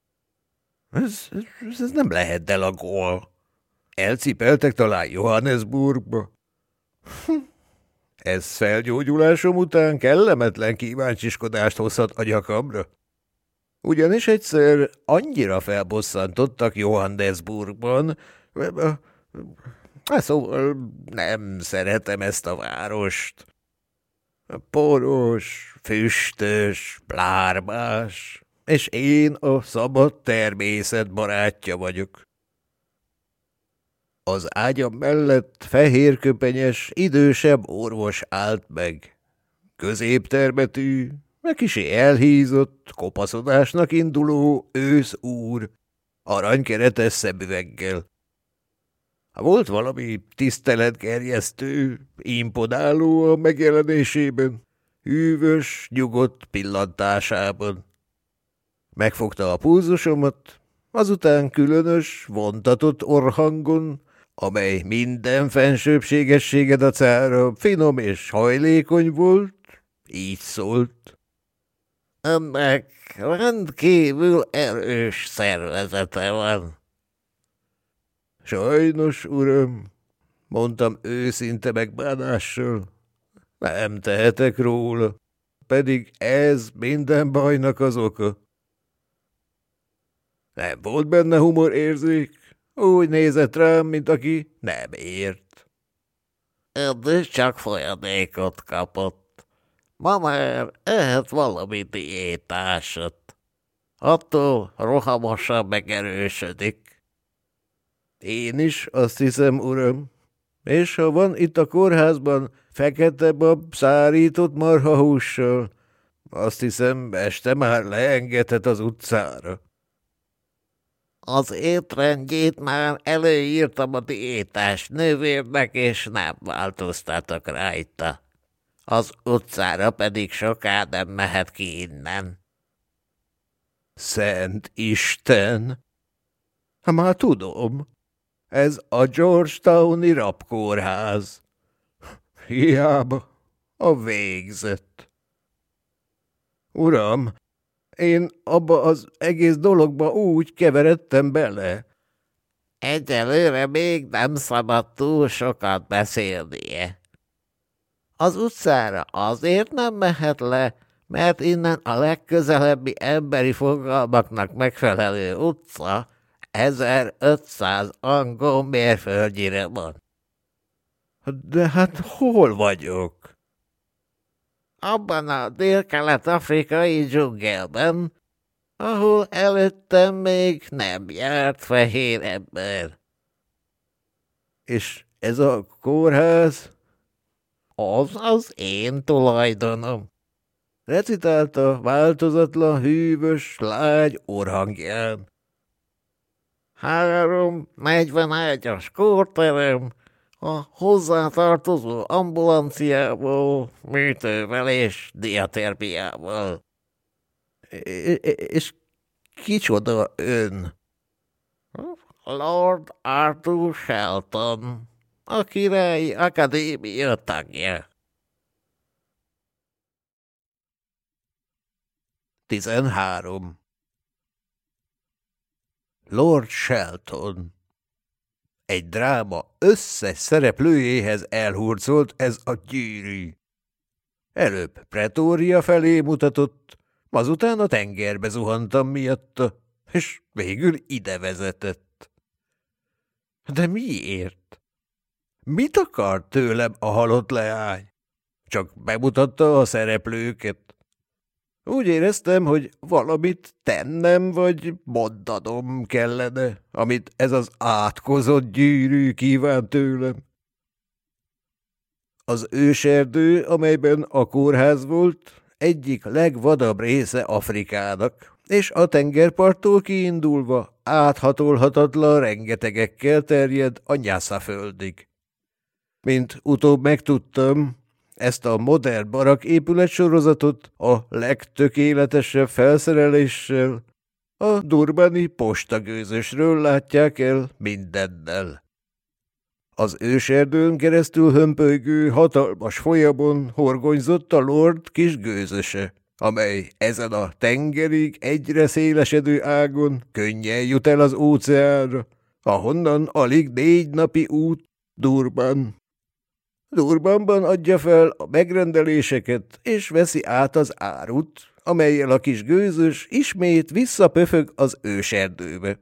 Ez nem lehet Delagol. Elcipeltek talán Johannesburgba. Ez felgyógyulásom után kellemetlen kíváncsiskodást hozhat a nyakamra. Ugyanis egyszer annyira felbosszantottak Johannesburgban, szóval nem szeretem ezt a várost. Poros, füstös, plármás, és én a szabad természet barátja vagyok. Az ágyam mellett fehérköpenyes, idősebb orvos állt meg. Középtermetű, meg kisé elhízott, kopaszodásnak induló ősz úr, aranykeretes szemüveggel. Volt valami tiszteletgerjesztő, imponáló a megjelenésében, hűvös, nyugodt pillantásában. Megfogta a pulzusomat, azután különös, vontatott orrhangon, amely minden fensőbbségessége dacára finom és hajlékony volt, így szólt. Ennek rendkívül erős szervezete van. Sajnos, uram, mondtam őszinte megbánással, nem tehetek róla, pedig ez minden bajnak az oka. Nem volt benne humorérzék, úgy nézett rám, mint aki nem ért. Eddig csak folyadékot kapott. Ma már ehet valami diétásat. Attól rohamosan megerősödik. Én is azt hiszem, uram, és ha van itt a kórházban fekete bab szárított marhahússal, azt hiszem, este már leengedhet az utcára. Az étrendjét már előírtam a diétás nővérnek, és nem változtatok rajta. Az utcára pedig soká nem mehet ki innen. Szent Isten! Már tudom, ez a Georgetowni rabkórház. Hiába a végzett. Uram, én abba az egész dologba úgy keveredtem bele. Egyelőre még nem szabad túl sokat beszélnie. Az utcára azért nem mehet le, mert innen a legközelebbi emberi fogalmaknak megfelelő utca 1500 angol mérföldnyire van. De hát hol vagyok? Abban a dél-kelet-afrikai dzsungelben, ahol előttem még nem járt fehér ember. És ez a kórház? Az én tulajdonom. Recitálta változatlan, hűvös, lágy orrhangján. 3 41-as kórterem, a hozzátartozó ambulanciával, műtővel és diaterbiával. És kicsoda ön? Lord Arthur Shelton, a Királyi Akadémia tagja. 13. Lord Shelton. Egy dráma összes szereplőjéhez elhurcolt ez a gyűrű. Előbb Pretória felé mutatott, azután a tengerbe zuhantam miatta, és végül ide vezetett. De miért? Mit akart tőlem a halott leány? Csak bemutatta a szereplőket. Úgy éreztem, hogy valamit tennem vagy mondanom kellene, amit ez az átkozott gyűrű kíván tőlem. Az őserdő, amelyben a kórház volt, egyik legvadabb része Afrikának, és a tengerparttól kiindulva áthatolhatatlan rengetegekkel terjed a Nyassa földig. Mint utóbb megtudtam, ezt a modern barak épületsorozatot a legtökéletesebb felszereléssel a durbani postagőzösről látják el mindennel. Az őserdőn keresztül hömpölygő hatalmas folyamon horgonyzott a lord kis gőzöse, amely ezen a tengerig egyre szélesedő ágon könnyen jut el az óceánra, ahonnan alig 4 napi út Durban. Durbanban adja fel a megrendeléseket, és veszi át az árut, amellyel a kis gőzös ismét visszapöfög az őserdőbe.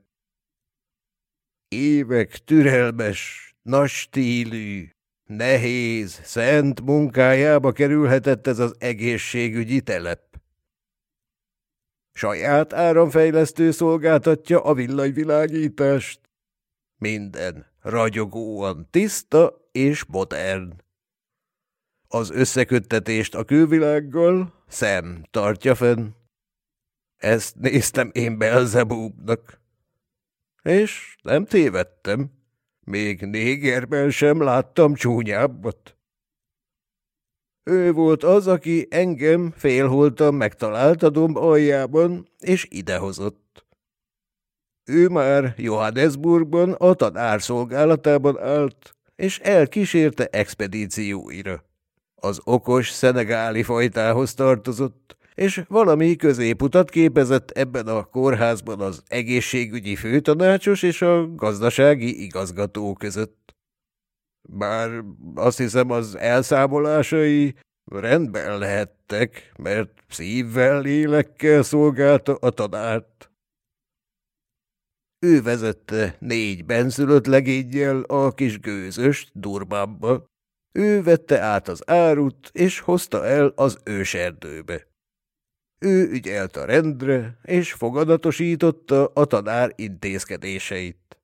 Évek türelmes, nagy stílű, nehéz, szent munkájába kerülhetett ez az egészségügyi telep. Saját áramfejlesztő szolgáltatja a villanyvilágítást. Minden ragyogóan tiszta és modern. Az összeköttetést a külvilággal Sam tartja fenn. Ezt néztem én Beelzebubnak. És nem tévedtem. Még négerben sem láttam csúnyábbat. Ő volt az, aki engem félholtan megtalált a domb aljában, és idehozott. Ő már Johannesburgban a tanár szolgálatában állt, és elkísérte expedícióira. Az okos szenegáli fajtához tartozott, és valami középutat képezett ebben a kórházban az egészségügyi főtanácsos és a gazdasági igazgató között. Bár azt hiszem, az elszámolásai rendben lehettek, mert szívvel, lélekkel szolgálta a tanárt. Ő vezette 4 benszülött legénnyel a kis gőzöst Durbanba. Ő vette át az árut, és hozta el az őserdőbe. Ő ügyelt a rendre, és fogadatosította a tanár intézkedéseit.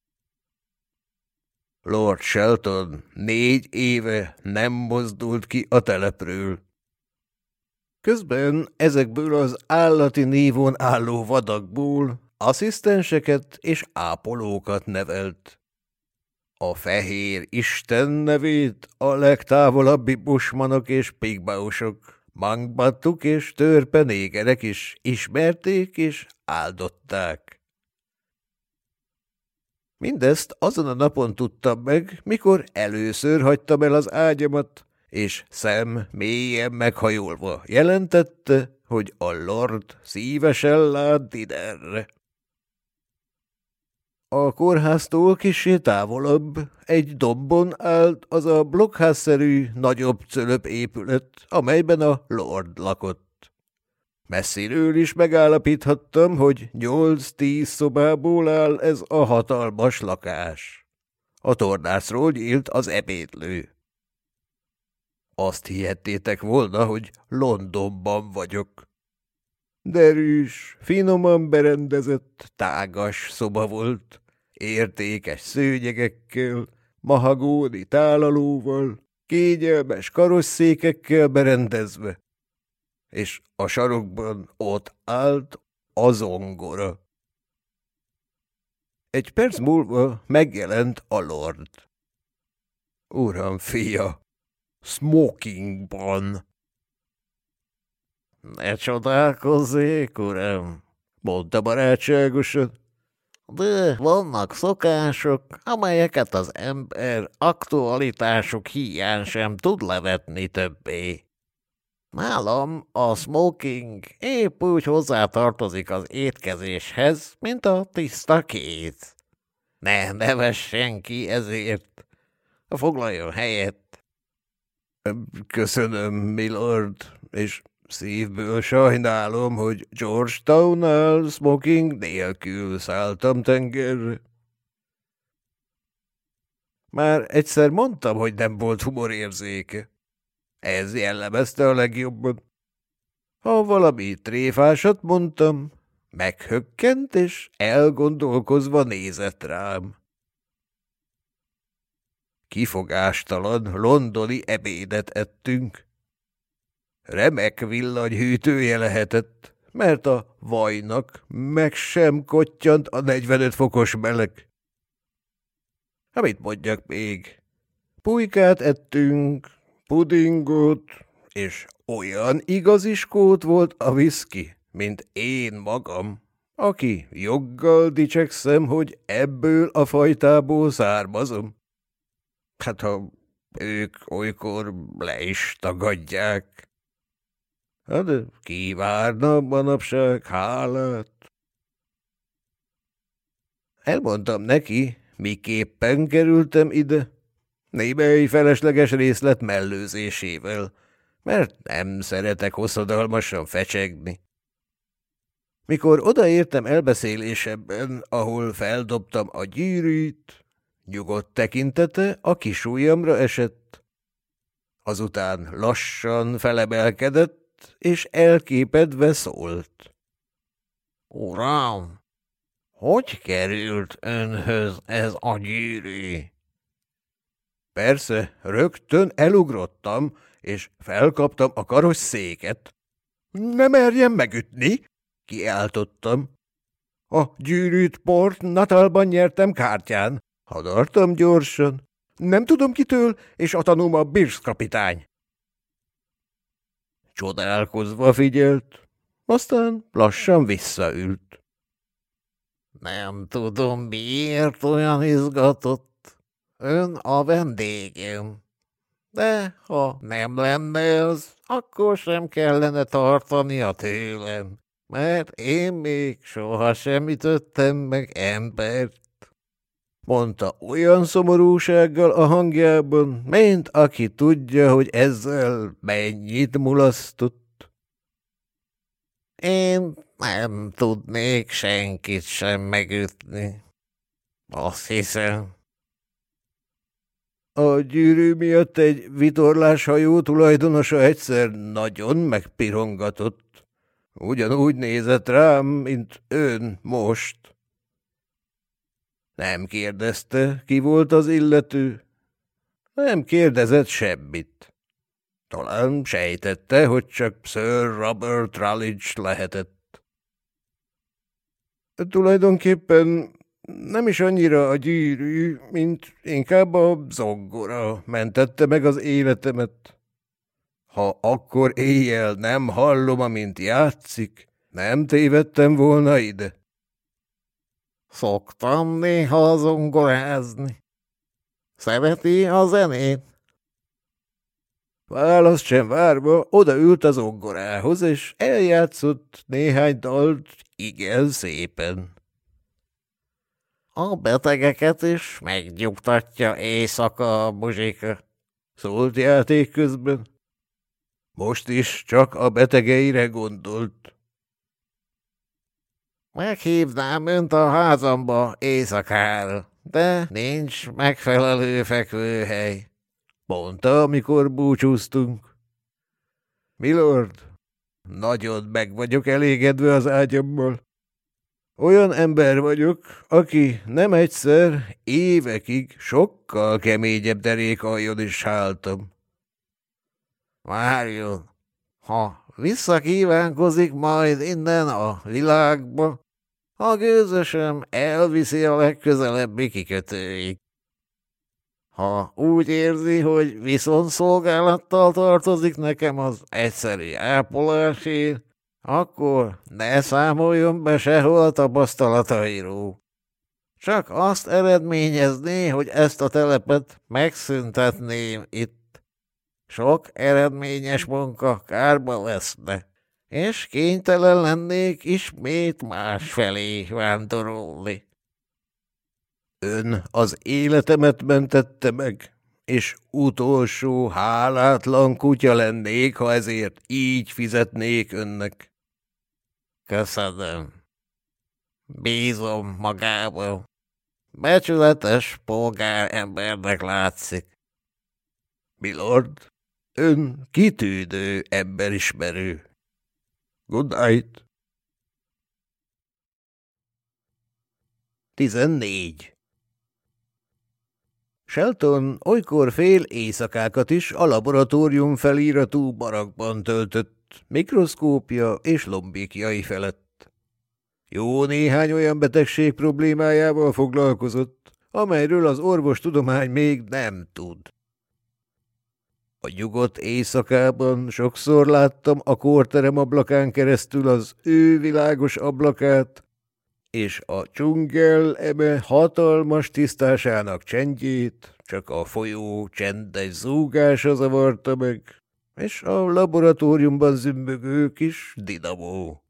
Lord Shelton 4 éve nem mozdult ki a telepről. Közben ezekből az állati nívón álló vadakból asszisztenseket és ápolókat nevelt. A fehér Isten nevét a legtávolabbi bushmanok és pigbausok, mangbattuk és törpe négerek is ismerték és áldották. Mindezt azon a napon tudtam meg, mikor először hagytam el az ágyamat, és Sam mélyen meghajolva jelentette, hogy a lord szívesen lát Diderre. A kórháztól kissé távolabb egy dombon állt az a blokkházszerű, nagyobb cölöp épület, amelyben a lord lakott. Messziről is megállapíthattam, hogy 8-10 szobából áll ez a hatalmas lakás. A tornácról nyílt az ebédlő. Azt hihettétek volna, hogy Londonban vagyok. Derűs, finoman berendezett, tágas szoba volt, értékes szőnyegekkel, mahagóni tálalóval, kényelmes karosszékekkel berendezve, és a sarokban ott állt a zongora. Egy perc múlva megjelent a lord. Uram, fia, smokingban. Ne csodálkozzék, uram, mondta barátságosan. De vannak szokások, amelyeket az ember aktualitásuk híján sem tud levetni többé. Nálam a smoking épp úgy hozzátartozik az étkezéshez, mint a tiszta kéz. Ne nevessen ki ezért. Foglaljon helyet. Köszönöm, milord, és szívből sajnálom, hogy Georgetownnál smoking nélkül szálltam tengerre. Már egyszer mondtam, hogy nem volt humorérzéke. Ez jellemezte a legjobban. Ha valami tréfásat mondtam, meghökkent és elgondolkozva nézett rám. Kifogástalan londoni ebédet ettünk. Remek villanyhűtője lehetett, mert a vajnak meg sem kottyant a 45 fokos meleg. Mit mondjak még? Pulykát ettünk, pudingot, és olyan igazi skót volt a viszki, mint én magam, aki joggal dicsekszem, hogy ebből a fajtából származom. Hát ha ők olykor le is tagadják. Hát de ki várna manapság hálát? Elmondtam neki, miképpen kerültem ide, némely felesleges részlet mellőzésével, mert nem szeretek hosszadalmasan fecsegni. Mikor odaértem elbeszélésebben, ahol feldobtam a gyűrűt, nyugodt tekintete a kisujjamra esett. Azután lassan felemelkedett, és elképedve szólt. Uram, hogy került önhöz ez a gyűrű? Persze, rögtön elugrottam, és felkaptam a karosszéket. Ne merjem megütni, kiáltottam. A gyűrűt Port Natalban nyertem kártyán. Hadartam gyorsan. Nem tudom kitől, és a tanúm a Birch kapitány. Csodálkozva figyelt, aztán lassan visszaült. Nem tudom, miért olyan izgatott. Ön a vendégem. De ha nem lenne az, akkor sem kellene tartania tőlem, mert én még sohasem ütöttem meg embert. Mondta olyan szomorúsággal a hangjában, mint aki tudja, hogy ezzel mennyit mulasztott. Én nem tudnék senkit sem megütni. Azt hiszem. A gyűrű miatt egy vitorláshajó tulajdonosa egyszer nagyon megpirongatott. Ugyanúgy nézett rám, mint ön most. Nem kérdezte, ki volt az illető. Nem kérdezett semmit. Talán sejtette, hogy csak Sir Robert Rutledge lehetett. Tulajdonképpen nem is annyira a gyűrű, mint inkább a zongora mentette meg az életemet. Ha akkor éjjel nem hallom, amint játszik, nem tévedtem volna ide. Szoktam néha zongorázni. Szereti a zenét? Választ sem várva odaült az zongorához, és eljátszott néhány dalt igen szépen. A betegeket is megnyugtatja éjszaka a muzsika, szólt játék közben. Most is csak a betegeire gondolt. Meghívnám önt a házamba éjszakára, de nincs megfelelő fekvőhely, mondta, amikor búcsúztunk. Milord, nagyon meg vagyok elégedve az ágyammal. Olyan ember vagyok, aki nem egyszer, évekig sokkal keményebb derékaljon is háltam. Várjon, ha visszakívánkozik majd innen a világba, a gőzösöm elviszi a legközelebbi kikötőig. Ha úgy érzi, hogy viszonszolgálattal tartozik nekem az egyszerű ápolásért, akkor ne számoljon be sehol a tapasztalatairól. Csak azt eredményezné, hogy ezt a telepet megszüntetném itt. Sok eredményes munka kárba veszne, és kénytelen lennék ismét másfelé vándorolni. Ön az életemet mentette meg, és utolsó hálátlan kutya lennék, ha ezért így fizetnék önnek. Köszönöm. Bízom magában. Becsületes polgárembernek látszik. Milord, ön kitűnő emberismerő. Good night. 14. Shelton olykor fél éjszakákat is a laboratórium feliratú barakban töltött, mikroszkópja és lombékjai felett. Jó néhány olyan betegség problémájával foglalkozott, amelyről az orvostudomány még nem tud. A nyugodt éjszakában sokszor láttam a kórterem ablakán keresztül az ő világos ablakát, és a dzsungel eme hatalmas tisztásának csendjét csak a folyó csendes zúgása zavarta meg, és a laboratóriumban zümbögő kis dinamó.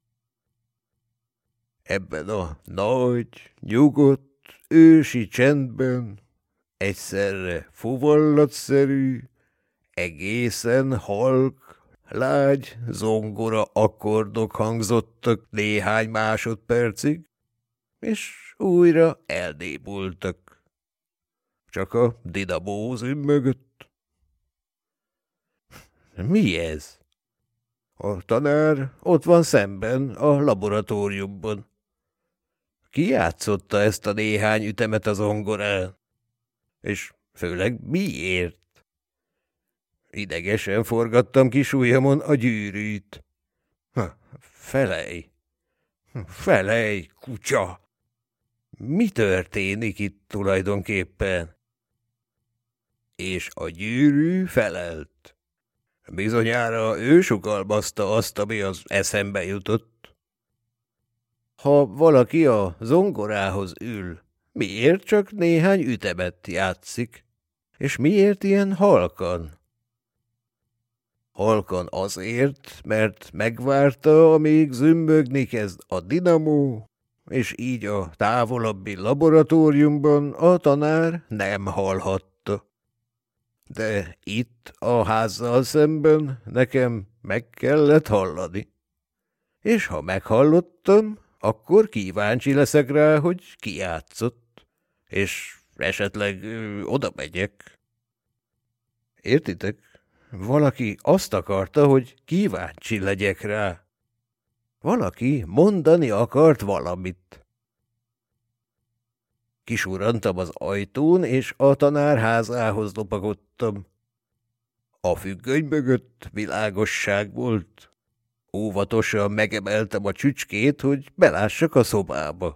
Ebben a nagy, nyugodt, ősi csendben egyszerre fuvallatszerű, egészen halk, lágy zongora akkordok hangzottak néhány másodpercig, és újra eldébultak. Csak a dinamó zümmögött. Mi ez? A tanár ott van szemben, a laboratóriumban. Ki játszotta ezt a néhány ütemet a zongorán? És főleg miért? Idegesen forgattam kis ujjamon a gyűrűt. Felej! Felej, kutya! Mi történik itt tulajdonképpen? És a gyűrű felelt. Bizonyára ő sugalmazta azt, ami az eszembe jutott. Ha valaki a zongorához ül, miért csak néhány ütemet játszik? És miért ilyen halkan? Halkan azért, mert megvárta, amíg zümmögni kezd a dinamó, és így a távolabbi laboratóriumban a tanár nem hallhatta. De itt a házzal szemben nekem meg kellett hallani. És ha meghallottam, akkor kíváncsi leszek rá, hogy ki játszott, és esetleg oda megyek. Értitek? Valaki azt akarta, hogy kíváncsi legyek rá. Valaki mondani akart valamit. Kisurrantam az ajtón, és a tanár házához lopakodtam. A függöny mögött világosság volt. Óvatosan megemeltem a csücskét, hogy belássak a szobába.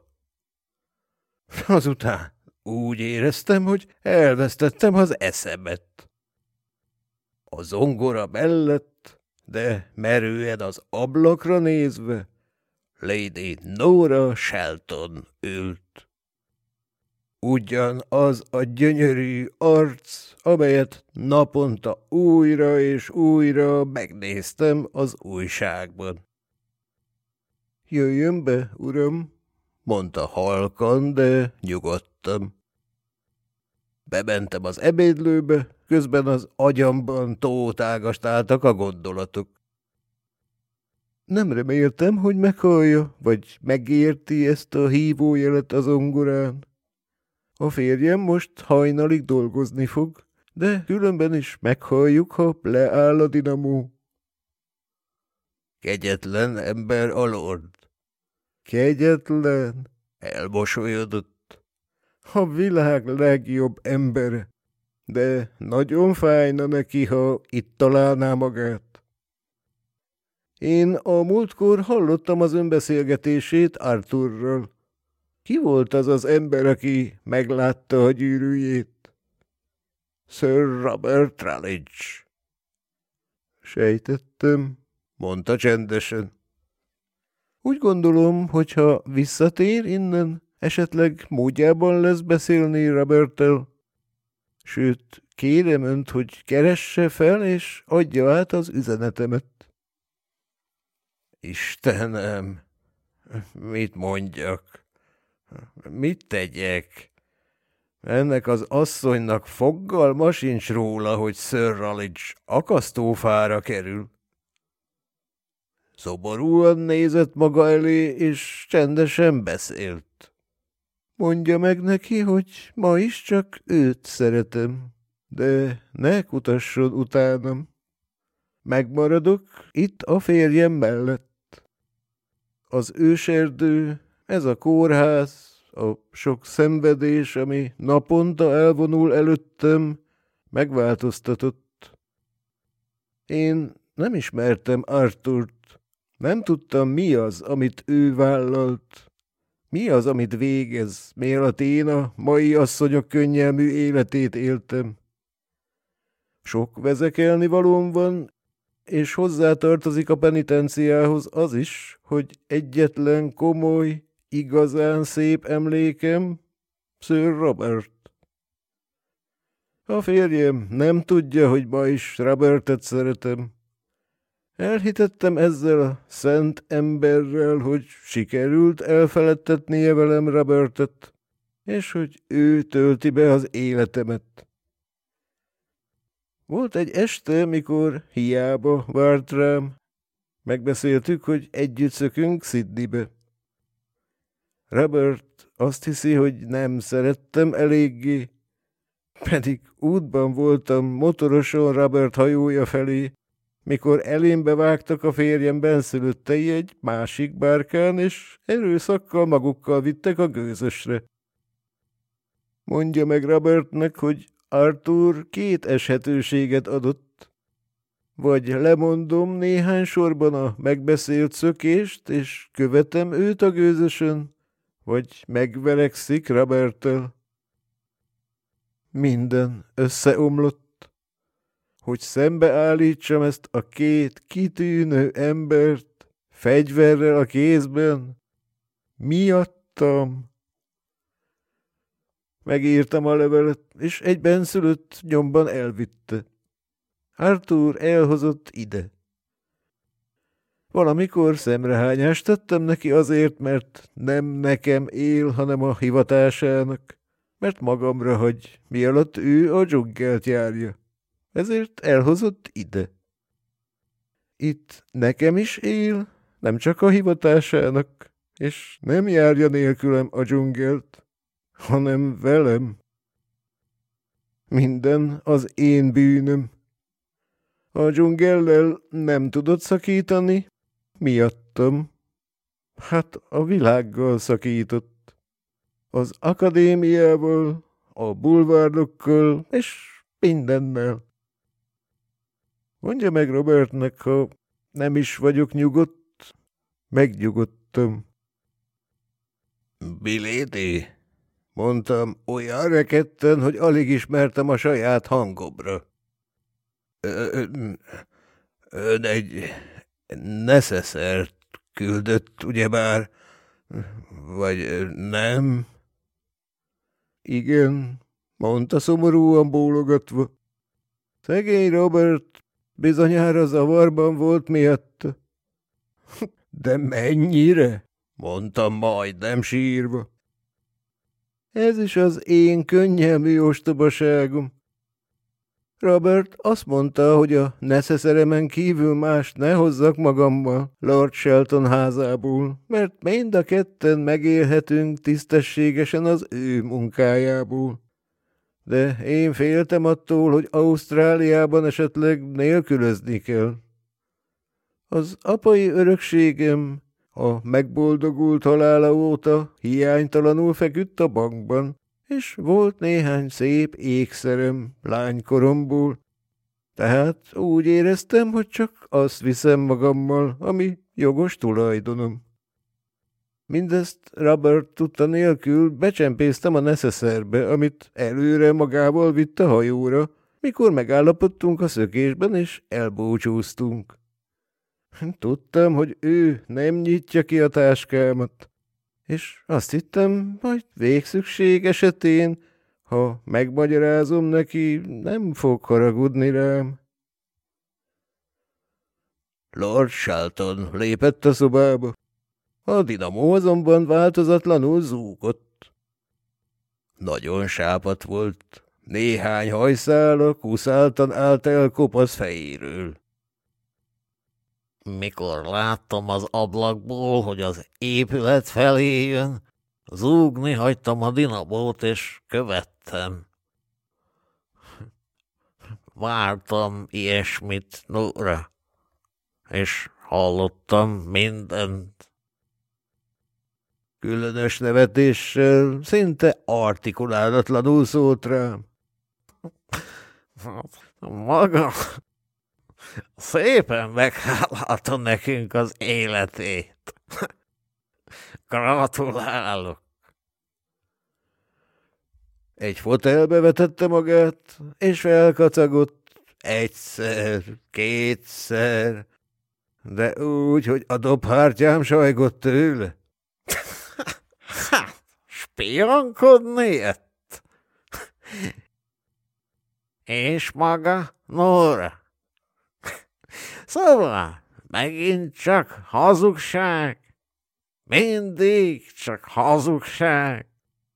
Azután úgy éreztem, hogy elvesztettem az eszemet. A zongora mellett, de merően az ablakra nézve, Lady Nora Shelton ült. Ugyanaz a gyönyörű arc, amelyet naponta újra és újra megnéztem az újságban. Jöjjön be, uram, mondta halkan, de nyugodtan. Bementem az ebédlőbe, közben az agyamban tótágastáltak a gondolatok. Nem reméltem, hogy meghallja, vagy megérti ezt a hívójelet a zongorán. A férjem most hajnalig dolgozni fog, de különben is meghalljuk, ha leáll a dinamó. Kegyetlen ember a lord. Kegyetlen, elmosolyodott. A világ legjobb embere, de nagyon fájna neki, ha itt találná magát. Én a múltkor hallottam az önbeszélgetését Arthurral. Ki volt az az ember, aki meglátta a gyűrűjét? Sir Robert Rutledge. Sejtettem, mondta csendesen. Úgy gondolom, hogy ha visszatér innen, Esetleg módjában lesz beszélni Roberttel? Sőt, kérem önt, hogy keresse fel, és adja át az üzenetemet. Istenem, mit mondjak? Mit tegyek? Ennek az asszonynak fogalma sincs róla, hogy Sir Raleigh akasztófára kerül. Szomorúan nézett maga elé, és csendesen beszélt. Mondja meg neki, hogy ma is csak őt szeretem, de ne kutasson utánam. Megmaradok itt a férjem mellett. Az őserdő, ez a kórház, a sok szenvedés, ami naponta elvonul előttem, megváltoztatott. Én nem ismertem Arthurt, nem tudtam, mi az, amit ő vállalt, mi az, amit végez, mielőtt én a mai asszonyok könnyelmű életét éltem. Sok vezekelni valóm van, és hozzátartozik a penitenciához az is, hogy egyetlen komoly, igazán szép emlékem Sir Robert. A férjem nem tudja, hogy ma is Robertet szeretem. Elhitettem ezzel a szent emberrel, hogy sikerült elfeledtetnie velem Robertet, és hogy ő tölti be az életemet. Volt egy este, mikor hiába várt rám. Megbeszéltük, hogy együtt szökünk Sydneybe. Robert azt hiszi, hogy nem szerettem eléggé, pedig útban voltam motoroson Robert hajója felé, mikor elémbe vágtak a férjem benszülöttei egy másik bárkán, és erőszakkal magukkal vittek a gőzösre. Mondja meg Robertnek, hogy Arthur 2 eshetőséget adott. Vagy lemondom néhány sorban a megbeszélt szökést, és követem őt a gőzösön, vagy megverekszik Roberttel. Minden összeomlott. Hogy szembeállítsam ezt a 2 kitűnő embert, fegyverrel a kézben, miattam. Megírtam a levelet, és egy benszülött nyomban elvitte. Arthur elhozott ide. Valamikor szemrehányást tettem neki azért, mert nem nekem él, hanem a hivatásának, mert magamra hagy, mielőtt ő a dzsungelt járja. Ezért elhozott ide. Itt nekem is él, nem csak a hivatásának, és nem járja nélkülem a dzsungelt, hanem velem. Minden az én bűnöm. A dzsungellel nem tudott szakítani, miattam. Hát a világgal szakított. Az akadémiával, a bulvárokkal és mindennel. Mondja meg Robertnek, ha nem is vagyok nyugodt, megnyugodtam. Billédi, mondtam olyan rekedten, hogy alig ismertem a saját hangomra. Ön egy neszeszert küldött, ugyebár, vagy nem? Igen, mondta szomorúan bólogatva. Szegény Robert bizonyára zavarban volt miatta. De mennyire? Mondtam majdnem sírva. Ez is az én könnyelmű ostobaságom. Robert azt mondta, hogy a neszeszeremen kívül mást ne hozzak magammal Lord Shelton házából, mert mind a ketten megélhetünk tisztességesen az ő munkájából. De én féltem attól, hogy Ausztráliában esetleg nélkülözni kell. Az apai örökségem a megboldogult halála óta hiánytalanul feküdt a bankban, és volt néhány szép ékszerem lánykoromból. Tehát úgy éreztem, hogy csak azt viszem magammal, ami jogos tulajdonom. Mindezt Robert tudta nélkül becsempésztem a neszeszerbe, amit előre magával vitt a hajóra, mikor megállapodtunk a szökésben, és elbúcsúztunk. Tudtam, hogy ő nem nyitja ki a táskámat, és azt hittem, hogy végszükség esetén, ha megmagyarázom neki, nem fog haragudni rám. Lord Shelton lépett a szobába. A dinamó azonban változatlanul zúgott. Nagyon sápadt volt. Néhány hajszála kuszáltan állt el kopasz fejéről. Mikor láttam az ablakból, hogy az épület felé jön, zúgni hagytam a dinamót, és követtem. Vártam ilyesmit, Nora, és hallottam mindent. Különös nevetéssel, szinte artikulálatlanul szólt rám. Maga szépen meghálálta nekünk az életét. Gratulálok. Egy fotelbe vetette magát, és felkacagott egyszer, kétszer, de úgy, hogy a dobhártyám sajgott tőle. Spionkodni jött? És maga, Nora? Szóval, megint csak hazugság. Mindig csak hazugság.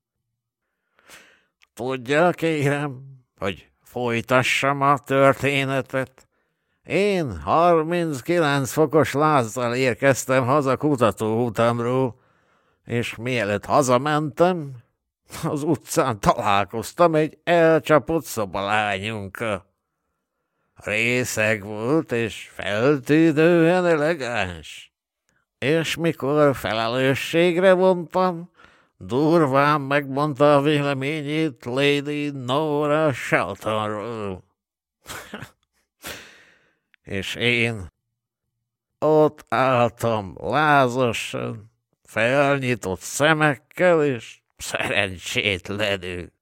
Tudja, kérem, hogy folytassam a történetet. Én 39 fokos lázzal érkeztem haza kutatóutamról, és mielőtt hazamentem, az utcán találkoztam egy elcsapott szobalányunkkal. Részeg volt, és feltűnően elegáns. És mikor felelősségre vontam, durván megmondta a véleményét Lady Nora Sheltonról. És én ott álltam lázasan, felnyitott szemekkel és szerencsétlenül.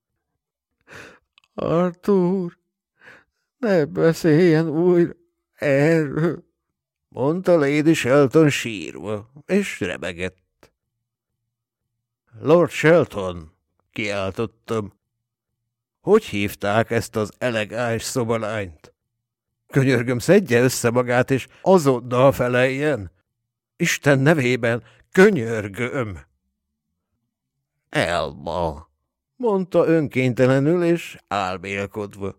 Arthur, ne beszéljen újra erről, mondta Lady Shelton sírva, és rebegett. Lord Shelton, kiáltottam. Hogy hívták ezt az elegáns szobalányt? Könyörgöm, szedje össze magát, és azonnal feleljen. Isten nevében, könyörgöm. Elba, mondta önkéntelenül és álmélkodva.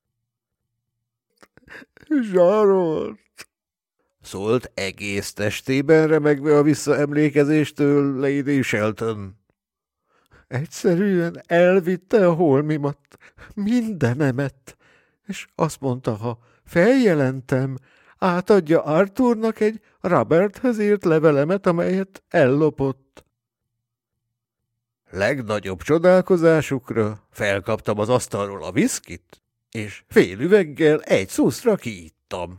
Zsarolt, szólt egész testében remegve a visszaemlékezéstől Lady Shelton. Egyszerűen elvitte a holmimat, mindenemet, és azt mondta, ha feljelentem, átadja Arthurnak egy Roberthez írt levelemet, amelyet ellopott. Legnagyobb csodálkozásukra felkaptam az asztalról a viszkit, és fél üveggel egy szuszra kiittam.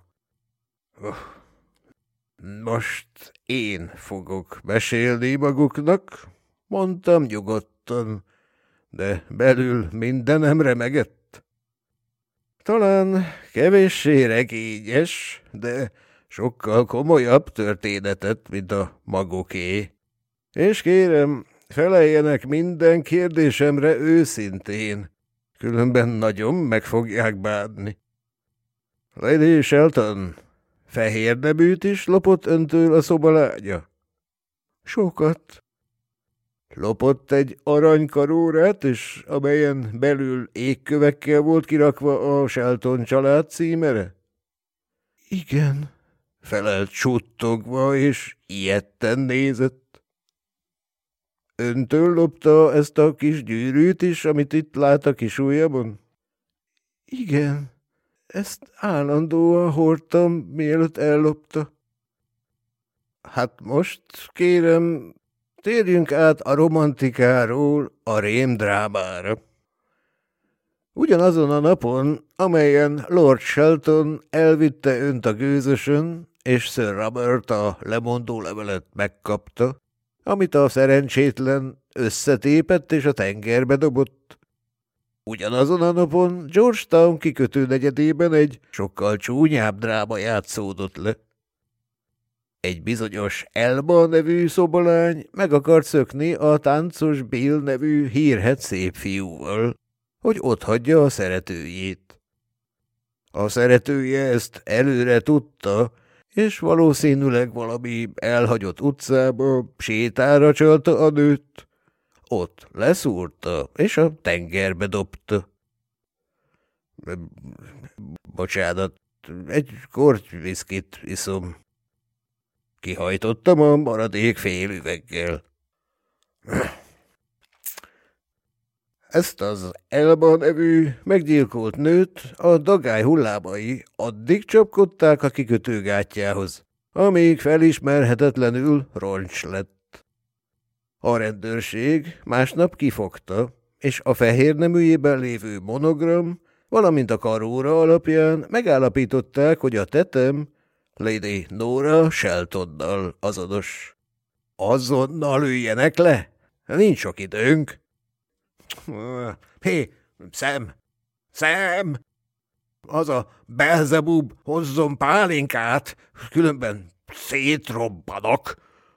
Most én fogok mesélni maguknak, mondtam nyugodtan, de belül mindenem remegett. Talán kevéssé regényes, de sokkal komolyabb történetet, mint a maguké. És kérem, feleljenek minden kérdésemre őszintén, különben nagyon meg fogják bánni. Lady Shelton, fehér neműt is lopott öntől a szobalánya? Sokat. Lopott egy aranykarórát is, amelyen belül égkövekkel volt kirakva a Shelton család címere? Igen, felelt suttogva, és ijedten nézett. Öntől lopta ezt a kis gyűrűt is, amit itt lát a kis ujjamon? Igen, ezt állandóan hordtam, mielőtt ellopta. Hát most, kérem, térjünk át a romantikáról a rémdrámára. Ugyanazon a napon, amelyen Lord Shelton elvitte önt a gőzösön, és Sir Robert a lemondó levelet megkapta, amit a szerencsétlen összetépett és a tengerbe dobott. Ugyanazon a napon Georgetown kikötő negyedében egy sokkal csúnyább dráma játszódott le. Egy bizonyos Elba nevű szobalány meg akart szökni a táncos Bill nevű hírhedt szép fiúval, hogy otthagyja a szeretőjét. A szeretője ezt előre tudta, és valószínűleg valami elhagyott utcába sétára csalta a nőt. Ott leszúrta, és a tengerbe dobta. Bocsánat, egy korty viszkit iszom. Kihajtottam a maradék fél üveggel. Ezt az Elba nevű meggyilkolt nőt a dagály hullámai addig csapkodták a kikötőgátjához, amíg felismerhetetlenül roncs lett. A rendőrség másnap kifogta, és a fehér neműjében lévő monogram, valamint a karóra alapján megállapították, hogy a tetem Lady Nora Sheltonnal azonos. Azonnal üljenek le! Nincs sok időnk! Hé, Sam! Az a Belzebub hozzon pálinkát, különben szétrobbanok.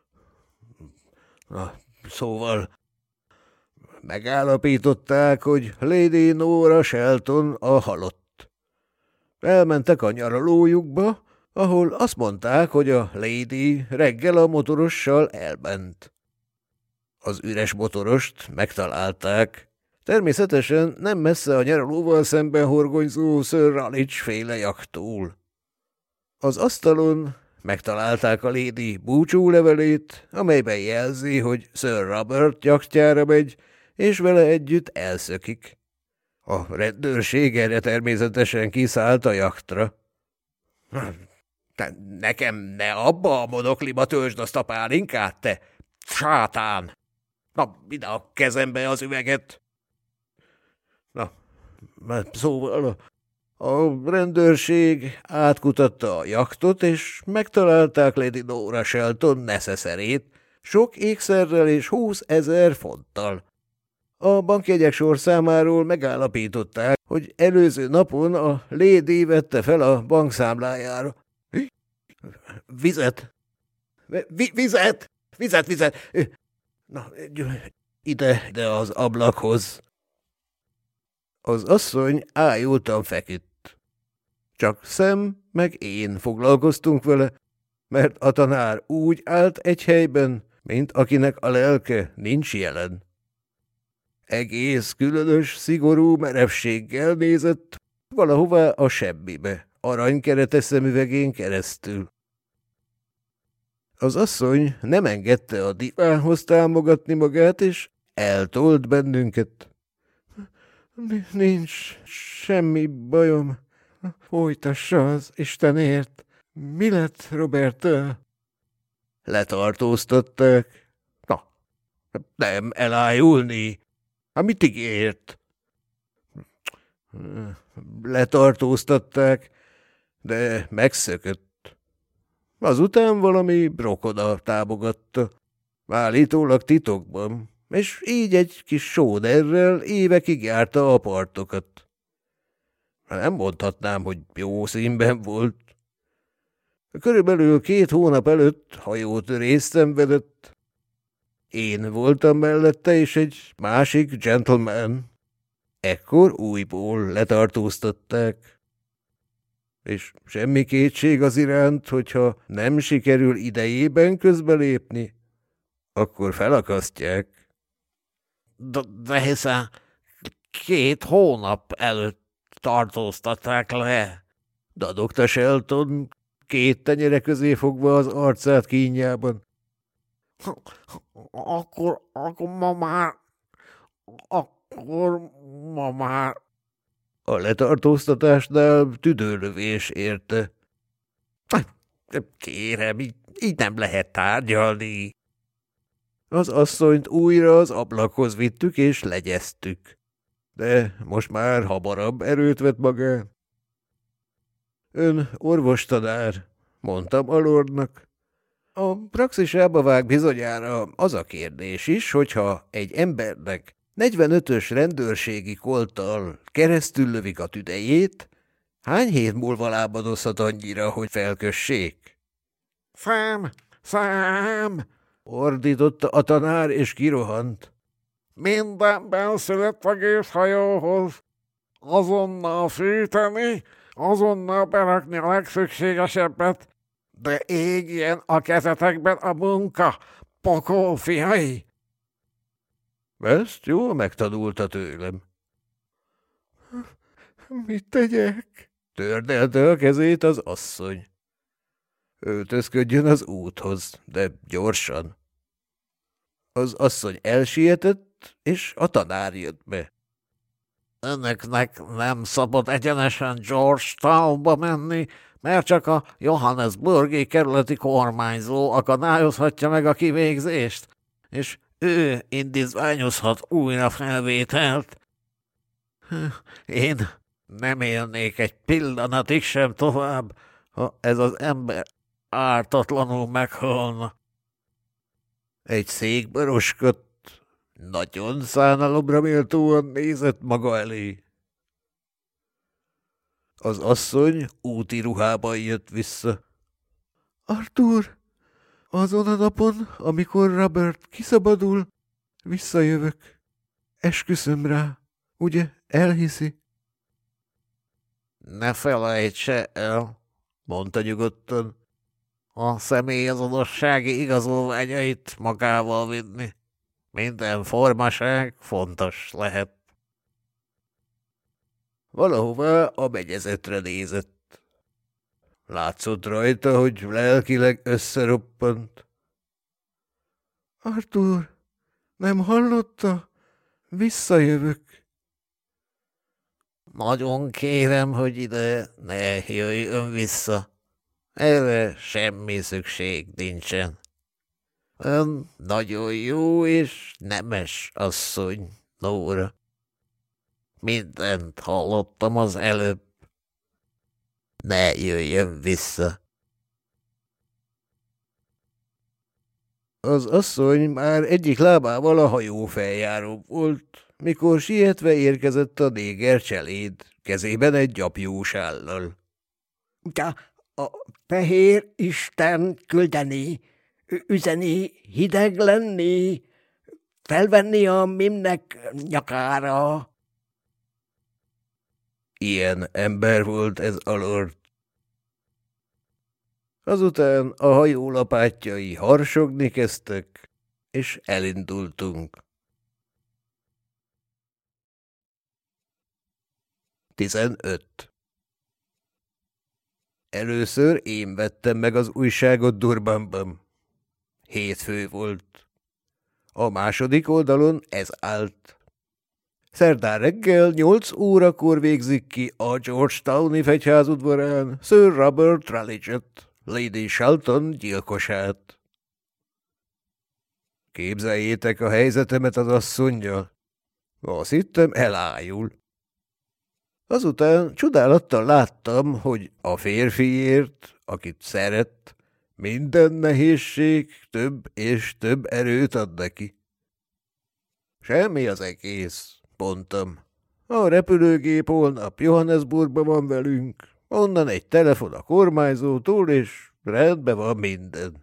Szóval megállapították, hogy Lady Nora Shelton a halott. Elmentek a nyaralójukba, ahol azt mondták, hogy a Lady reggel a motorossal elment. Az üres motorost megtalálták. Természetesen nem messze a nyaralóval szemben horgonyzó Sir Raleigh féle jakttól. Az asztalon megtalálták a Lady búcsúlevelét, amelyben jelzi, hogy Sir Robert jaktjára megy, és vele együtt elszökik. A rendőrség erre természetesen kiszállt a jaktra. Te nekem ne abba a monokliba töltsd azt a pálinkát, te sátán! Na, ide a kezembe az üveget! Na, szóval a rendőrség átkutatta a jaktot, és megtalálták Lady Nora Shelton neszeszerét, sok ékszerrel és 20 000 fonttal. A bankjegyek sorszámáról megállapították, hogy előző napon a Lady vette fel a bankszámlájára. Vizet! Vizet! Na, ide az ablakhoz. Az asszony ájultan feküdt. Csak Sam meg én foglalkoztunk vele, mert a tanár úgy állt egy helyben, mint akinek a lelke nincs jelen. Egész különös, szigorú merevséggel nézett valahová a semmibe, aranykeretes szemüvegén keresztül. Az asszony nem engedte a divánhoz támogatni magát, és eltolt bennünket. Nincs semmi bajom. Folytassa az Istenért. Mi lett Roberttel? Letartóztatták. Na, nem elájulni. Mit ígért? Letartóztatták, de megszökött. Azután valami rokona támogatta. Állítólag titokban. És így egy kis sóderrel évekig járta a partokat. Nem mondhatnám, hogy jó színben volt. Körülbelül 2 hónap előtt hajótörést szenvedett. Én voltam mellette, és egy másik gentleman. Ekkor újból letartóztatták. És semmi kétség az iránt, hogyha nem sikerül idejében közbelépni, akkor felakasztják. De hiszen 2 hónap előtt tartóztatták le. Dadogta Shelton, 2 tenyere közé fogva az arcát kínjában. Akkor ma már... A letartóztatásnál tüdőlövés érte. Kérem, így nem lehet tárgyalni. Az asszonyt újra az ablakhoz vittük és legyeztük. De most már hamarabb erőt vett magán. Ön orvostanár, mondtam a lordnak. A praxisába vág bizonyára az a kérdés is, hogyha egy embernek 45-ös rendőrségi kolttal keresztül lövik a tüdejét, hány hét múlva lábadozhat annyira, hogy felkössék? Szám! Szám! Ordította a tanár, és kirohant. Minden benszülött a gőzhajóhoz. Azonnal fűteni, azonnal berakni a legszükségesebbet, de égjen a kezetekben a munka, pokol fiai! Ezt jól megtanulta tőlem. Mit tegyek? Tördelte a kezét az asszony. Öltözködjön az úthoz, de gyorsan. Az asszony elsietett, és a tanár jött be. Önöknek nem szabad egyenesen Georgetownba menni, mert csak a Johannesburgi kerületi kormányzó akadályozhatja meg a kivégzést, és ő indítványozhat újra felvételt. Én nem élnék egy pillanatig sem tovább, ha ez az ember ártatlanul meghalna. Egy székbe roskadt, nagyon szánalomra méltóan nézett maga elé. Az asszony úti ruhában jött vissza. Arthur, azon a napon, amikor Robert kiszabadul, visszajövök. Esküszöm rá, ugye elhiszi? Ne felejtse el, Mondta nyugodtan. a személyazonossági igazolványait magával vinni. Minden formaság fontos lehet. Valahová a megyezetre nézett. Látszott rajta, hogy lelkileg összeroppant. Arthur, nem hallotta? Visszajövök. Nagyon kérem, hogy ide ne jöjjön vissza. Erre semmi szükség nincsen. Ön nagyon jó és nemes asszony, Nóra. Mindent hallottam az előbb. Ne jöjjön vissza. Az asszony már egyik lábával a hajó feljáró volt, mikor sietve érkezett a néger cseléd, kezében egy gyapjós állal. De a fehér Isten küldeni, üzeni, hideg lenni, felvenni a Mimnek nyakára. Ilyen ember volt ez a lord. Azután a hajó lapátjai harsogni kezdtek, és elindultunk. 15. Először én vettem meg az újságot Durbanban. Hétfő volt. A második oldalon ez állt. Szerdán reggel 8 órakor végzik ki a Georgetowni fegyház udvarán Sir Robert Ralliget, Lady Shelton gyilkosát. Képzeljétek a helyzetemet az asszonnyal. Azt hittem, elájul. Azután csodálattal láttam, hogy a férfiért, akit szeret, minden nehézség több és több erőt ad neki. Semmi az egész, mondtam. A repülőgép holnap Johannesburgban van velünk, onnan egy telefon a kormányzótól, és rendben van minden.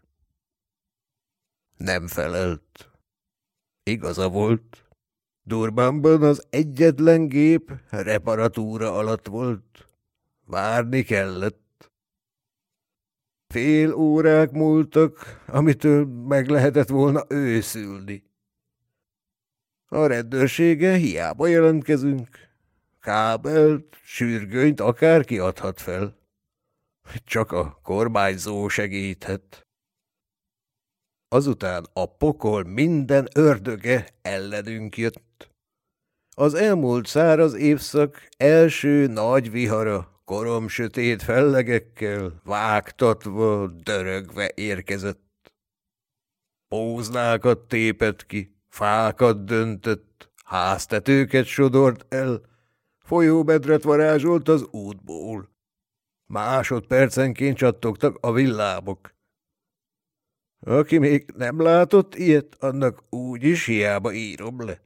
Nem felelt. Igaza volt. Durbanban az egyetlen gép reparatúra alatt volt. Várni kellett. Fél órák múltak, amitől meg lehetett volna őszülni. A rendőrsége hiába jelentkezünk. Kábelt, sürgönyt akárki adhat fel. Csak a kormányzó segíthet. Azután a pokol minden ördöge ellenünk jött. Az elmúlt száraz évszak első nagy vihara koromsötét fellegekkel, vágtatva, dörögve érkezett. Póznákat tépett ki, fákat döntött, háztetőket sodort el, folyómedret varázsolt az útból. Másodpercenként csattogtak a villámok. Aki még nem látott ilyet, annak úgyis hiába írom le.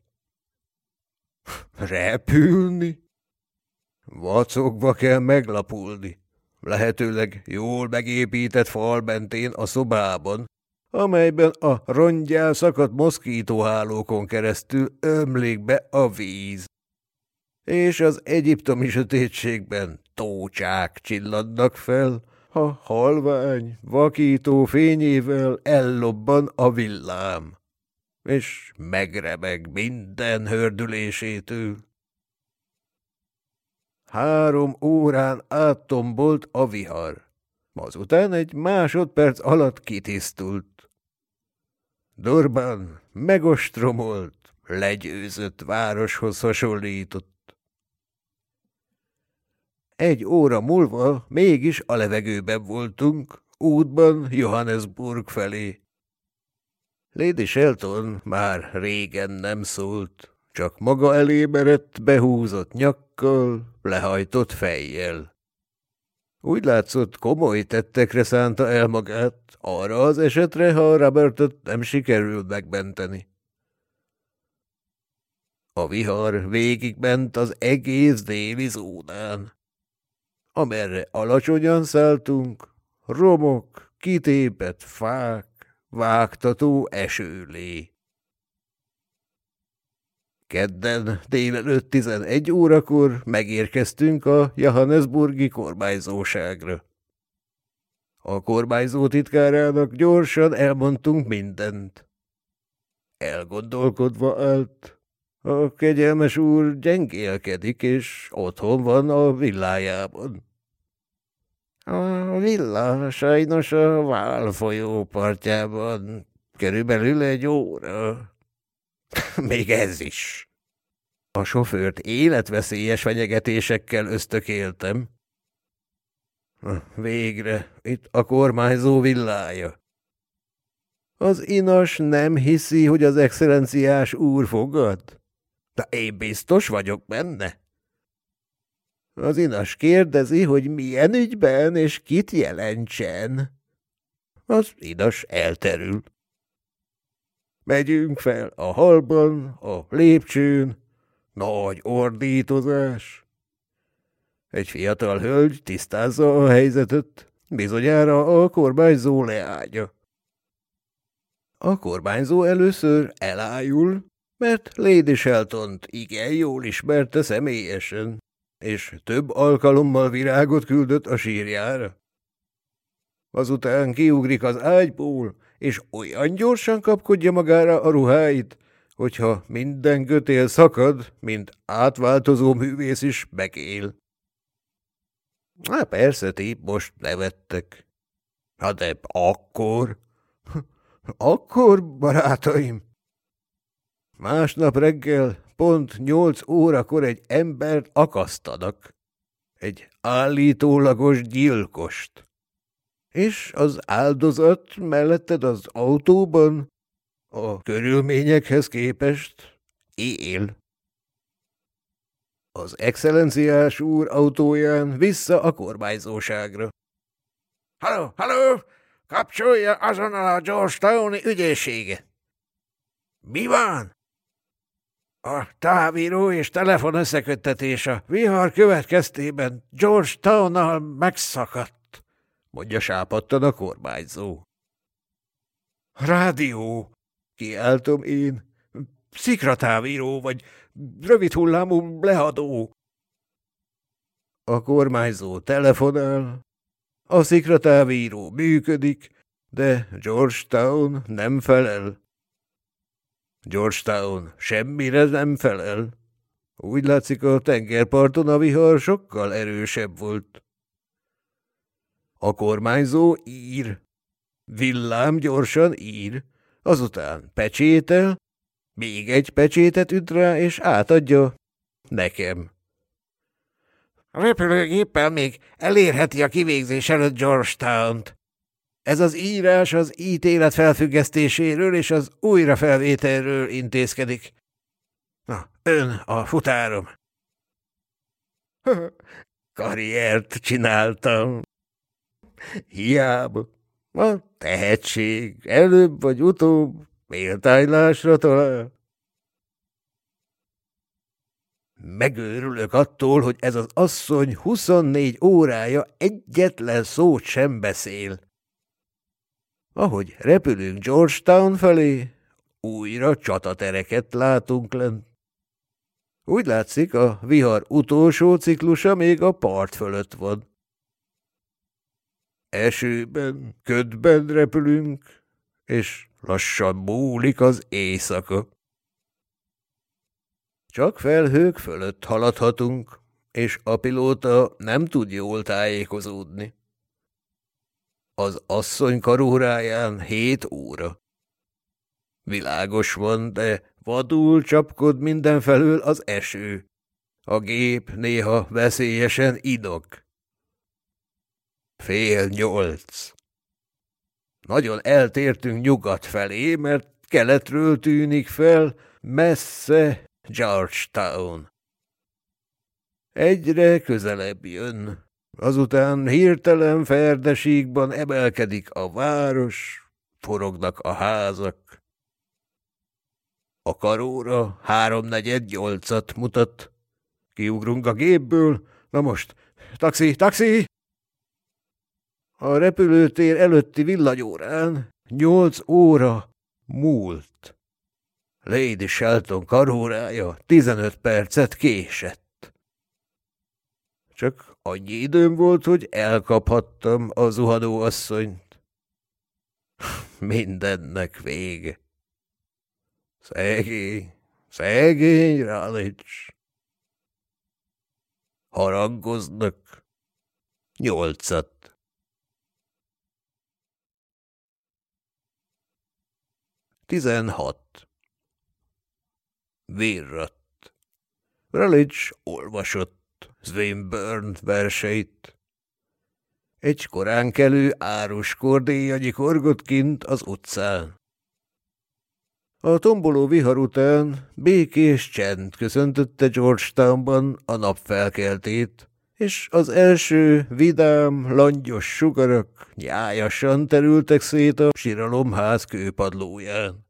Repülni? Vacogva kell meglapulni. lehetőleg jól megépített fal mentén a szobában, amelyben a rongyál szakadt moszkítóhálókon keresztül ömlik be a víz. És az egyiptomi sötétségben tócsák csilladnak fel, ha halvány, vakító fényével ellobban a villám, és megremeg minden hördülésétől. 3 órán áttombolt a vihar, azután egy másodperc alatt kitisztult. Durban megostromolt, legyőzött városhoz hasonlított. 1 óra múlva mégis a levegőben voltunk, útban Johannesburg felé. Lady Shelton már régen nem szólt, csak maga elé merett behúzott nyakkal, lehajtott fejjel. Úgy látszott, komoly tettekre szánta el magát, arra az esetre, ha Robertot nem sikerül megmenteni. A vihar végigment az egész déli zónán. Amerre alacsonyan szálltunk, romok, kitépett fák, vágtató esőlé. Kedden délelőtt 11 órakor megérkeztünk a johannesburgi kormányzóságra. A kormányzó titkárának gyorsan elmondtunk mindent. Elgondolkodva állt. A kegyelmes úr gyengélkedik, és otthon van a villájában. A villa sajnos a Vaal folyó partjában, körülbelül 1 óra. Még ez is. A sofőrt életveszélyes fenyegetésekkel ösztökéltem. Végre, itt a kormányzó villája. Az inas nem hiszi, hogy az excellenciás úr fogad? De én biztos vagyok benne. Az inas kérdezi, hogy milyen ügyben és kit jelentsen. Az inas elterül. Megyünk fel a hallban, a lépcsőn, nagy ordítozás. Egy fiatal hölgy tisztázza a helyzetet, bizonyára a kormányzó leánya. A kormányzó először elájul, mert Lady Sheltont igen jól ismerte személyesen, és több alkalommal virágot küldött a sírjára. Azután kiugrik az ágyból, és olyan gyorsan kapkodja magára a ruháit, hogyha minden kötél szakad, mint átváltozó művész is megél. Persze, ti most nevettek. De akkor... Akkor, barátaim! Másnap reggel pont 8 órakor egy embert akasztanak. Egy állítólagos gyilkost. És az áldozat melletted az autóban, a körülményekhez képest él. Az excellenciás úr autóján vissza a kormányzóságra. Halló, halló! Kapcsolja azonnal a Georgetowni ügyészséget! Mi van? A távíró és telefon összeköttetés a vihar következtében Georgetownnal megszakadt, mondja sápadtan a kormányzó. Rádió, kiáltom én, szikratávíró vagy rövidhullámú lehadó. A kormányzó telefonál, a szikratávíró működik, de Georgetown nem felel. Georgetown semmire nem felel. Úgy látszik, a tengerparton a vihar sokkal erősebb volt. A kormányzó ír. Villám gyorsan ír, azután pecsétel, még egy pecsétet üt rá, és átadja nekem. A repülőgéppel még elérheti a kivégzés előtt Georgetownt. Ez az írás az ítélet felfüggesztéséről és az újrafelvételről intézkedik. Na, ön a futárom. Karriert csináltam. Hiába. A tehetség előbb vagy utóbb méltánylásra talál. Megőrülök attól, hogy ez az asszony 24 órája egyetlen szót sem beszél. Ahogy repülünk Georgetown felé, újra csatatereket látunk lent. Úgy látszik, a vihar utolsó ciklusa még a part fölött van. Esőben, ködben repülünk, és lassan múlik az éjszaka. Csak felhők fölött haladhatunk, és a pilóta nem tud jól tájékozódni. Az asszony karóráján 7 óra. Világos van, de vadul csapkod mindenfelől az eső. A gép néha veszélyesen inog. 7:30. Nagyon eltértünk nyugat felé, mert keletről tűnik fel messze Georgetown. Egyre közelebb jön. Azután hirtelen ferdesíkban emelkedik a város, forognak a házak. A karóra 7:45 mutat. Kiugrunk a gépből. Na most, taxi, taxi! A repülőtér előtti villanyórán 8 óra múlt. Lady Shelton karórája 15 percet késett. Csak annyi időm volt, hogy elkaphattam a zuhanó asszonyt. Mindennek vége. Szegény Rutledge. Harangoznak 8. Tizenhat. Virradt. Rutledge olvasott Swinburne verseit. Egy koránkelő áruskor déja nyikorgott kint az utcán. A tomboló vihar után békés csend köszöntötte Georgetownban a napfelkeltét, és az első vidám, langyos sugarak nyájasan terültek szét a siralomház kőpadlóján.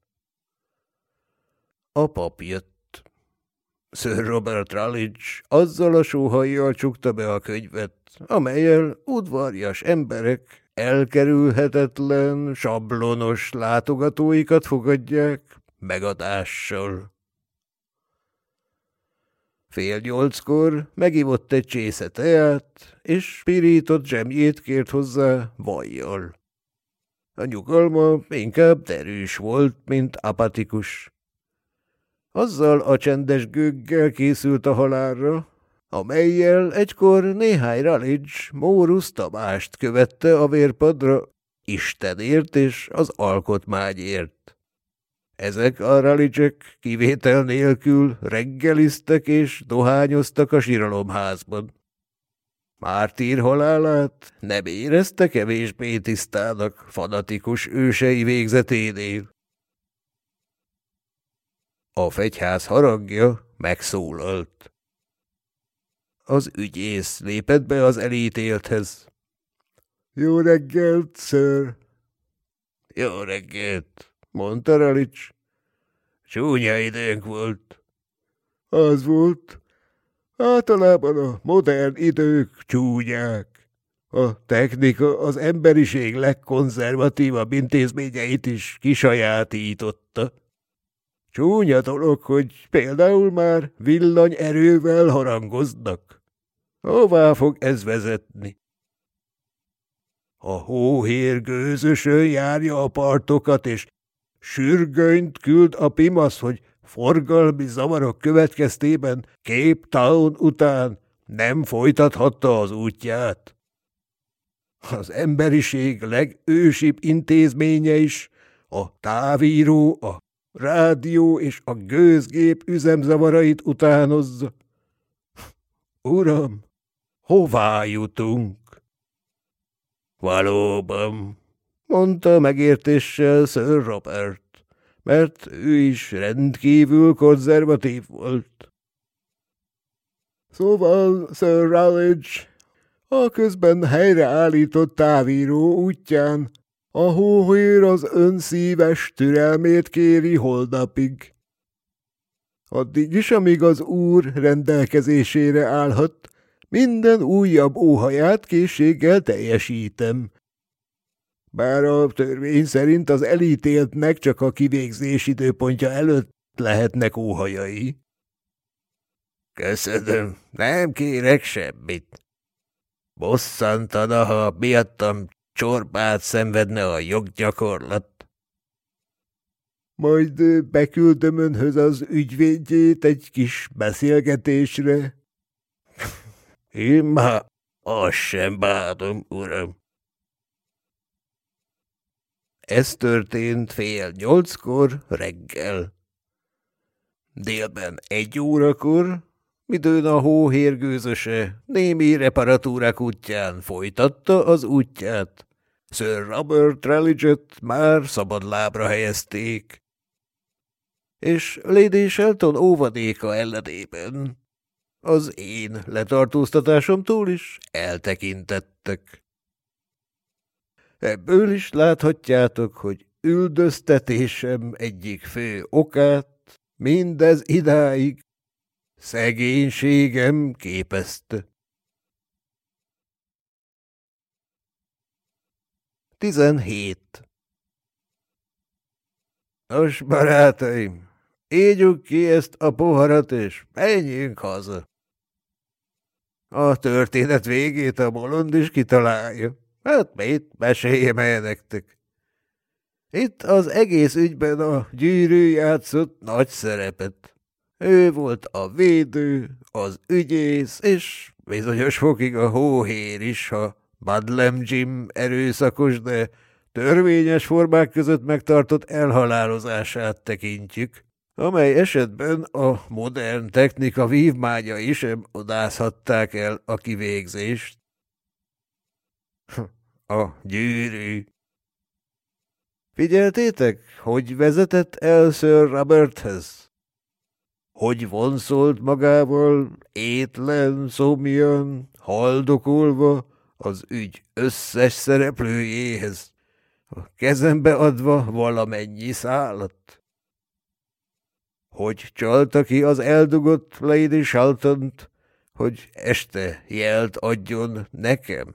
A pap jött. Sir Robert Rutledge azzal a sóhajjal csukta be a könyvet, amellyel udvarjas emberek elkerülhetetlen, sablonos látogatóikat fogadják megadással. 7:30 megivott egy csésze teát, és pirított zsemjét kért hozzá vajjal. A nyugalma inkább derűs volt, mint apatikus. Azzal a csendes gőggel készült a halálra, amellyel egykor néhány Rutledge Mórus Tamást követte a vérpadra Istenért és az alkotmányért. Ezek a Rutledge-ek kivétel nélkül reggeliztek és dohányoztak a siralomházban. Mártír halálát nem érezte kevésbé tisztának fanatikus ősei végzeténél. A fegyház harangja megszólalt. Az ügyész lépett be az elítélthez. Jó reggelt, sir! Jó reggelt, mondta Rutledge. Csúnya időnk volt. Az volt. Általában a modern idők csúnyák. A technika az emberiség legkonzervatívabb intézményeit is kisajátította. Csúnya dolog, hogy például már villanyerővel harangoznak. Hová fog ez vezetni? A hóhér gőzösön járja a partokat, és sürgönyt küld a pimasz, hogy forgalmi zavarok következtében Cape Town után nem folytathatta az útját. Az emberiség legősibb intézménye is, a távíró, a rádió és a gőzgép üzemzavarait utánozza. Uram, hová jutunk? Valóban, mondta megértéssel Sir Robert, mert ő is rendkívül konzervatív volt. Szóval, Sir Rutledge, a közben helyreállított távíró útján a hóhér az ön szíves türelmét kéri holnapig. Addig is, amíg az úr rendelkezésére állhat, minden újabb óhaját készséggel teljesítem. Bár a törvény szerint az elítéltnek csak a kivégzés időpontja előtt lehetnek óhajai. Köszönöm, nem kérek semmit. Bosszantana, ha miattam csorbát szenvedne a joggyakorlat. Majd beküldöm önhöz az ügyvédjét egy kis beszélgetésre. Én már azt sem bánom, uram. Ez történt 7:30 reggel. Délben 1 órakor, midőn a hóhér gőzöse némi reparatúrák útján folytatta az útját, Sir Robert Ralliget már szabadlábra helyezték, és Lady Shelton óvadéka ellenében az én letartóztatásomtól is eltekintettek. Ebből is láthatjátok, hogy üldöztetésem egyik fő okát mindez idáig szegénységem képezte. 17. Nos, barátaim, ígyuk ki ezt a poharat, és menjünk haza. A történet végét a bolond is kitalálja. Hát mit meséljem el nektek? Itt az egész ügyben a gyűrű játszott nagy szerepet. Ő volt a védő, az ügyész, és bizonyos fokig a hóhér is, ha Badlam Jim erőszakos, de törvényes formák között megtartott elhalálozását tekintjük, amely esetben a modern technika vívmányai sem odázhatták el a kivégzést. A gyűrű. Figyeltétek, hogy vezetett el Sir Roberthez? Hogy vonszolt magával, étlen, szomjan, haldokolva az ügy összes szereplőjéhez, a kezembe adva valamennyi szálat? Hogy csalta ki az eldugott Lady Sheltont, hogy este jelt adjon nekem?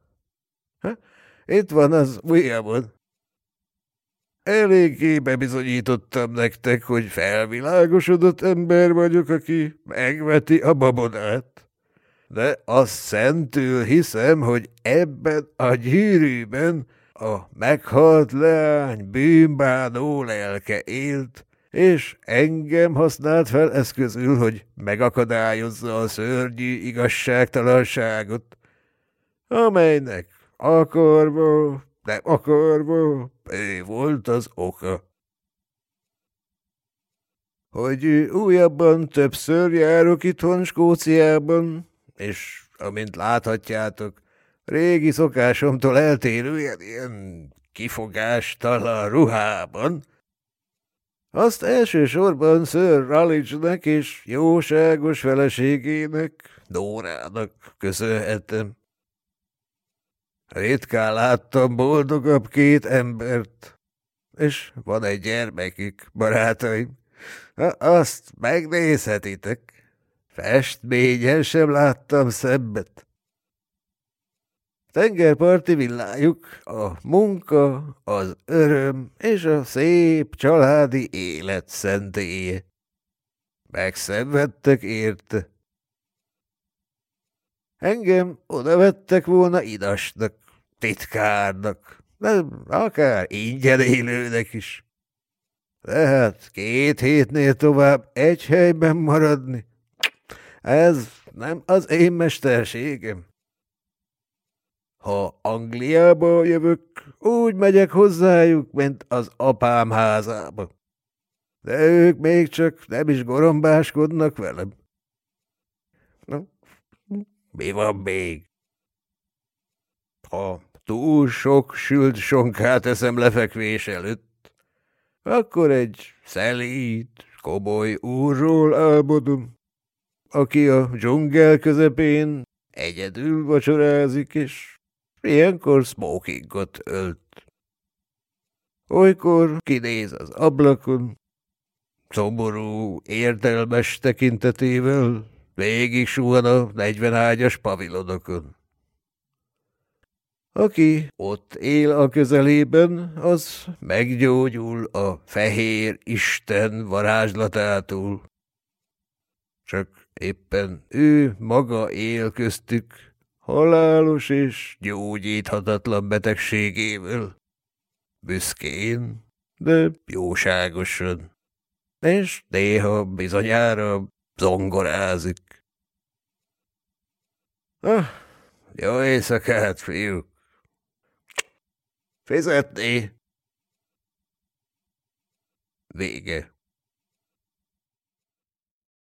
Itt van az ujjamon. Eléggé bebizonyítottam nektek, hogy felvilágosodott ember vagyok, aki megveti a babonát. De azt szentül hiszem, hogy ebben a gyűrűben a meghalt leány bűnbánó lelke élt, és engem használt fel eszközül, hogy megakadályozza a szörnyű igazságtalanságot, amelynek akarva, nem akarva, ő volt az oka. Hogy újabban többször járok itthon Skóciában, és amint láthatjátok, régi szokásomtól eltérően ilyen kifogástalan ruhában, azt elsősorban Sir Rallichnek és jóságos feleségének, Nórának köszönhetem. Ritkán láttam boldogabb két embert, és van egy gyermekük, barátaim. Azt megnézhetitek. Festményen sem láttam szebbet. Tengerparti villájuk, a munka, az öröm és a szép családi élet szentélye. Megszenvedtek érte. Engem odavettek volna idasnak, titkárnak, nem akár ingyen élőnek is. De hát 2 hétnél tovább egy helyben maradni, ez nem az én mesterségem. Ha Angliába jövök, úgy megyek hozzájuk, mint az apám házába. De ők még csak nem is gorombáskodnak velem. Na, mi van még? Ha túl sok sült sonkát eszem lefekvés előtt, akkor egy szelíd, komoly úrról álmodom, aki a dzsungel közepén egyedül vacsorázik, és ilyenkor smokingot ölt. Olykor kinéz az ablakon, szomorú, értelmes tekintetével végig suhan a 40 ágyas pavilonokon. Aki ott él a közelében, az meggyógyul a fehér Isten varázslatától. Csak éppen ő maga él köztük, halálos és gyógyíthatatlan betegségével. Büszkén, de jóságosan, és néha bizonyára zongorázik. Jó éjszakát, fiúk! Fizetni! Vége.